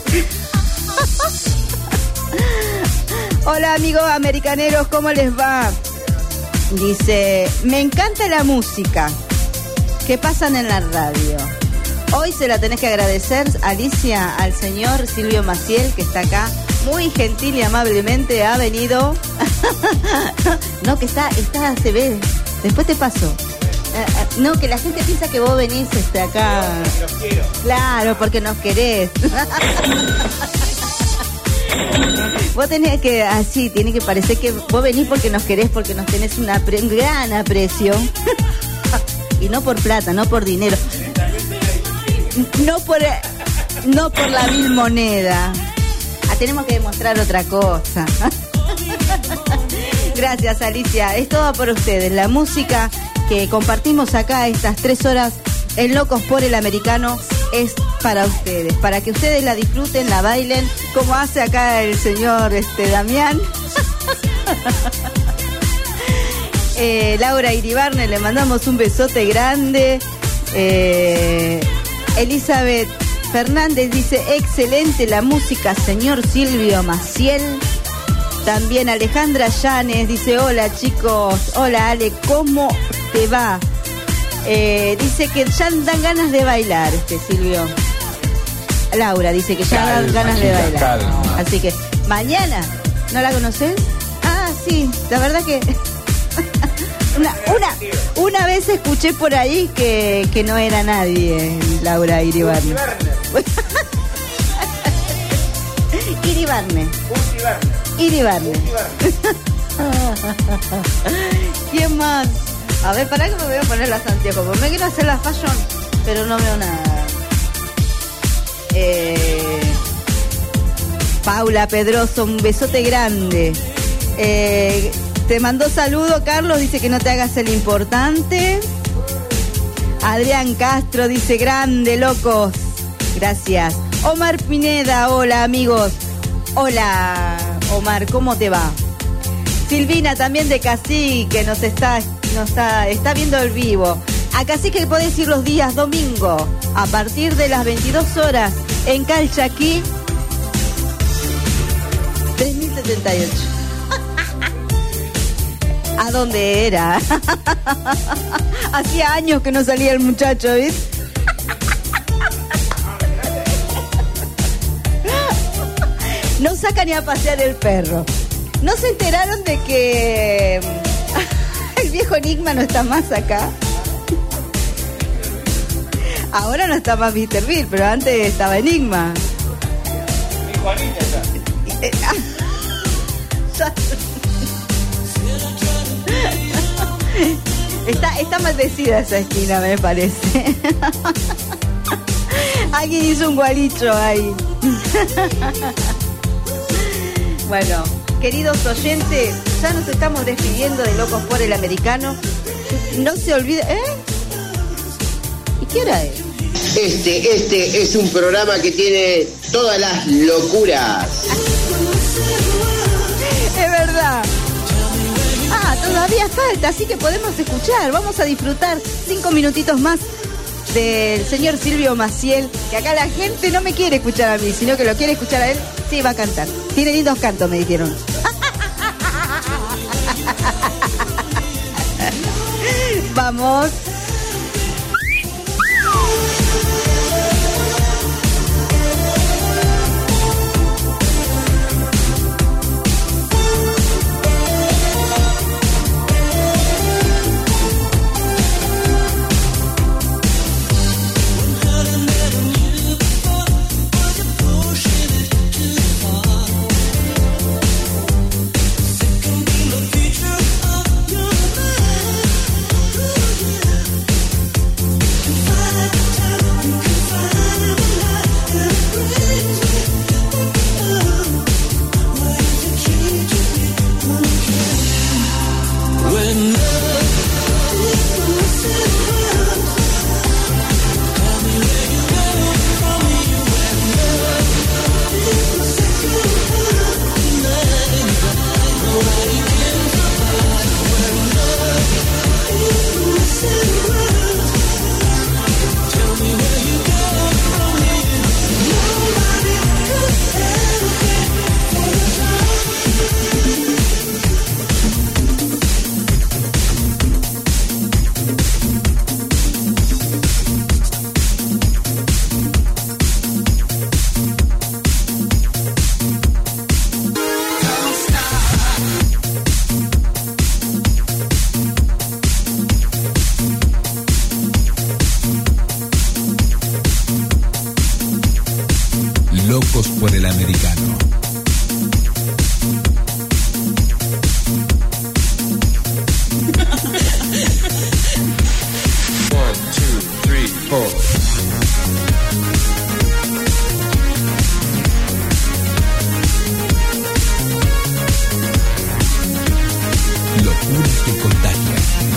Hola amigos americaneros, ¿cómo les va? Dice, me encanta la música que pasan en la radio. Hoy se la tenés que agradecer, Alicia, al señor Silvio Maciel, que está acá, muy gentil y amablemente ha venido. No, que está, está, se ve, después te paso. Uh, uh, no, que la gente piensa que vos venís este, acá. No, los quiero. Claro, porque nos querés. Vos tenés que, así, ah, tiene que parecer que vos venís porque nos querés, porque nos tenés una pre- un gran aprecio. Y no por plata, no por dinero. No por, no por la vil moneda. Ah, tenemos que demostrar otra cosa. Gracias, Alicia. Es todo por ustedes. La música que compartimos acá estas tres horas en Locos por el Americano es para ustedes, para que ustedes la disfruten, la bailen, como hace acá el señor este Damián. eh, Laura Iribarne, le mandamos un besote grande. eh, Elizabeth Fernández dice, excelente la música, señor Silvio Maciel. También Alejandra Llanes dice, hola chicos, hola Ale, ¿cómo te va? Eh, dice que ya dan ganas de bailar, este Silvio. Laura dice que ya calma, dan ganas chica, de bailar. Calma. Así que mañana, ¿no la conoces? Ah, sí, la verdad que una, una, una vez escuché por ahí que, que no era nadie, Laura Iribarne. Iribarne. Iribarne. ¿Quién más? A ver, pará que me voy a poner las anteojos, porque me quiero hacer la fashion, pero no veo nada. Eh, Paula Pedroso, un besote grande. Eh, te mandó saludo, Carlos, dice que no te hagas el importante. Adrián Castro dice, grande, locos. Gracias. Omar Pineda, hola amigos. Hola, Omar, ¿cómo te va? Silvina también de Cacique nos está, nos está, está viendo el vivo. A Cacique podés ir los días domingo a partir de las veintidós horas en Calchaquí tres mil setenta y ocho. ¿A dónde era? Hacía años que no salía el muchacho, ¿ves? No saca ni a pasear el perro. ¿No se enteraron de que el viejo Enigma no está más acá? Ahora no está más míster Bill, pero antes estaba Enigma. Mi Juanita está. Está, está maldecida esa esquina, me parece. Alguien hizo un gualicho ahí. Bueno, queridos oyentes, ya nos estamos despidiendo de Locos por el Americano. No se olviden... ¿Eh? ¿Y qué hora es? Este, este es un programa que tiene todas las locuras. Es verdad. Ah, todavía falta, así que podemos escuchar. Vamos a disfrutar cinco minutitos más del señor Silvio Maciel, que acá la gente no me quiere escuchar a mí, sino que lo quiere escuchar a él. Sí, va a cantar. Tiene lindos cantos, me dijeron. Vamos. Locos por el Americano. One, two, three, four. Locura que contagia.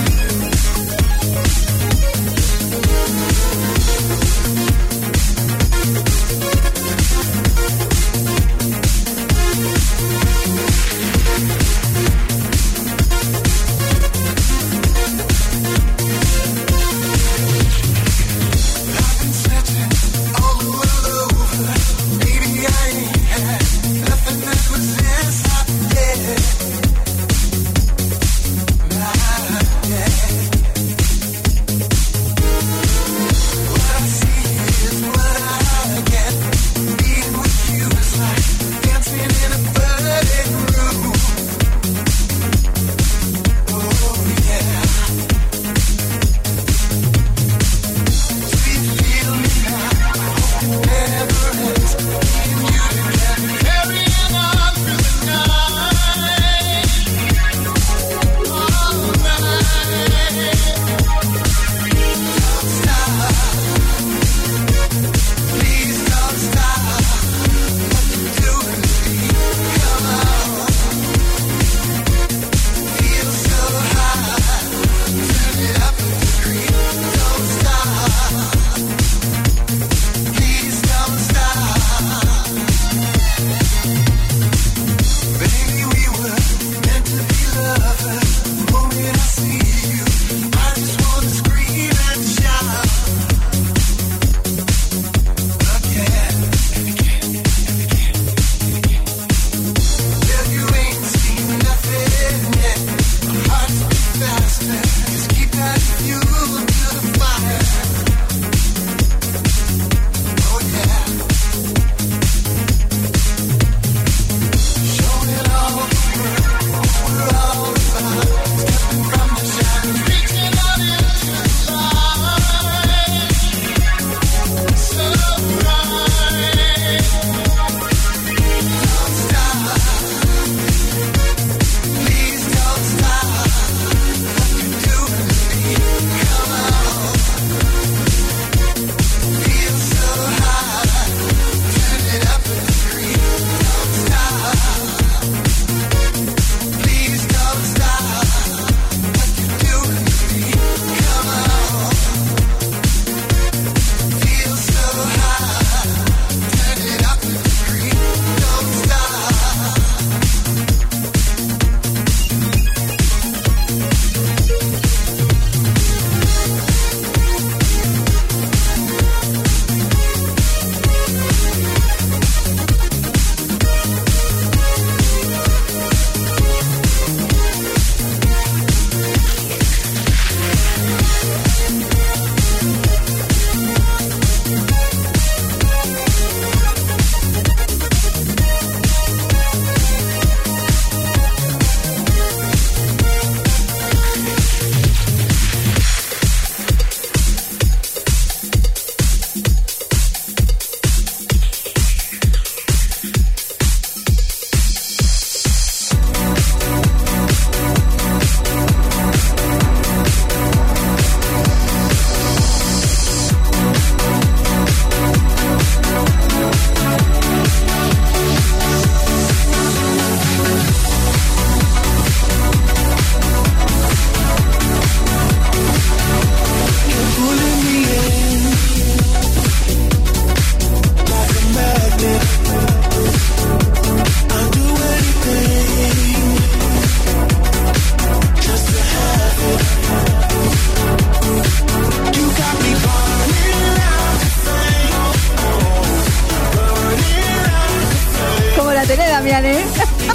Damián, ¿eh?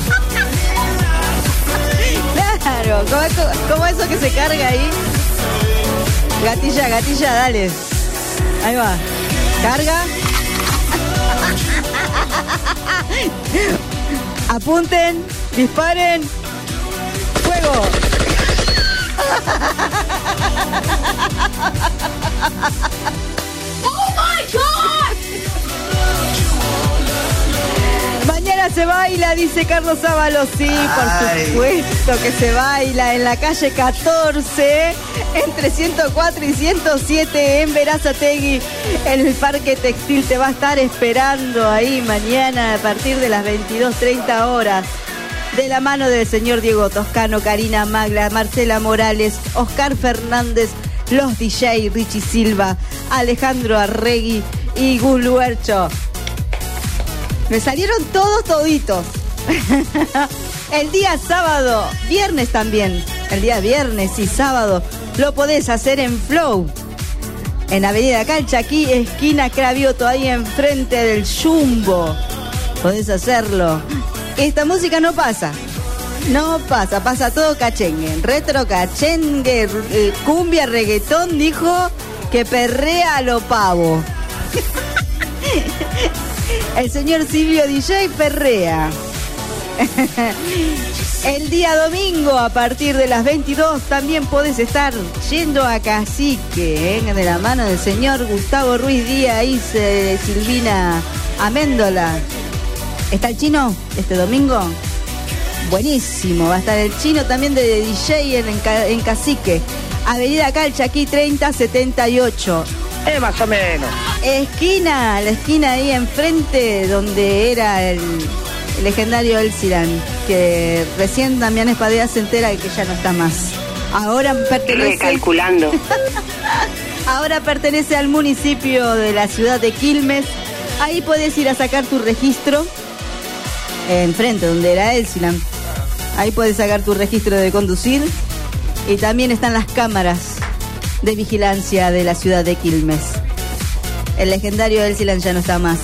Claro, como eso, como eso que se carga ahí. Gatilla, gatilla, dale. Ahí va. Carga. Apunten, disparen. ¡Fuego! Oh my God! día se baila, dice Carlos Ábalos. Sí, Ay. por supuesto que se baila en la calle catorce, entre ciento cuatro y ciento siete en Berazategui. El Parque Textil te va a estar esperando ahí mañana a partir de las veintidós treinta horas. De la mano del señor Diego Toscano, Karina Magla, Marcela Morales, Oscar Fernández, los D J, Richie Silva, Alejandro Arregui y Gus Luercho. Me salieron todos toditos. El día sábado, viernes también, el día viernes y sábado, lo podés hacer en Flow. En Avenida Calchaquí, esquina Cravioto, ahí enfrente del Jumbo. Podés hacerlo. Esta música no pasa. No pasa, pasa todo cachengue. Retro cachengue, eh, cumbia, reggaetón, dijo que perrea a lo pavo. El señor Silvio D J perrea. El día domingo a partir de las veintidós también podés estar yendo a Cacique, ¿eh? De la mano del señor Gustavo Ruiz Díaz y eh, Silvina Améndola. ¿Está el chino este domingo? Buenísimo, va a estar el chino también de D J en, en, en Cacique. Avenida Calchaquí treinta setenta y ocho. Eh, más o menos. Esquina, la esquina ahí enfrente donde era el, el legendario El Cirán, que recién Damián Espadea se entera de que ya no está más. Ahora pertenece... Recalculando. Ahora pertenece al municipio de la ciudad de Quilmes. Ahí puedes ir a sacar tu registro. Enfrente donde era El Cirán. Ahí puedes sacar tu registro de conducir. Y también están las cámaras de vigilancia de la ciudad de Quilmes. El legendario El Cirán ya no está más.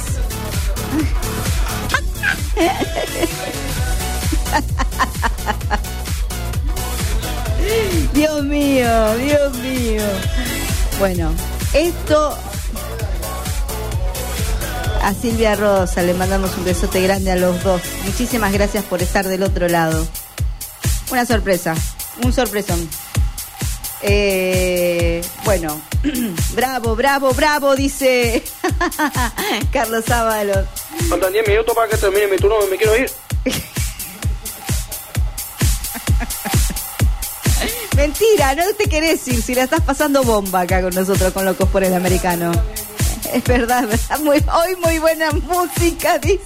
Dios mío, Dios mío. Bueno, esto... A Silvia Rosa le mandamos un besote grande a los dos. Muchísimas gracias por estar del otro lado. Una sorpresa, un sorpresón. Eh, bueno, bravo, bravo, bravo, dice Carlos Ábalos. Faltan diez minutos para que termine mi turno, me quiero ir. Mentira, no te querés ir si la estás pasando bomba acá con nosotros, con Locos por el Americano. Es verdad, ¿verdad? Muy, hoy muy buena música, dice.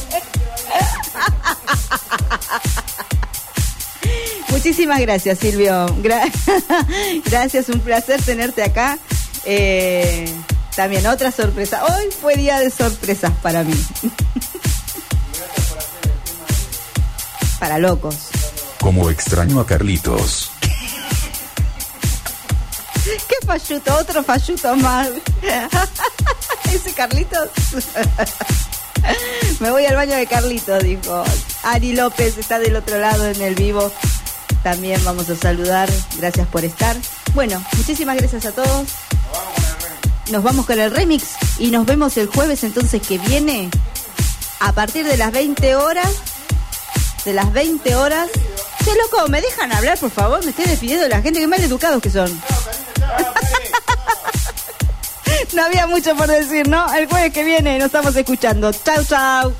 Muchísimas gracias, Silvio. Gra- gracias, un placer tenerte acá. Eh, también otra sorpresa. Hoy fue día de sorpresas para mí. Para locos. Como extraño a Carlitos. ¿Qué falluto? Otro falluto más. Ese Carlitos. Me voy al baño de Carlitos, dijo. Ari López está del otro lado en el vivo. También vamos a saludar. Gracias por estar. Bueno, muchísimas gracias a todos. Nos vamos con el remix y nos vemos el jueves entonces que viene a partir de las veinte horas. De las veinte horas. Che, loco, ¿me dejan hablar, por favor? Me estoy despidiendo de la gente, que mal educados que son. No había mucho por decir, ¿no? El jueves que viene nos estamos escuchando. Chau, chau.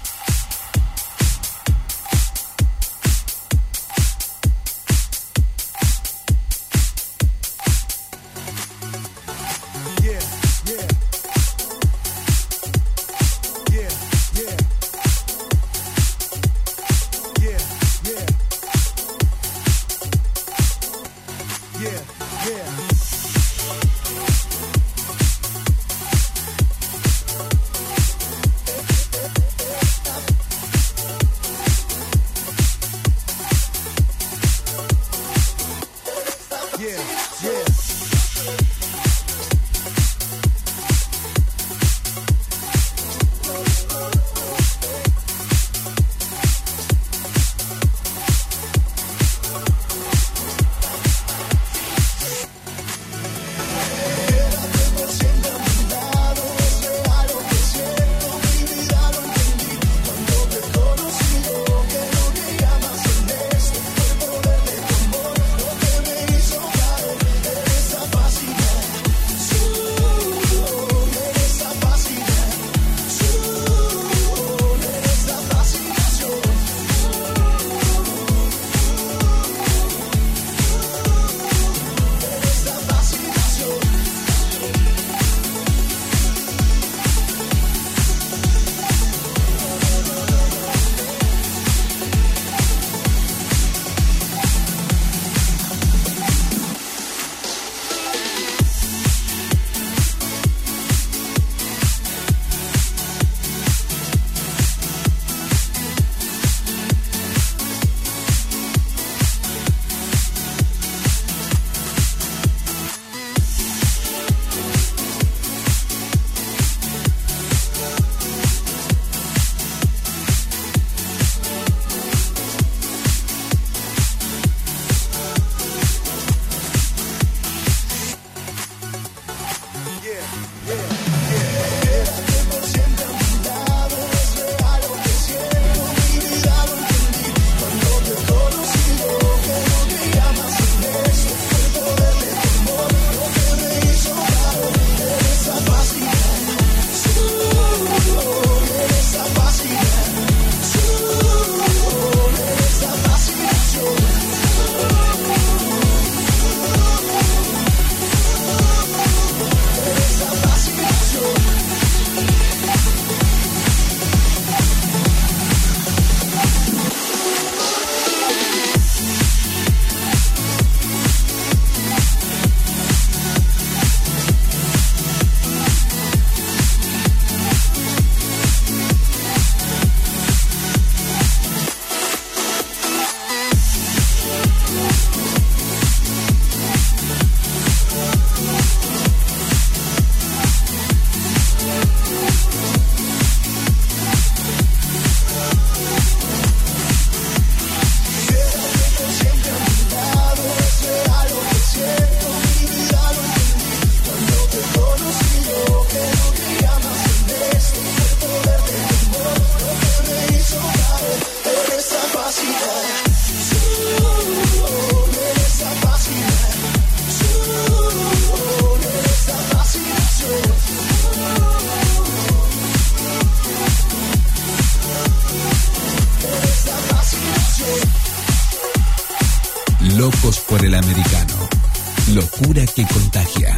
por el americano. Locura que contagia.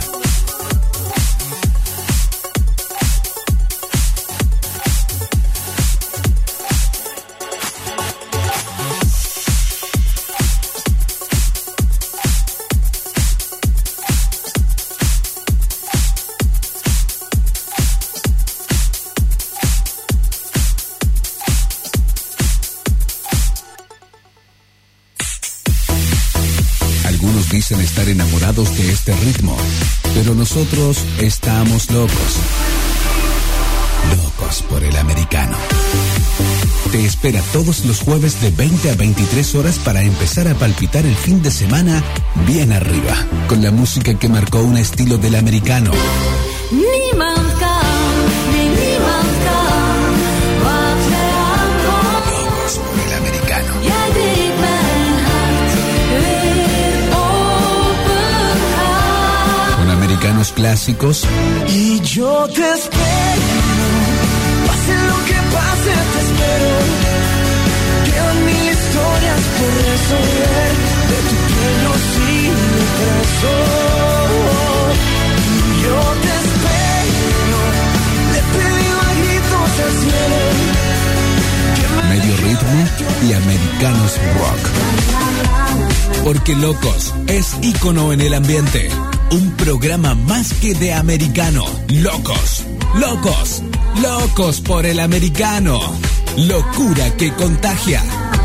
Dicen estar enamorados de este ritmo, pero nosotros estamos locos. Locos por el americano. Te espera todos los jueves de veinte a veintitrés horas para empezar a palpitar el fin de semana bien arriba, con la música que marcó un estilo del americano. Niemand kan, nee, niemand kan wat jij aankomt. Locos por el americano. Jij deed mijn hart weer open gaan. Con americanos clásicos Y yo te espero, pase lo que pase, te espero. Quedan mil historias por resolver, de tu pelo sin preso. Y yo te espero, le pedí a gritos al cielo. medio ritmo y americanos rock. Porque Locos es ícono en el ambiente. Un programa más que de americano. Locos, locos, locos por el americano. Locura que contagia.